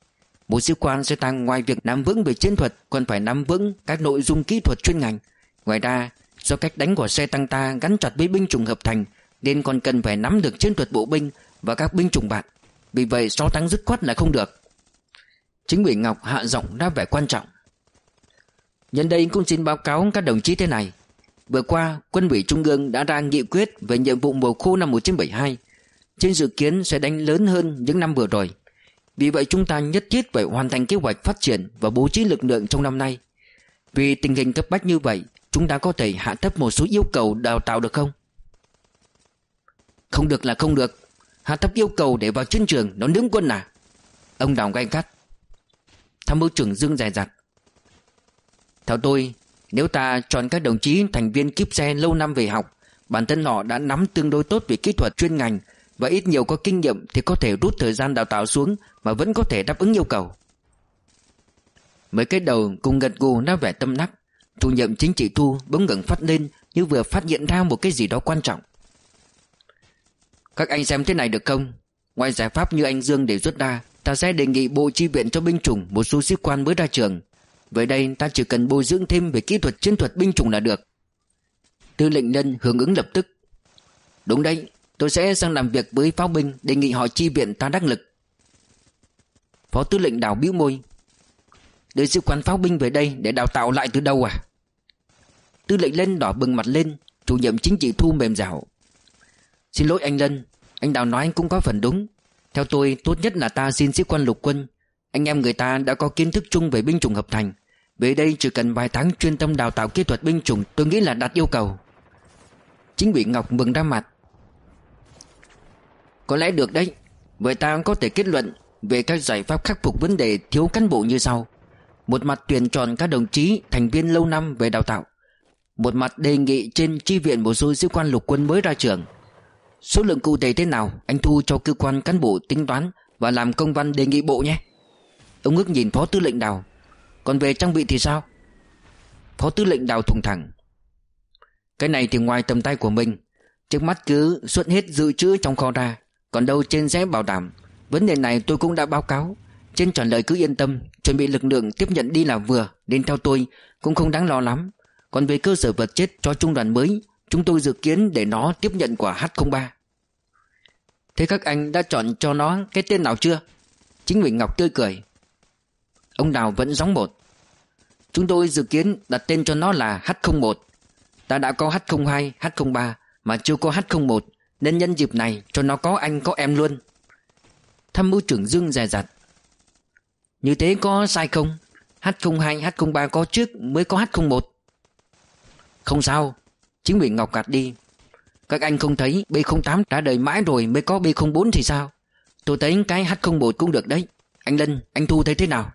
Một sĩ quan xe tăng ngoài việc nắm vững về chiến thuật còn phải nắm vững các nội dung kỹ thuật chuyên ngành. Ngoài ra, do cách đánh của xe tăng ta gắn chặt với binh chủng hợp thành nên còn cần phải nắm được chiến thuật bộ binh và các binh chủng bạn. Vì vậy so thắng dứt khoát là không được. Chính ủy Ngọc hạ giọng đáp vẻ quan trọng. Nhân đây cũng xin báo cáo các đồng chí thế này. Vừa qua, Quân ủy Trung ương đã ra nghị quyết về nhiệm vụ mùa khô năm một nghìn chín trăm bảy mươi hai. Trên dự kiến sẽ đánh lớn hơn những năm vừa rồi. Vì vậy chúng ta nhất thiết phải hoàn thành kế hoạch phát triển và bố trí lực lượng trong năm nay. Vì tình hình cấp bách như vậy, chúng ta có thể hạ thấp một số yêu cầu đào tạo được không? Không được là không được. Hạ thấp yêu cầu để vào chiến trường nó nướng quân à? Ông Đào gay gắt. Tham mưu trưởng Dương dè dặt. Theo tôi, nếu ta chọn các đồng chí thành viên kíp xe lâu năm về học, bản thân họ đã nắm tương đối tốt về kỹ thuật chuyên ngành và ít nhiều có kinh nghiệm thì có thể rút thời gian đào tạo xuống mà vẫn có thể đáp ứng yêu cầu. Mấy cái đầu cùng gật gù đã vẻ tâm đắc. Chủ nhiệm chính trị Thu bỗng ngẩng phát lên như vừa phát hiện ra một cái gì đó quan trọng. Các anh xem thế này được không? Ngoài giải pháp như anh Dương đề xuất ra, ta sẽ đề nghị Bộ chi viện cho binh chủng một số sĩ quan mới ra trường. Vậy đây ta chỉ cần bồi dưỡng thêm về kỹ thuật chiến thuật binh chủng là được. Tư lệnh Lân hưởng ứng lập tức. Đúng đấy, tôi sẽ sang làm việc với pháo binh, đề nghị họ chi viện ta đắc lực. Phó tư lệnh Đào bĩu môi. Đưa sĩ quan pháo binh về đây để đào tạo lại từ đâu à? Tư lệnh Lân đỏ bừng mặt lên. Chủ nhiệm chính trị Thu mềm dẻo. Xin lỗi anh Lân, anh Đào nói anh cũng có phần đúng. Theo tôi, tốt nhất là ta xin sĩ quan lục quân. Anh em người ta đã có kiến thức chung về binh chủng hợp thành. Về đây chỉ cần vài tháng chuyên tâm đào tạo kỹ thuật binh chủng, tôi nghĩ là đạt yêu cầu. Chính ủy Ngọc mừng ra mặt. Có lẽ được đấy. Vậy ta có thể kết luận về các giải pháp khắc phục vấn đề thiếu cán bộ như sau. Một mặt tuyển chọn các đồng chí thành viên lâu năm về đào tạo. Một mặt đề nghị trên chi viện một số sĩ quan lục quân mới ra trường. Số lượng cụ thể thế nào anh Thu cho cơ quan cán bộ tính toán và làm công văn đề nghị bộ nhé. Ông ước nhìn Phó tư lệnh Đào. Còn về trang bị thì sao? Phó tư lệnh Đào thùng thẳng. Cái này thì ngoài tầm tay của mình. Trước mắt cứ xuất hết dự trữ trong kho ra. Còn đâu trên sẽ bảo đảm. Vấn đề này tôi cũng đã báo cáo. Trên trả lời cứ yên tâm. Chuẩn bị lực lượng tiếp nhận đi là vừa. Nên theo tôi cũng không đáng lo lắm. Còn về cơ sở vật chất cho trung đoàn mới, chúng tôi dự kiến để nó tiếp nhận quả H không ba. Thế các anh đã chọn cho nó cái tên nào chưa? Chính ủy Ngọc tươi cười. Ông Đào vẫn gióng một. Chúng tôi dự kiến đặt tên cho nó là H không một. Ta đã có H không hai, H không ba mà chưa có H không một, nên nhân dịp này cho nó có anh có em luôn. Tham mưu trưởng Dương dè dặt. Như thế có sai không? H không hai, H không ba có trước mới có H không một. Không sao. Chính ủy Ngọc gạt đi. Các anh không thấy B không tám đã đời mãi rồi mới có B không bốn thì sao? Tôi thấy cái H không một cũng được đấy. Anh Lân, anh Thu thấy thế nào?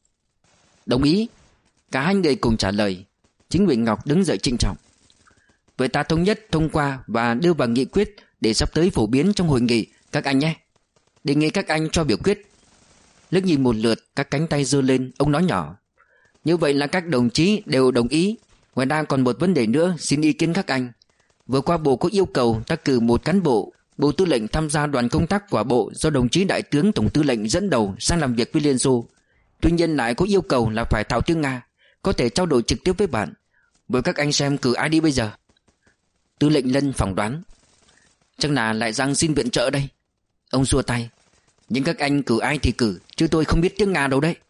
Đồng ý. Cả hai người cùng trả lời. Chính ủy Ngọc đứng dậy trịnh trọng. Vậy ta thống nhất thông qua và đưa vào nghị quyết để sắp tới phổ biến trong hội nghị các anh nhé. Đề nghị các anh cho biểu quyết. Liếc nhìn một lượt, các cánh tay giơ lên, ông nói nhỏ. Như vậy là các đồng chí đều đồng ý. Ngoài ra còn một vấn đề nữa xin ý kiến các anh. Vừa qua Bộ có yêu cầu ta cử một cán bộ Bộ Tư lệnh tham gia đoàn công tác của Bộ do đồng chí Đại tướng Tổng Tư lệnh dẫn đầu sang làm việc với Liên Xô. Tuy nhiên lại có yêu cầu là phải thạo tiếng Nga, có thể trao đổi trực tiếp với bạn. Với các anh xem cử ai đi bây giờ? Tư lệnh Lân phỏng đoán. Chắc là lại Giang xin viện trợ đây. Ông xua tay. Nhưng các anh cử ai thì cử, chứ tôi không biết tiếng Nga đâu đấy.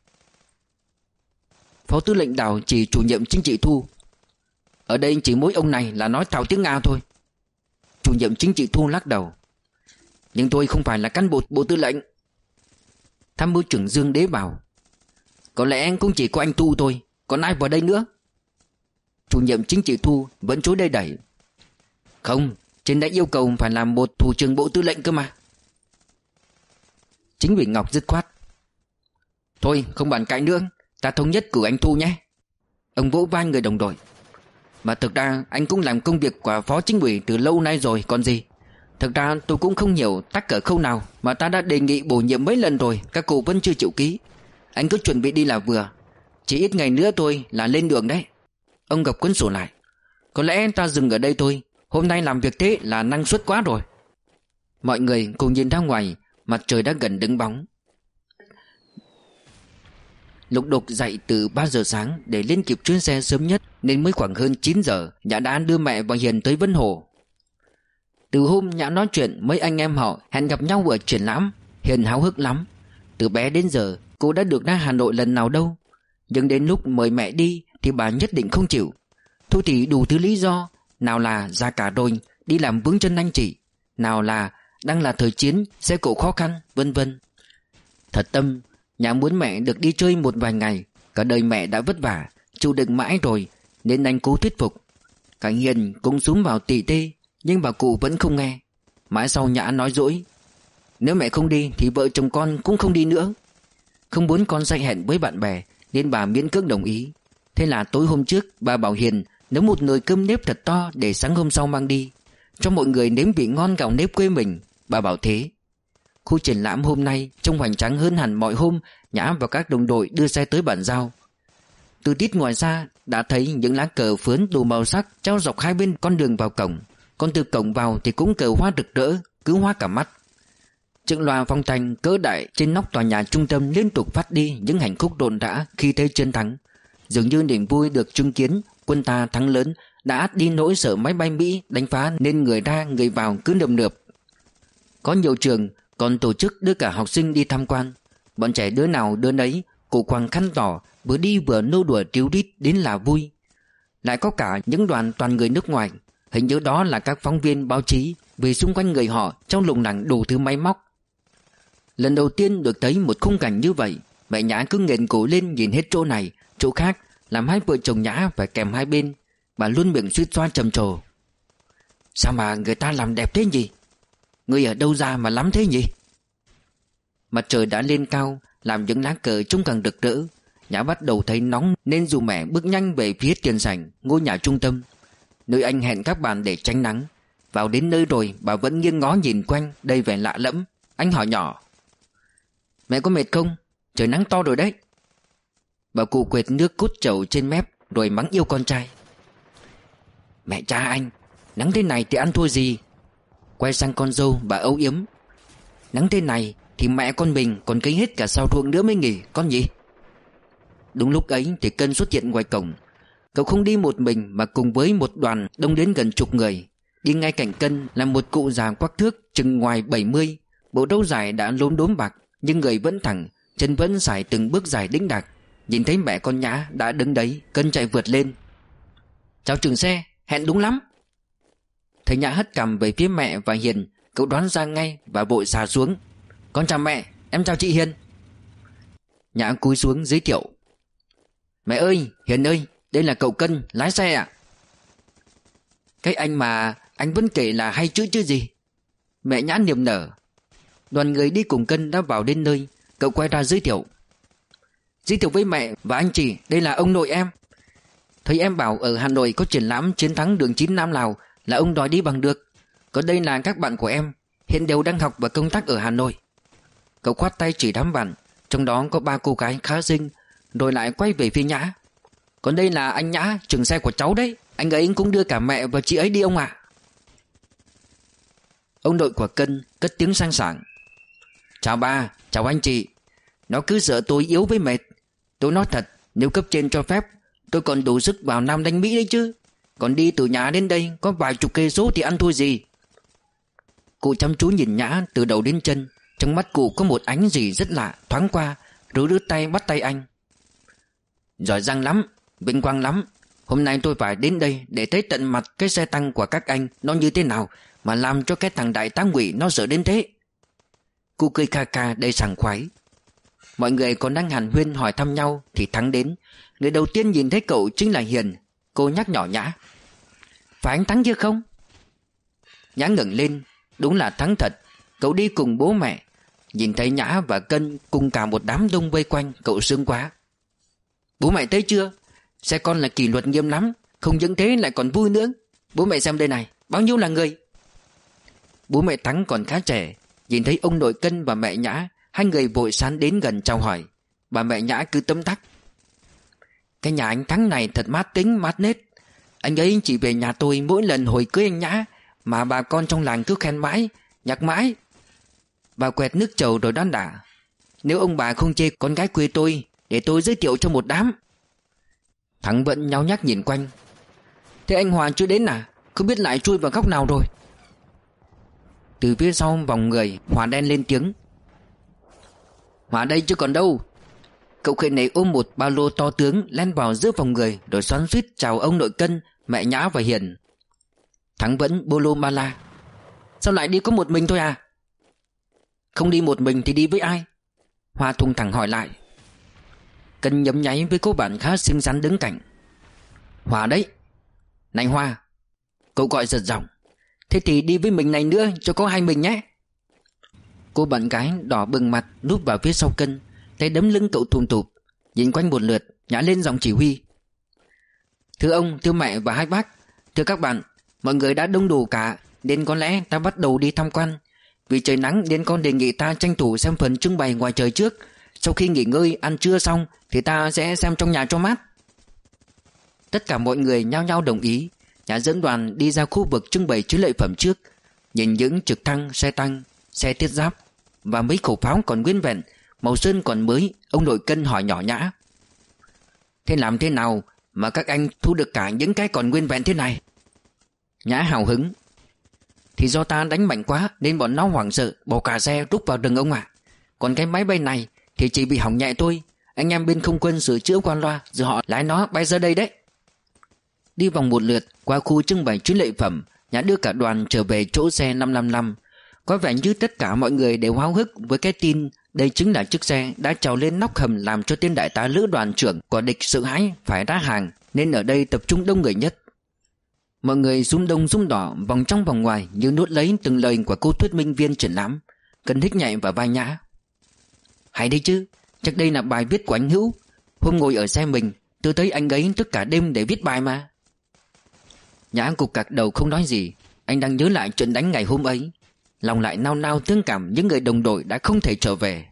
Phó Tư lệnh Đào chỉ chủ nhiệm chính trị Thu. Ở đây chỉ mỗi ông này là nói thạo tiếng Nga thôi. Chủ nhiệm chính trị Thu lắc đầu. Nhưng tôi không phải là cán bộ Bộ Tư lệnh. Tham mưu trưởng Dương Đế bảo. Có lẽ cũng chỉ có anh Thu thôi, còn ai vào đây nữa? Chủ nhiệm chính trị Thu vẫn chối đầy đẩy. Không, trên đã yêu cầu phải làm một thủ trưởng Bộ Tư lệnh cơ mà. Chính ủy Ngọc dứt khoát. Thôi không bàn cãi nữa, ta thống nhất cử anh Thu nhé. Ông vỗ vai người đồng đội. Mà thực ra anh cũng làm công việc của phó chính ủy từ lâu nay rồi còn gì. Thực ra tôi cũng không hiểu tắc ở khâu nào mà ta đã đề nghị bổ nhiệm mấy lần rồi, các cụ vẫn chưa chịu ký. Anh cứ chuẩn bị đi là vừa. Chỉ ít ngày nữa thôi là lên đường đấy. Ông gập cuốn sổ lại. Có lẽ ta dừng ở đây thôi. Hôm nay làm việc thế là năng suất quá rồi. Mọi người cùng nhìn ra ngoài. Mặt trời đã gần đứng bóng. Lục đục dậy từ ba giờ sáng để lên kịp chuyến xe sớm nhất, nên mới khoảng hơn chín giờ Nhã đã đưa mẹ và Hiền tới Vân Hồ. Từ hôm Nhã nói chuyện mấy anh em họ hẹn gặp nhau ở triển lãm, Hiền háo hức lắm. Từ bé đến giờ cô đã được ra Hà Nội lần nào đâu, nhưng đến lúc mời mẹ đi thì bà nhất định không chịu. Thôi thì đủ thứ lý do, nào là già cả rồi đi làm vướng chân anh chị, nào là đang là thời chiến xe cộ khó khăn, vân vân. Thật tâm, Nhã muốn mẹ được đi chơi một vài ngày. Cả đời mẹ đã vất vả chịu đựng mãi rồi, nên anh cố thuyết phục. Cả Hiền cũng xúm vào tỉ tê, nhưng bà cụ vẫn không nghe. Mãi sau Nhã nói dỗi, nếu mẹ không đi thì vợ chồng con cũng không đi nữa. Không muốn con say hẹn với bạn bè, nên bà miễn cưỡng đồng ý. Thế là tối hôm trước bà bảo Hiền nấu một nồi cơm nếp thật to để sáng hôm sau mang đi, cho mọi người nếm vị ngon gạo nếp quê mình. Bà bảo thế. Khu triển lãm hôm nay trông hoành tráng hơn hẳn mọi hôm Nhã và các đồng đội đưa xe tới bàn giao. Từ tít ngoài xa đã thấy những lá cờ phướn đủ màu sắc treo dọc hai bên con đường vào cổng. Còn từ cổng vào thì cũng cờ hoa rực rỡ, cứ hoa cả mắt. Chiếc loa phong thanh cỡ đại trên nóc tòa nhà trung tâm liên tục phát đi những hành khúc rộn rã khi thấy chiến thắng. Dường như niềm vui được chứng kiến quân ta thắng lớn đã át đi nỗi sợ máy bay Mỹ đánh phá, nên người ra người vào cứ nườm nượp. Có nhiều trường còn tổ chức đưa cả học sinh đi tham quan. Bọn trẻ đứa nào đứa nấy cổ quàng khăn đỏ, vừa đi vừa nô đùa tríu rít đến là vui. Lại có cả những đoàn toàn người nước ngoài, hình như đó là các phóng viên báo chí, vì xung quanh người họ trong lùng lẳng đủ thứ máy móc. Lần đầu tiên được thấy một khung cảnh như vậy, mẹ Nhã cứ nghẹn cổ lên nhìn hết chỗ này chỗ khác, làm hai vợ chồng Nhã phải kèm hai bên. Bà luôn miệng suýt xoa trầm trồ, sao mà người ta làm đẹp thế nhỉ? Người ở đâu ra mà lắm thế nhỉ? Mặt trời đã lên cao, làm những lá cờ trông càng rực rỡ. Nhã bắt đầu thấy nóng, nên dù mẹ bước nhanh về phía tiền sảnh ngôi nhà trung tâm, nơi anh hẹn các bạn để tránh nắng. Vào đến nơi rồi bà vẫn nghiêng ngó nhìn quanh đầy vẻ lạ lẫm. Anh hỏi nhỏ, mẹ có mệt không? Trời nắng to rồi đấy. Bà cụ quệt nước cút chầu trên mép rồi mắng yêu con trai, mẹ cha anh, nắng thế này thì ăn thua gì? Quay sang con dâu bà âu yếm, nắng thế này thì mẹ con mình còn cấy hết cả sao ruộng nữa mới nghỉ con nhỉ? Đúng lúc ấy thì Cân xuất hiện ngoài cổng. Cậu không đi một mình mà cùng với một đoàn đông đến gần chục người. Đi ngay cạnh Cân là một cụ già quắc thước chừng ngoài bảy mươi. Bộ râu dài đã lốm đốm bạc, nhưng người vẫn thẳng, chân vẫn sải từng bước dài đĩnh đạc. Nhìn thấy mẹ con Nhã đã đứng đấy, Cân chạy vượt lên, chào trưởng xe, hẹn đúng lắm. Thấy Nhã hất cằm về phía mẹ và Hiền, cậu đoán ra ngay và vội xà xuống, con chào mẹ, em chào chị Hiền. Nhã cúi xuống giới thiệu, mẹ ơi, Hiền ơi, đây là cậu Cân, lái xe ạ. Cái anh mà anh vẫn kể là hay chữ chứ gì? Mẹ Nhã niềm nở. Đoàn người đi cùng Cân đã vào đến nơi. Cậu quay ra giới thiệu, giới thiệu với mẹ và anh chị, đây là ông nội em. Thấy em bảo ở Hà Nội có triển lãm chiến thắng đường chín Nam Lào là ông đòi đi bằng được. Còn đây là các bạn của em, hiện đều đang học và công tác ở Hà Nội. Cậu khoát tay chỉ đám bạn, trong đó có ba cô gái khá xinh, rồi lại quay về phía Nhã. Còn đây là anh Nhã, trưởng xe của cháu đấy, anh ấy cũng đưa cả mẹ và chị ấy đi ông ạ. Ông nội của Cân cất tiếng sang sảng, chào ba, chào anh chị. Nó cứ sợ tôi yếu với mệt. Tôi nói thật, nếu cấp trên cho phép, tôi còn đủ sức vào Nam đánh Mỹ đấy chứ. Còn đi từ nhà đến đây có vài chục cây số thì ăn thua gì. Cụ chăm chú nhìn Nhã từ đầu đến chân. Trong mắt cụ có một ánh gì rất lạ thoáng qua, rồi đưa tay bắt tay anh. Giỏi giang lắm, vinh quang lắm. Hôm nay tôi phải đến đây để thấy tận mặt cái xe tăng của các anh nó như thế nào, mà làm cho cái thằng đại tá Ngụy nó sợ đến thế. Cụ cười kha kha đầy sảng khoái. Mọi người còn đang hàn huyên hỏi thăm nhau thì Thắng đến. Người đầu tiên nhìn thấy cậu chính là Hiền. Cô nhắc nhỏ Nhã, phải anh Thắng chứ không? Nhã ngẩng lên, đúng là Thắng thật. Cậu đi cùng bố mẹ. Nhìn thấy Nhã và Cân cùng cả một đám đông vây quanh, cậu sướng quá. Bố mẹ thấy chưa, xe con là kỷ luật nghiêm lắm, không những thế lại còn vui nữa. Bố mẹ xem đây này, bao nhiêu là người. Bố mẹ Thắng còn khá trẻ. Nhìn thấy ông nội Cân và mẹ Nhã, hai người vội sán đến gần chào hỏi. Bà mẹ Nhã cứ tấm tắc, cái nhà anh Thắng này thật mát tính mát nết. Anh ấy chỉ về nhà tôi mỗi lần hồi cưới anh Nhã mà bà con trong làng cứ khen mãi, nhắc mãi. Bà quẹt nước trầu rồi đón đả, nếu ông bà không chê con gái quê tôi để tôi giới thiệu cho một đám. Thắng vẫn nháo nhác nhìn quanh. Thế anh Hòa chưa đến à? Không biết lại chui vào góc nào rồi. Từ phía sau vòng người, Hòa đen lên tiếng. Hòa đây chứ còn đâu. Cậu khệ này ôm một ba lô to tướng len vào giữa vòng người, rồi xoắn xuýt chào ông nội Cân, mẹ Nhã và Hiền. Thắng vẫn bô lô ba la. Sao lại đi có một mình thôi à? Không đi một mình thì đi với ai? Hoa thùng thẳng hỏi lại. Cân nhấm nháy với cô bạn khá xinh xắn đứng cạnh. Hòa đấy. Này Hoa, cậu gọi giật giọng. Thế thì đi với mình này nữa cho có hai mình nhé. Cô bạn gái đỏ bừng mặt núp vào phía sau Cân, tay đấm lưng cậu thùm thụp, nhìn quanh một lượt, nhả lên giọng chỉ huy. Thưa ông, thưa mẹ và hai bác, thưa các bạn, mọi người đã đông đủ cả, nên có lẽ ta bắt đầu đi tham quan. Vì trời nắng nên con đề nghị ta tranh thủ xem phần trưng bày ngoài trời trước. Sau khi nghỉ ngơi ăn trưa xong thì ta sẽ xem trong nhà cho mát. Tất cả mọi người nhao nhao đồng ý. Nhà dẫn đoàn đi ra khu vực trưng bày chiến lợi phẩm trước, nhìn những trực thăng, xe tăng, xe thiết giáp và mấy khẩu pháo còn nguyên vẹn, màu sơn còn mới. Ông nội Cân hỏi nhỏ Nhã. Thế làm thế nào mà các anh thu được cả những cái còn nguyên vẹn thế này? Nhã hào hứng. Thì do ta đánh mạnh quá nên bọn nó hoảng sợ bỏ cả xe rút vào rừng ông ạ. Còn cái máy bay này thì chỉ bị hỏng nhẹ thôi. Anh em bên không quân sửa chữa qua loa, rồi họ lái nó bay ra đây đấy. Đi vòng một lượt qua khu trưng bày chiến lợi phẩm, Nhã đưa cả đoàn trở về chỗ xe năm năm năm. Có vẻ như tất cả mọi người đều háo hức với cái tin đây chính là chiếc xe đã trèo lên nóc hầm làm cho tên đại tá lữ đoàn trưởng của địch sợ hãi phải ra hàng, nên ở đây tập trung đông người nhất. Mọi người rung đông rung đỏ, vòng trong vòng ngoài như nuốt lấy từng lời của cô thuyết minh viên triển lãm. Cần hít nhẹ vào vai Nhã. Hay đấy chứ, chắc đây là bài viết của anh Hữu. Hôm ngồi ở xe mình, tôi thấy anh ấy thức cả đêm để viết bài mà. Nhã cục cặc đầu không nói gì. Anh đang nhớ lại trận đánh ngày hôm ấy, lòng lại nao nao thương cảm những người đồng đội đã không thể trở về.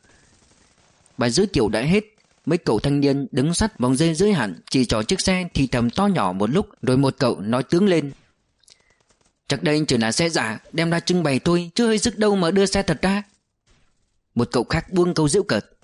Bài giới thiệu đã hết. Mấy cậu thanh niên đứng sát vòng dây giới hạn chỉ trỏ chiếc xe thì thầm to nhỏ một lúc, rồi một cậu nói tướng lên. Chắc đây chỉ là xe giả đem ra trưng bày thôi, chứ hơi sức đâu mà đưa xe thật ra. Một cậu khác buông câu giễu cợt.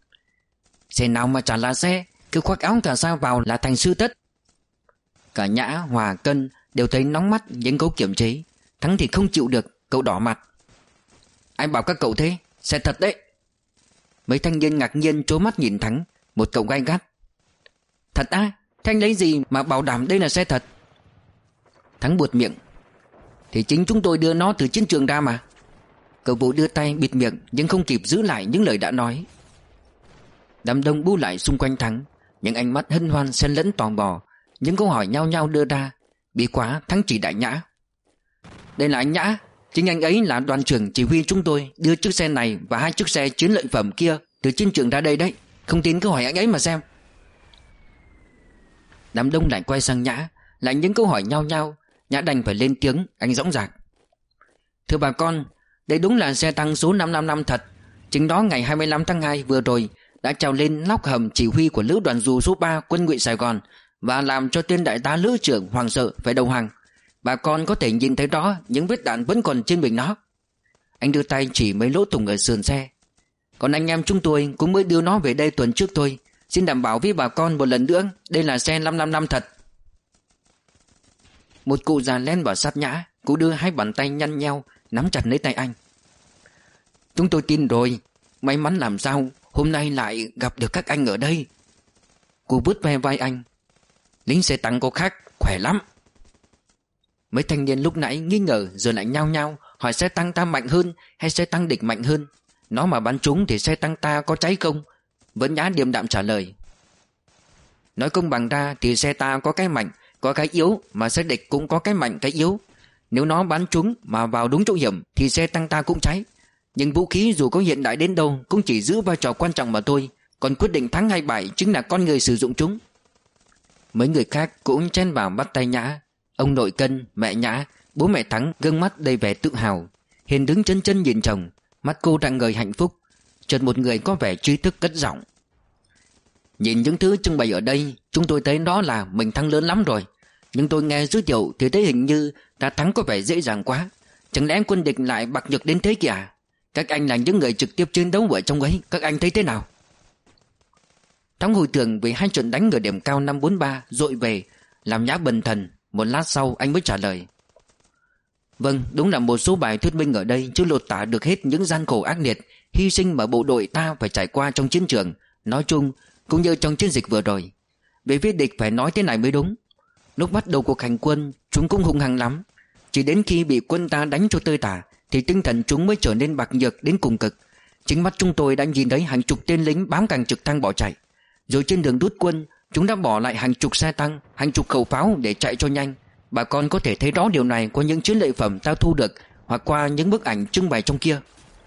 Xe nào mà chả là xe, cứ khoác áo cả sao vào là thành sư tất. Cả Nhã, Hòa, Cân đều thấy nóng mắt những câu kiểm chế. Thắng thì không chịu được, cậu đỏ mặt. Ai bảo các cậu thế? Xe thật đấy. Mấy thanh niên ngạc nhiên trố mắt nhìn Thắng. Một cậu gay gắt. Thật á? Thế anh lấy gì mà bảo đảm đây là xe thật? Thắng buột miệng. Thì chính chúng tôi đưa nó từ chiến trường ra mà. Cậu Vũ đưa tay bịt miệng nhưng không kịp giữ lại những lời đã nói. Đám đông bu lại xung quanh Thắng, những ánh mắt hân hoan xen lẫn tò mò, những câu hỏi nhao nhao đưa ra. Bị quá, Thắng chỉ đại Nhã. Đây là anh Nhã, chính anh ấy là đoàn trưởng chỉ huy chúng tôi đưa chiếc xe này và hai chiếc xe chiến lợi phẩm kia từ chiến trường ra đây đấy. Không tin cứ hỏi anh ấy mà xem. Đám đông lại quay sang Nhã, lại những câu hỏi nhao nhao. Nhã đành phải lên tiếng, anh dõng dạc. Thưa bà con, đây đúng là xe tăng số năm năm năm thật. Chính đó ngày hai mươi lăm tháng hai vừa rồi đã trèo lên nóc hầm chỉ huy của lữ đoàn dù số ba quân ngụy Sài Gòn và làm cho tên đại tá lữ trưởng hoảng sợ phải đầu hàng. Bà con có thể nhìn thấy đó, những vết đạn vẫn còn trên mình nó. Anh đưa tay chỉ mấy lỗ thủng ở sườn xe. Còn anh em chúng tôi cũng mới đưa nó về đây tuần trước thôi. Xin đảm bảo với bà con một lần nữa, đây là xe năm năm năm thật. Một cụ già len vào sát Nhã. Cụ đưa hai bàn tay nhăn nheo nắm chặt lấy tay anh. Chúng tôi tin rồi. May mắn làm sao hôm nay lại gặp được các anh ở đây. Cụ vút ve vai anh. Lính xe tăng có khác, khỏe lắm. Mấy thanh niên lúc nãy nghi ngờ giờ lại nhao nhao hỏi xe tăng ta mạnh hơn hay xe tăng địch mạnh hơn. Nó mà bắn trúng thì xe tăng ta có cháy không? Vẫn Nhã điềm đạm trả lời. Nói công bằng ra thì xe ta có cái mạnh, có cái yếu, mà xe địch cũng có cái mạnh cái yếu. Nếu nó bắn trúng mà vào đúng chỗ hiểm thì xe tăng ta cũng cháy. Nhưng vũ khí dù có hiện đại đến đâu cũng chỉ giữ vai trò quan trọng mà thôi. Còn quyết định thắng hay bại chính là con người sử dụng chúng. Mấy người khác cũng chen vào bắt tay Nhã. Ông nội Cân, mẹ Nhã, bố mẹ Thắng gương mắt đầy vẻ tự hào. Hiền đứng chân chân nhìn chồng, mắt cô rạng ngời hạnh phúc. Chợt một người có vẻ trí thức cất giọng. Nhìn những thứ trưng bày ở đây, chúng tôi thấy đó là mình thắng lớn lắm rồi. Nhưng tôi nghe giới thiệu thì thấy hình như ta thắng có vẻ dễ dàng quá. Chẳng lẽ quân địch lại bạc nhược đến thế kìa? Các anh là những người trực tiếp chiến đấu ở trong ấy, các anh thấy thế nào? Thắng hồi tưởng về hai trận đánh ở điểm cao năm bốn ba dội về, làm Nhã bần thần. Một lát sau anh mới trả lời: Vâng, đúng là một số bài thuyết minh ở đây chưa lột tả được hết những gian khổ ác liệt, hy sinh mà bộ đội ta phải trải qua trong chiến trường nói chung, cũng như trong chiến dịch vừa rồi. Về phía địch phải nói thế này mới đúng. Lúc bắt đầu cuộc hành quân, chúng cũng hung hăng lắm. Chỉ đến khi bị quân ta đánh cho tơi tả thì tinh thần chúng mới trở nên bạc nhược đến cùng cực. Chính mắt chúng tôi đã nhìn thấy hàng chục tên lính bám càng trực thăng bỏ chạy. Rồi trên đường rút quân, chúng đã bỏ lại hàng chục xe tăng, hàng chục khẩu pháo để chạy cho nhanh. Bà con có thể thấy rõ điều này qua những chiến lợi phẩm ta thu được, hoặc qua những bức ảnh trưng bày trong kia.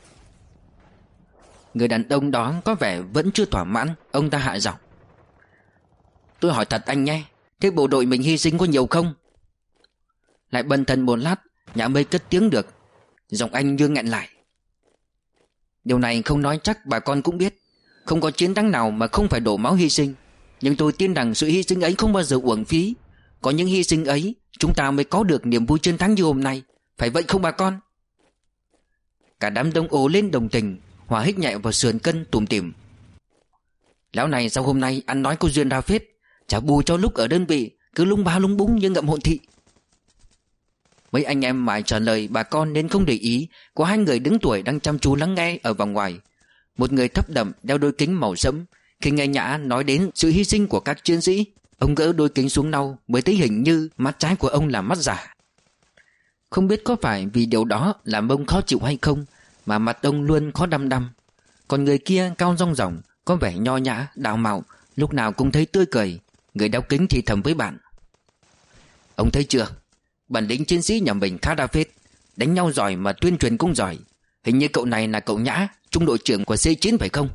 Người đàn ông đó có vẻ vẫn chưa thỏa mãn. Ông ta hạ giọng: Tôi hỏi thật anh nhé, thế bộ đội mình hy sinh có nhiều không? Lại bần thần một lát, Nhã mới cất tiếng được. Giọng anh như nghẹn lại: Điều này không nói chắc bà con cũng biết. Không có chiến thắng nào mà không phải đổ máu hy sinh. Nhưng tôi tin rằng sự hy sinh ấy không bao giờ uổng phí. Có những hy sinh ấy, chúng ta mới có được niềm vui chiến thắng như hôm nay. Phải vậy không bà con? Cả đám đông ồ lên đồng tình. Hòa hích nhẹ vào sườn cân tủm tỉm: Lão này sao hôm nay ăn nói có duyên ra phết. Chả bù cho lúc ở đơn vị cứ lung ba lung búng như ngậm hồn thị. Mấy anh em mãi trả lời bà con nên không để ý. Có hai người đứng tuổi đang chăm chú lắng nghe ở vòng ngoài. Một người thấp đậm đeo đôi kính màu sẫm. Khi nghe Nhã nói đến sự hy sinh của các chiến sĩ, ông gỡ đôi kính xuống lau, mới thấy hình như mắt trái của ông là mắt giả. Không biết có phải vì điều đó làm ông khó chịu hay không mà mặt ông luôn khó đăm đăm. Còn người kia cao rong ròng, có vẻ nho nhã, đào mạo, lúc nào cũng thấy tươi cười. Người đeo kính thì thầm với bạn: Ông thấy chưa, bản lĩnh chiến sĩ nhà mình khá đa phết. Đánh nhau giỏi mà tuyên truyền cũng giỏi. Hình như cậu này là cậu Nhã, trung đội trưởng của C chín phải không?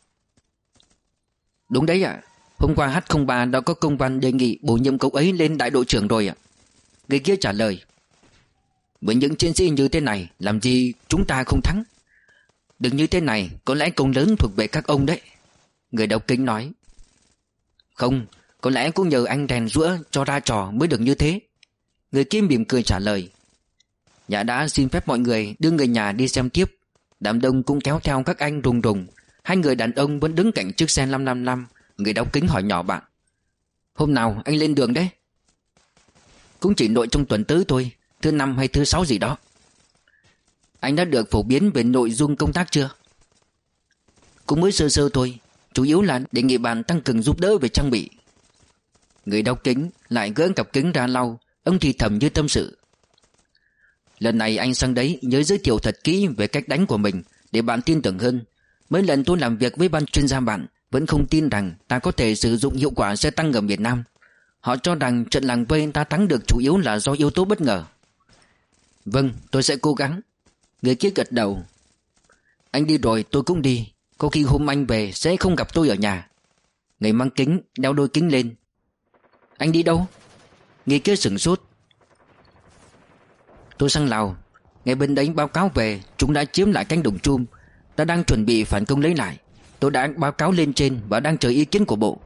Đúng đấy ạ. À. Hôm qua H không ba đã có công văn đề nghị bổ nhiệm cậu ấy lên đại đội trưởng rồi ạ. À. Người kia trả lời: Với những chiến sĩ như thế này, làm gì chúng ta không thắng? Đừng như thế này, có lẽ công lớn thuộc về các ông đấy. Người đeo kính nói: Không, có lẽ cũng nhờ anh rèn giũa cho ra trò mới được như thế. Người kia mỉm cười trả lời: Nhã đã xin phép mọi người đưa người nhà đi xem tiếp. Đám đông cũng kéo theo các anh rùng rùng. Hai người đàn ông vẫn đứng cạnh chiếc xe năm năm năm. Người đeo kính hỏi nhỏ bạn: Hôm nào anh lên đường đấy? Cũng chỉ nội trong tuần tới thôi, thứ năm hay thứ sáu gì đó. Anh đã được phổ biến về nội dung công tác chưa? Cũng mới sơ sơ thôi. Chủ yếu là đề nghị bạn tăng cường giúp đỡ về trang bị. Người đeo kính lại gỡ cặp kính ra lau. Ông thì thầm như tâm sự: Lần này anh sang đấy nhớ giới thiệu thật kỹ về cách đánh của mình, để bạn tin tưởng hơn. Mấy lần tôi làm việc với ban chuyên gia bạn vẫn không tin rằng ta có thể sử dụng hiệu quả xe tăng ở miền Nam. Họ cho rằng trận làng vây ta thắng được chủ yếu là do yếu tố bất ngờ. Vâng, tôi sẽ cố gắng. Người kia gật đầu: Anh đi rồi tôi cũng đi. Có khi hôm anh về sẽ không gặp tôi ở nhà. Người mang kính đeo đôi kính lên: Anh đi đâu? Người kia sửng sốt: Tôi sang Lào. Nghe bên đấy báo cáo về chúng đã chiếm lại cánh đồng chum. Ta đang chuẩn bị phản công lấy lại. Tôi đã báo cáo lên trên và đang chờ ý kiến của bộ.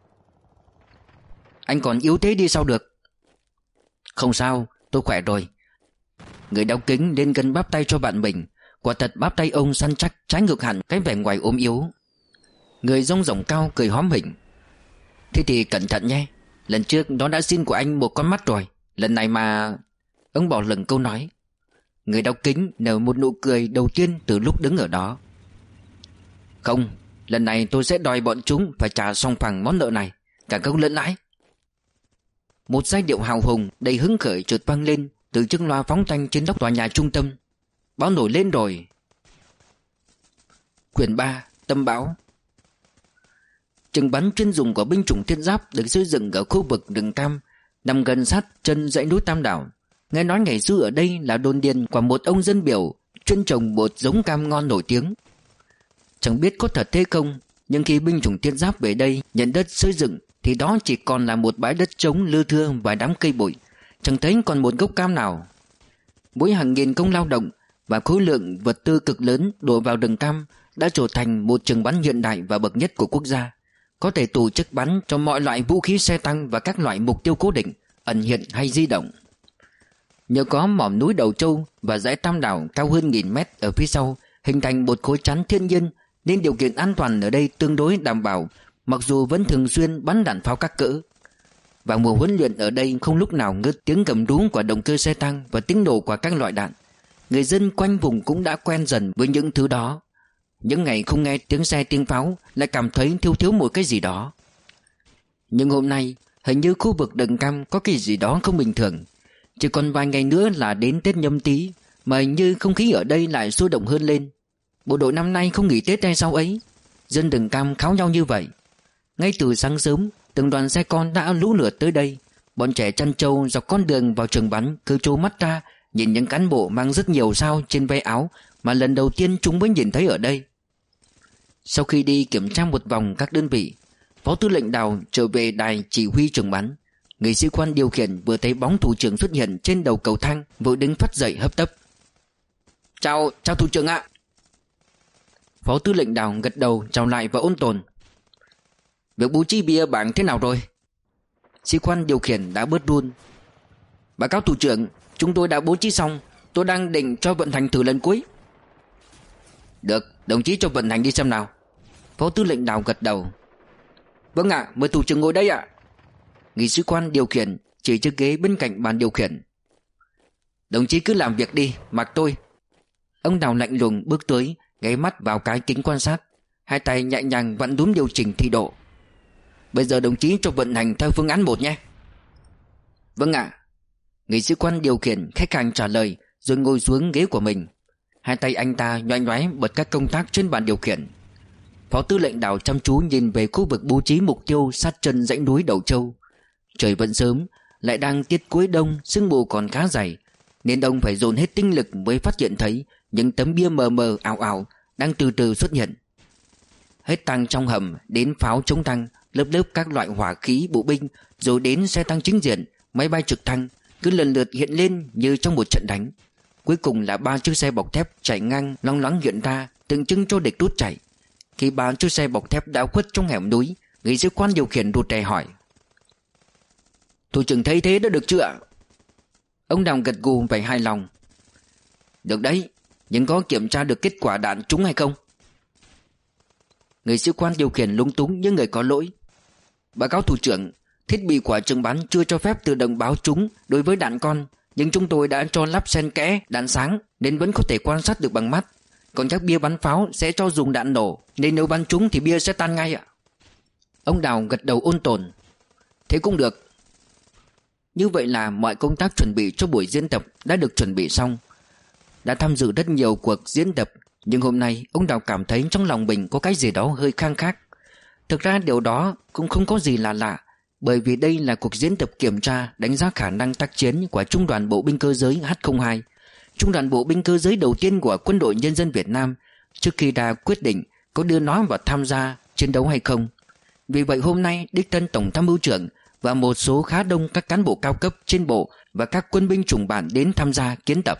Anh còn yếu thế đi sao được? Không sao, tôi khỏe rồi. Người đeo kính lên gần bắp tay cho bạn mình. Quả thật bắp tay ông săn chắc, trái ngược hẳn cái vẻ ngoài ốm yếu. Người rông ròng cao cười hóm hỉnh: Thế thì cẩn thận nhé. Lần trước nó đã xin của anh một con mắt rồi. Lần này mà... Ông bỏ lửng câu nói. Người đeo kính nở một nụ cười đầu tiên từ lúc đứng ở đó. Không, lần này tôi sẽ đòi bọn chúng phải trả xong phẳng món nợ này, cả công lẫn lãi. Một giai điệu hào hùng đầy hứng khởi chợt vang lên từ chiếc loa phóng thanh trên nóc tòa nhà trung tâm. Báo nổi lên rồi. Quyển ba, Tâm báo. Trường bắn chuyên dùng của binh chủng thiết giáp được xây dựng ở khu vực rừng cam nằm gần sát chân dãy núi Tam Đảo. Nghe nói ngày xưa ở đây là đồn điền của một ông dân biểu chuyên trồng một giống cam ngon nổi tiếng. Chẳng biết có thật thế không, nhưng khi binh chủng thiết giáp về đây nhận đất xây dựng thì đó chỉ còn là một bãi đất trống lưa thưa và đám cây bụi, chẳng thấy còn một gốc cam nào. Mỗi hàng nghìn công lao động và khối lượng vật tư cực lớn đổ vào rừng cam đã trở thành một trường bắn hiện đại và bậc nhất của quốc gia, có thể tổ chức bắn cho mọi loại vũ khí xe tăng và các loại mục tiêu cố định, ẩn hiện hay di động. Nhờ có mỏm núi Đầu Châu và dãy Tam Đảo cao hơn nghìn mét ở phía sau hình thành một khối chắn thiên nhiên, nên điều kiện an toàn ở đây tương đối đảm bảo, mặc dù vẫn thường xuyên bắn đạn pháo các cỡ. Và mùa huấn luyện ở đây không lúc nào ngớt tiếng gầm rú của động cơ xe tăng và tiếng nổ của các loại đạn. Người dân quanh vùng cũng đã quen dần với những thứ đó. Những ngày không nghe tiếng xe tiếng pháo lại cảm thấy thiếu thiếu một cái gì đó. Nhưng hôm nay hình như khu vực Đồng Cam có cái gì đó không bình thường. Chỉ còn vài ngày nữa là đến Tết Nhâm Tý, mà hình như không khí ở đây lại sôi động hơn lên. Bộ đội năm nay không nghỉ Tết hay sao ấy. Dân Đồng Cam kháo nhau như vậy. Ngay từ sáng sớm, từng đoàn xe con đã lũ lượt tới đây. Bọn trẻ chăn trâu dọc con đường vào trường bắn cứ trố mắt ra nhìn những cán bộ mang rất nhiều sao trên vai áo mà lần đầu tiên chúng mới nhìn thấy ở đây. Sau khi đi kiểm tra một vòng các đơn vị, Phó Tư lệnh Đào trở về đài chỉ huy trường bắn. Người sĩ quan điều khiển vừa thấy bóng thủ trưởng xuất hiện trên đầu cầu thang, vội đứng phát dậy hấp tấp. Chào, chào thủ trưởng ạ. Phó Tư lệnh Đào gật đầu chào lại và ôn tồn. Việc bố trí bia bảng thế nào rồi? Sĩ quan điều khiển đã bớt run. Báo cáo thủ trưởng, chúng tôi đã bố trí xong. Tôi đang định cho vận hành thử lần cuối. Được, đồng chí cho vận hành đi xem nào. Phó Tư lệnh Đào gật đầu. Vâng ạ, mời thủ trưởng ngồi đây ạ. Người sĩ quan điều khiển chỉ chiếc ghế bên cạnh bàn điều khiển. Đồng chí cứ làm việc đi, mặc tôi. Ông Đào lạnh lùng bước tới, ghé mắt vào cái kính quan sát, hai tay nhẹ nhàng vặn núm điều chỉnh thị độ. Bây giờ đồng chí cho vận hành theo phương án một nhé. Vâng ạ. Người sĩ quan điều khiển khách hàng trả lời rồi ngồi xuống ghế của mình. Hai tay anh ta nhoáng nhoáng bật các công tắc trên bàn điều khiển. Phó Tư lệnh Đào chăm chú nhìn về khu vực bố trí mục tiêu sát chân dãy núi Đầu Châu. Trời vẫn sớm, lại đang tiết cuối đông, sương mù còn khá dày, nên ông phải dồn hết tinh lực mới phát hiện thấy những tấm bia mờ mờ ảo ảo đang từ từ xuất hiện. Hết tăng trong hầm đến pháo chống tăng, lớp lớp các loại hỏa khí bộ binh, rồi đến xe tăng chính diện, máy bay trực thăng cứ lần lượt hiện lên như trong một trận đánh. Cuối cùng là ba chiếc xe bọc thép chạy ngang loáng loáng hiện ra, tượng trưng cho địch rút chạy. Khi ba chiếc xe bọc thép đã khuất trong hẻm núi, người sĩ quan điều khiển rụt rè hỏi: Thủ trưởng thấy thế đã được chưa ạ? Ông Đào gật gù vẻ hài lòng. Được đấy, nhưng có kiểm tra được kết quả đạn trúng hay không? Người sĩ quan điều khiển lúng túng như người có lỗi. Báo cáo thủ trưởng, thiết bị của trường bắn chưa cho phép tự động báo trúng đối với đạn con, nhưng chúng tôi đã cho lắp xen kẽ đạn sáng nên vẫn có thể quan sát được bằng mắt. Còn các bia bắn pháo sẽ cho dùng đạn nổ, nên nếu bắn trúng thì bia sẽ tan ngay ạ. Ông Đào gật đầu ôn tồn. Thế cũng được. Như vậy là mọi công tác chuẩn bị cho buổi diễn tập đã được chuẩn bị xong. Đã tham dự rất nhiều cuộc diễn tập, nhưng hôm nay ông Đào cảm thấy trong lòng mình có cái gì đó hơi khang khác. Thực ra điều đó cũng không có gì là lạ, bởi vì đây là cuộc diễn tập kiểm tra đánh giá khả năng tác chiến của Trung đoàn Bộ binh Cơ giới H không hai, Trung đoàn Bộ binh Cơ giới đầu tiên của Quân đội Nhân dân Việt Nam, trước khi đã quyết định có đưa nó vào tham gia chiến đấu hay không. Vì vậy hôm nay đích thân Tổng tham mưu trưởng và một số khá đông các cán bộ cao cấp trên bộ và các quân binh chủng bản đến tham gia kiến tập.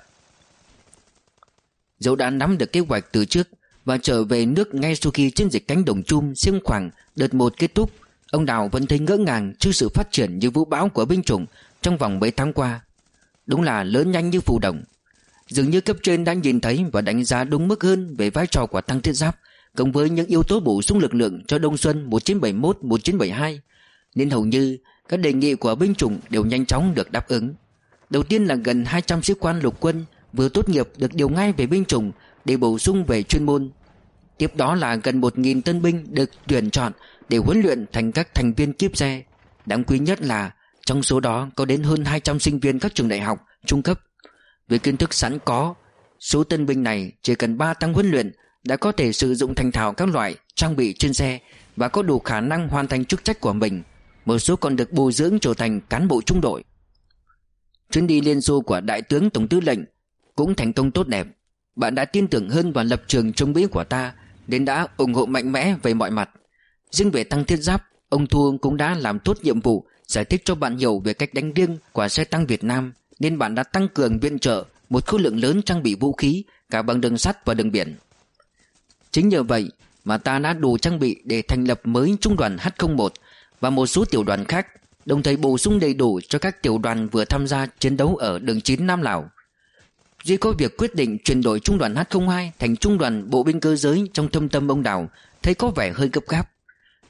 Dẫu đã nắm được kế hoạch từ trước và trở về nước ngay sau khi chiến dịch cánh đồng chum Xiêng Khoảng đợt một kết thúc, ông Đào vẫn thấy ngỡ ngàng trước sự phát triển như vũ bão của binh chủng trong vòng mấy tháng qua. Đúng là lớn nhanh như phù đồng. Dường như cấp trên đã nhìn thấy và đánh giá đúng mức hơn về vai trò của tăng thiết giáp, cộng với những yếu tố bổ sung lực lượng cho Đông Xuân một chín bảy mốt một chín bảy hai, nên hầu như các đề nghị của binh chủng đều nhanh chóng được đáp ứng. Đầu tiên là gần hai trăm sĩ quan lục quân vừa tốt nghiệp được điều ngay về binh chủng để bổ sung về chuyên môn. Tiếp đó là gần một nghìn tân binh được tuyển chọn để huấn luyện thành các thành viên kíp xe. Đáng quý nhất là trong số đó có đến hơn hai trăm sinh viên các trường đại học, trung cấp. Với kiến thức sẵn có, số tân binh này chỉ cần ba tháng huấn luyện đã có thể sử dụng thành thạo các loại trang bị trên xe và có đủ khả năng hoàn thành chức trách của mình. Một số còn được bồi dưỡng trở thành cán bộ trung đội. Chuyến đi Liên Xô của Đại tướng Tổng tư lệnh cũng thành công tốt đẹp. Bạn đã tin tưởng hơn vào lập trường chống Mỹ của ta, nên đã ủng hộ mạnh mẽ về mọi mặt. Riêng về tăng thiết giáp, ông Thu cũng đã làm tốt nhiệm vụ giải thích cho bạn hiểu về cách đánh riêng của xe tăng Việt Nam, nên bạn đã tăng cường viện trợ một khối lượng lớn trang bị vũ khí cả bằng đường sắt và đường biển. Chính nhờ vậy mà ta đã đủ trang bị để thành lập mới trung đoàn H không một và một số tiểu đoàn khác, đồng thời bổ sung đầy đủ cho các tiểu đoàn vừa tham gia chiến đấu ở đường chín Nam Lào. Duy có việc quyết định chuyển đổi trung đoàn H không hai thành trung đoàn Bộ binh Cơ giới trong thâm tâm ông Đào thấy có vẻ hơi gấp gáp.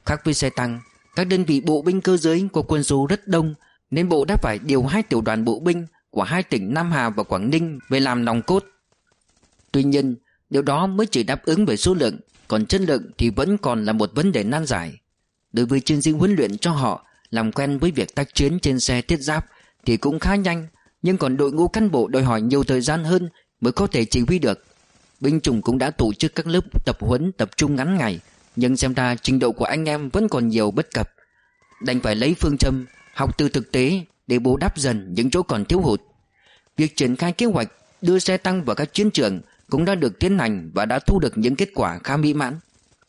Khác với xe tăng, các đơn vị bộ binh cơ giới có quân số rất đông, nên bộ đã phải điều hai tiểu đoàn bộ binh của hai tỉnh Nam Hà và Quảng Ninh về làm nòng cốt. Tuy nhiên, điều đó mới chỉ đáp ứng về số lượng, còn chất lượng thì vẫn còn là một vấn đề nan giải. Đối với chiến sĩ huấn luyện cho họ làm quen với việc tác chiến trên xe thiết giáp thì cũng khá nhanh, nhưng còn đội ngũ cán bộ đòi hỏi nhiều thời gian hơn mới có thể chỉ huy được. Binh chủng cũng đã tổ chức các lớp tập huấn tập trung ngắn ngày, nhưng xem ra trình độ của anh em vẫn còn nhiều bất cập. Đành phải lấy phương châm học từ thực tế để bù đắp dần những chỗ còn thiếu hụt. Việc triển khai kế hoạch đưa xe tăng vào các chiến trường cũng đã được tiến hành và đã thu được những kết quả khá mỹ mãn.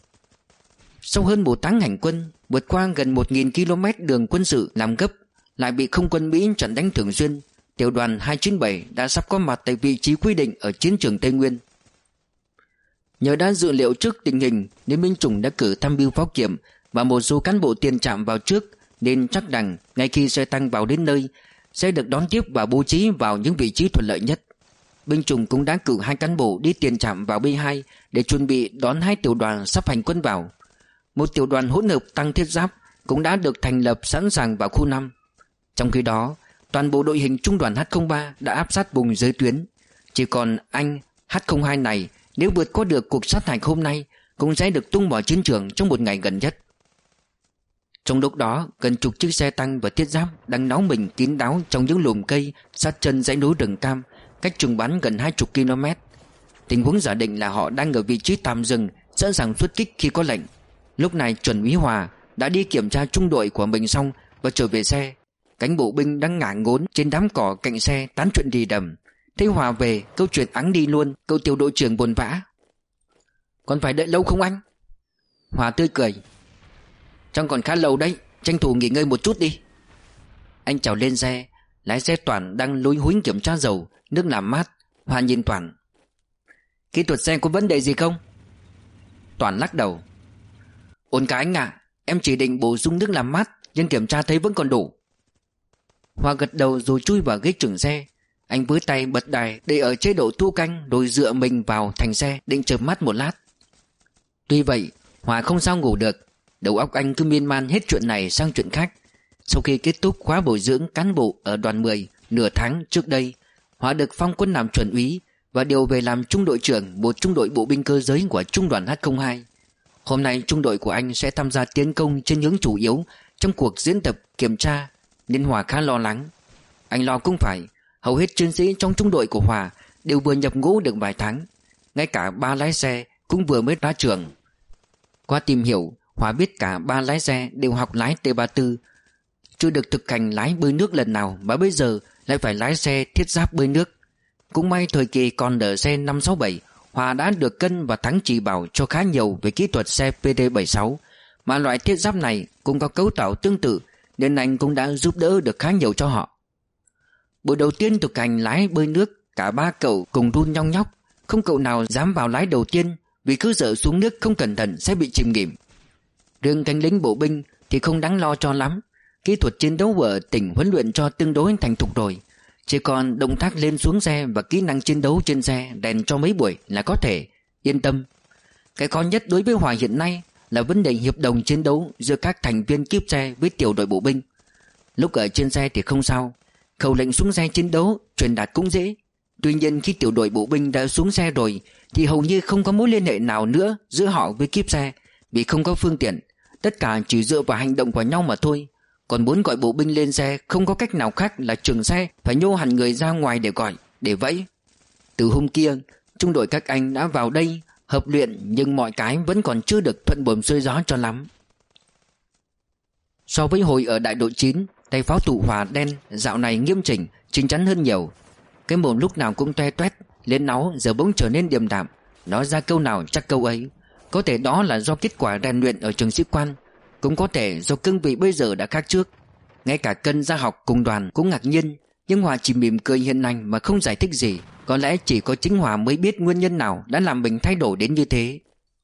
Sau hơn một tháng hành quân, vượt qua gần một nghìn ki lô mét đường quân sự làm gấp, lại bị không quân Mỹ chặn đánh thường xuyên, tiểu đoàn hai chín bảy đã sắp có mặt tại vị trí quy định ở chiến trường Tây Nguyên. Nhờ đã dự liệu trước tình hình nên binh chủng đã cử tham mưu phó kiểm và một số cán bộ tiền trạm vào trước, nên chắc rằng ngay khi xe tăng vào đến nơi sẽ được đón tiếp và bố trí vào những vị trí thuận lợi nhất. Binh chủng cũng đã cử hai cán bộ đi tiền trạm vào B hai để chuẩn bị đón hai tiểu đoàn sắp hành quân vào. Một tiểu đoàn hỗn hợp tăng thiết giáp cũng đã được thành lập sẵn sàng vào khu năm. Trong khi đó, toàn bộ đội hình trung đoàn H không ba đã áp sát vùng giới tuyến. Chỉ còn anh H không hai này, nếu vượt qua được cuộc sát hạch hôm nay, cũng sẽ được tung vào chiến trường trong một ngày gần nhất. Trong lúc đó, gần chục chiếc xe tăng và thiết giáp đang náo mình kín đáo trong những lùm cây sát chân dãy núi rừng cam, cách trường bắn gần hai mươi ki lô mét. Tình huống giả định là họ đang ở vị trí tạm dừng, sẵn sàng xuất kích khi có lệnh. Lúc này chuẩn úy Hòa đã đi kiểm tra trung đội của mình xong và trở về xe. Cánh bộ binh đang ngả ngốn trên đám cỏ cạnh xe tán chuyện đi đầm. Thấy Hòa về, câu chuyện ắng đi luôn. Cậu tiểu đội trưởng buồn vã: "Còn phải đợi lâu không anh?" Hòa tươi cười: "Trong còn khá lâu đấy, tranh thủ nghỉ ngơi một chút đi." Anh trèo lên xe. Lái xe Toản đang lúi húi kiểm tra dầu, nước làm mát. Hòa nhìn Toản: "Kỹ thuật xe có vấn đề gì không?" Toản lắc đầu: "Ổn cả anh ạ, em chỉ định bổ sung nước làm mát, nhưng kiểm tra thấy vẫn còn đủ." Hòa gật đầu rồi chui vào ghế trưởng xe. Anh với tay bật đài để ở chế độ thu canh, rồi dựa mình vào thành xe định chợp mắt một lát. Tuy vậy, Hòa không sao ngủ được. Đầu óc anh cứ miên man hết chuyện này sang chuyện khác. Sau khi kết thúc khóa bồi dưỡng cán bộ ở đoàn mười nửa tháng trước đây, Hòa được phong quân làm chuẩn úy và điều về làm trung đội trưởng một trung đội bộ binh cơ giới của trung đoàn H không hai. Hôm nay trung đội của anh sẽ tham gia tiến công trên hướng chủ yếu trong cuộc diễn tập kiểm tra, nên Hòa khá lo lắng. Anh lo cũng phải, hầu hết chiến sĩ trong trung đội của Hòa đều vừa nhập ngũ được vài tháng. Ngay cả ba lái xe cũng vừa mới ra trường. Qua tìm hiểu, Hòa biết cả ba lái xe đều học lái T ba mươi tư, chưa được thực hành lái bơi nước lần nào mà bây giờ lại phải lái xe thiết giáp bơi nước. Cũng may thời kỳ còn ở xe năm sáu bảy, Hòa đã được Cân và Thắng chỉ bảo cho khá nhiều về kỹ thuật xe P D bảy mươi sáu, mà loại thiết giáp này cũng có cấu tạo tương tự, nên anh cũng đã giúp đỡ được khá nhiều cho họ. Buổi đầu tiên thực hành lái bơi nước, cả ba cậu cùng run nhong nhóc, không cậu nào dám vào lái đầu tiên vì cứ sợ xuống nước không cẩn thận sẽ bị chìm nghỉm. Riêng cánh lính bộ binh thì không đáng lo cho lắm, kỹ thuật chiến đấu ở tỉnh huấn luyện cho tương đối thành thục rồi, chỉ còn động tác lên xuống xe và kỹ năng chiến đấu trên xe rèn cho mấy buổi là có thể yên tâm. Cái khó nhất đối với Hòa hiện nay là vấn đề hiệp đồng chiến đấu giữa các thành viên kíp xe với tiểu đội bộ binh. Lúc ở trên xe thì không sao, khẩu lệnh xuống xe chiến đấu truyền đạt cũng dễ. Tuy nhiên khi tiểu đội bộ binh đã xuống xe rồi thì hầu như không có mối liên hệ nào nữa giữa họ với kíp xe, vì không có phương tiện, tất cả chỉ dựa vào hành động của nhau mà thôi. Còn muốn gọi bộ binh lên xe không có cách nào khác là trưởng xe phải nhô hẳn người ra ngoài để gọi, để vẫy. Từ hôm kia, trung đội các anh đã vào đây hợp luyện, nhưng mọi cái vẫn còn chưa được thuận buồm xuôi gió cho lắm. So với hồi ở đại đội chín, tay pháo thủ Hòa đen dạo này nghiêm chỉnh, chín chắn hơn nhiều. Cái mồm lúc nào cũng toe toét, lên náu giờ bỗng trở nên điềm đạm, nói ra câu nào chắc câu ấy. Có thể đó là do kết quả rèn luyện ở trường sĩ quan, cũng có thể do cương vị bây giờ đã khác trước. Ngay cả Cân ra học cùng đoàn cũng ngạc nhiên, nhưng Hòa chỉ mỉm cười hiền lành mà không giải thích gì. Có lẽ chỉ có chính Hòa mới biết nguyên nhân nào đã làm mình thay đổi đến như thế.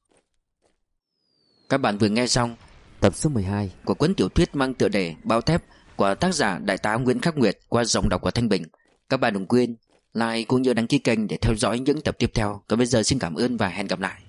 Các bạn vừa nghe xong tập số mười hai của cuốn tiểu thuyết mang tựa đề Bao Thép của tác giả Đại tá Nguyễn Khắc Nguyệt qua giọng đọc của Thanh Bình. Các bạn đừng quên like cũng như đăng ký kênh để theo dõi những tập tiếp theo. Còn bây giờ xin cảm ơn và hẹn gặp lại.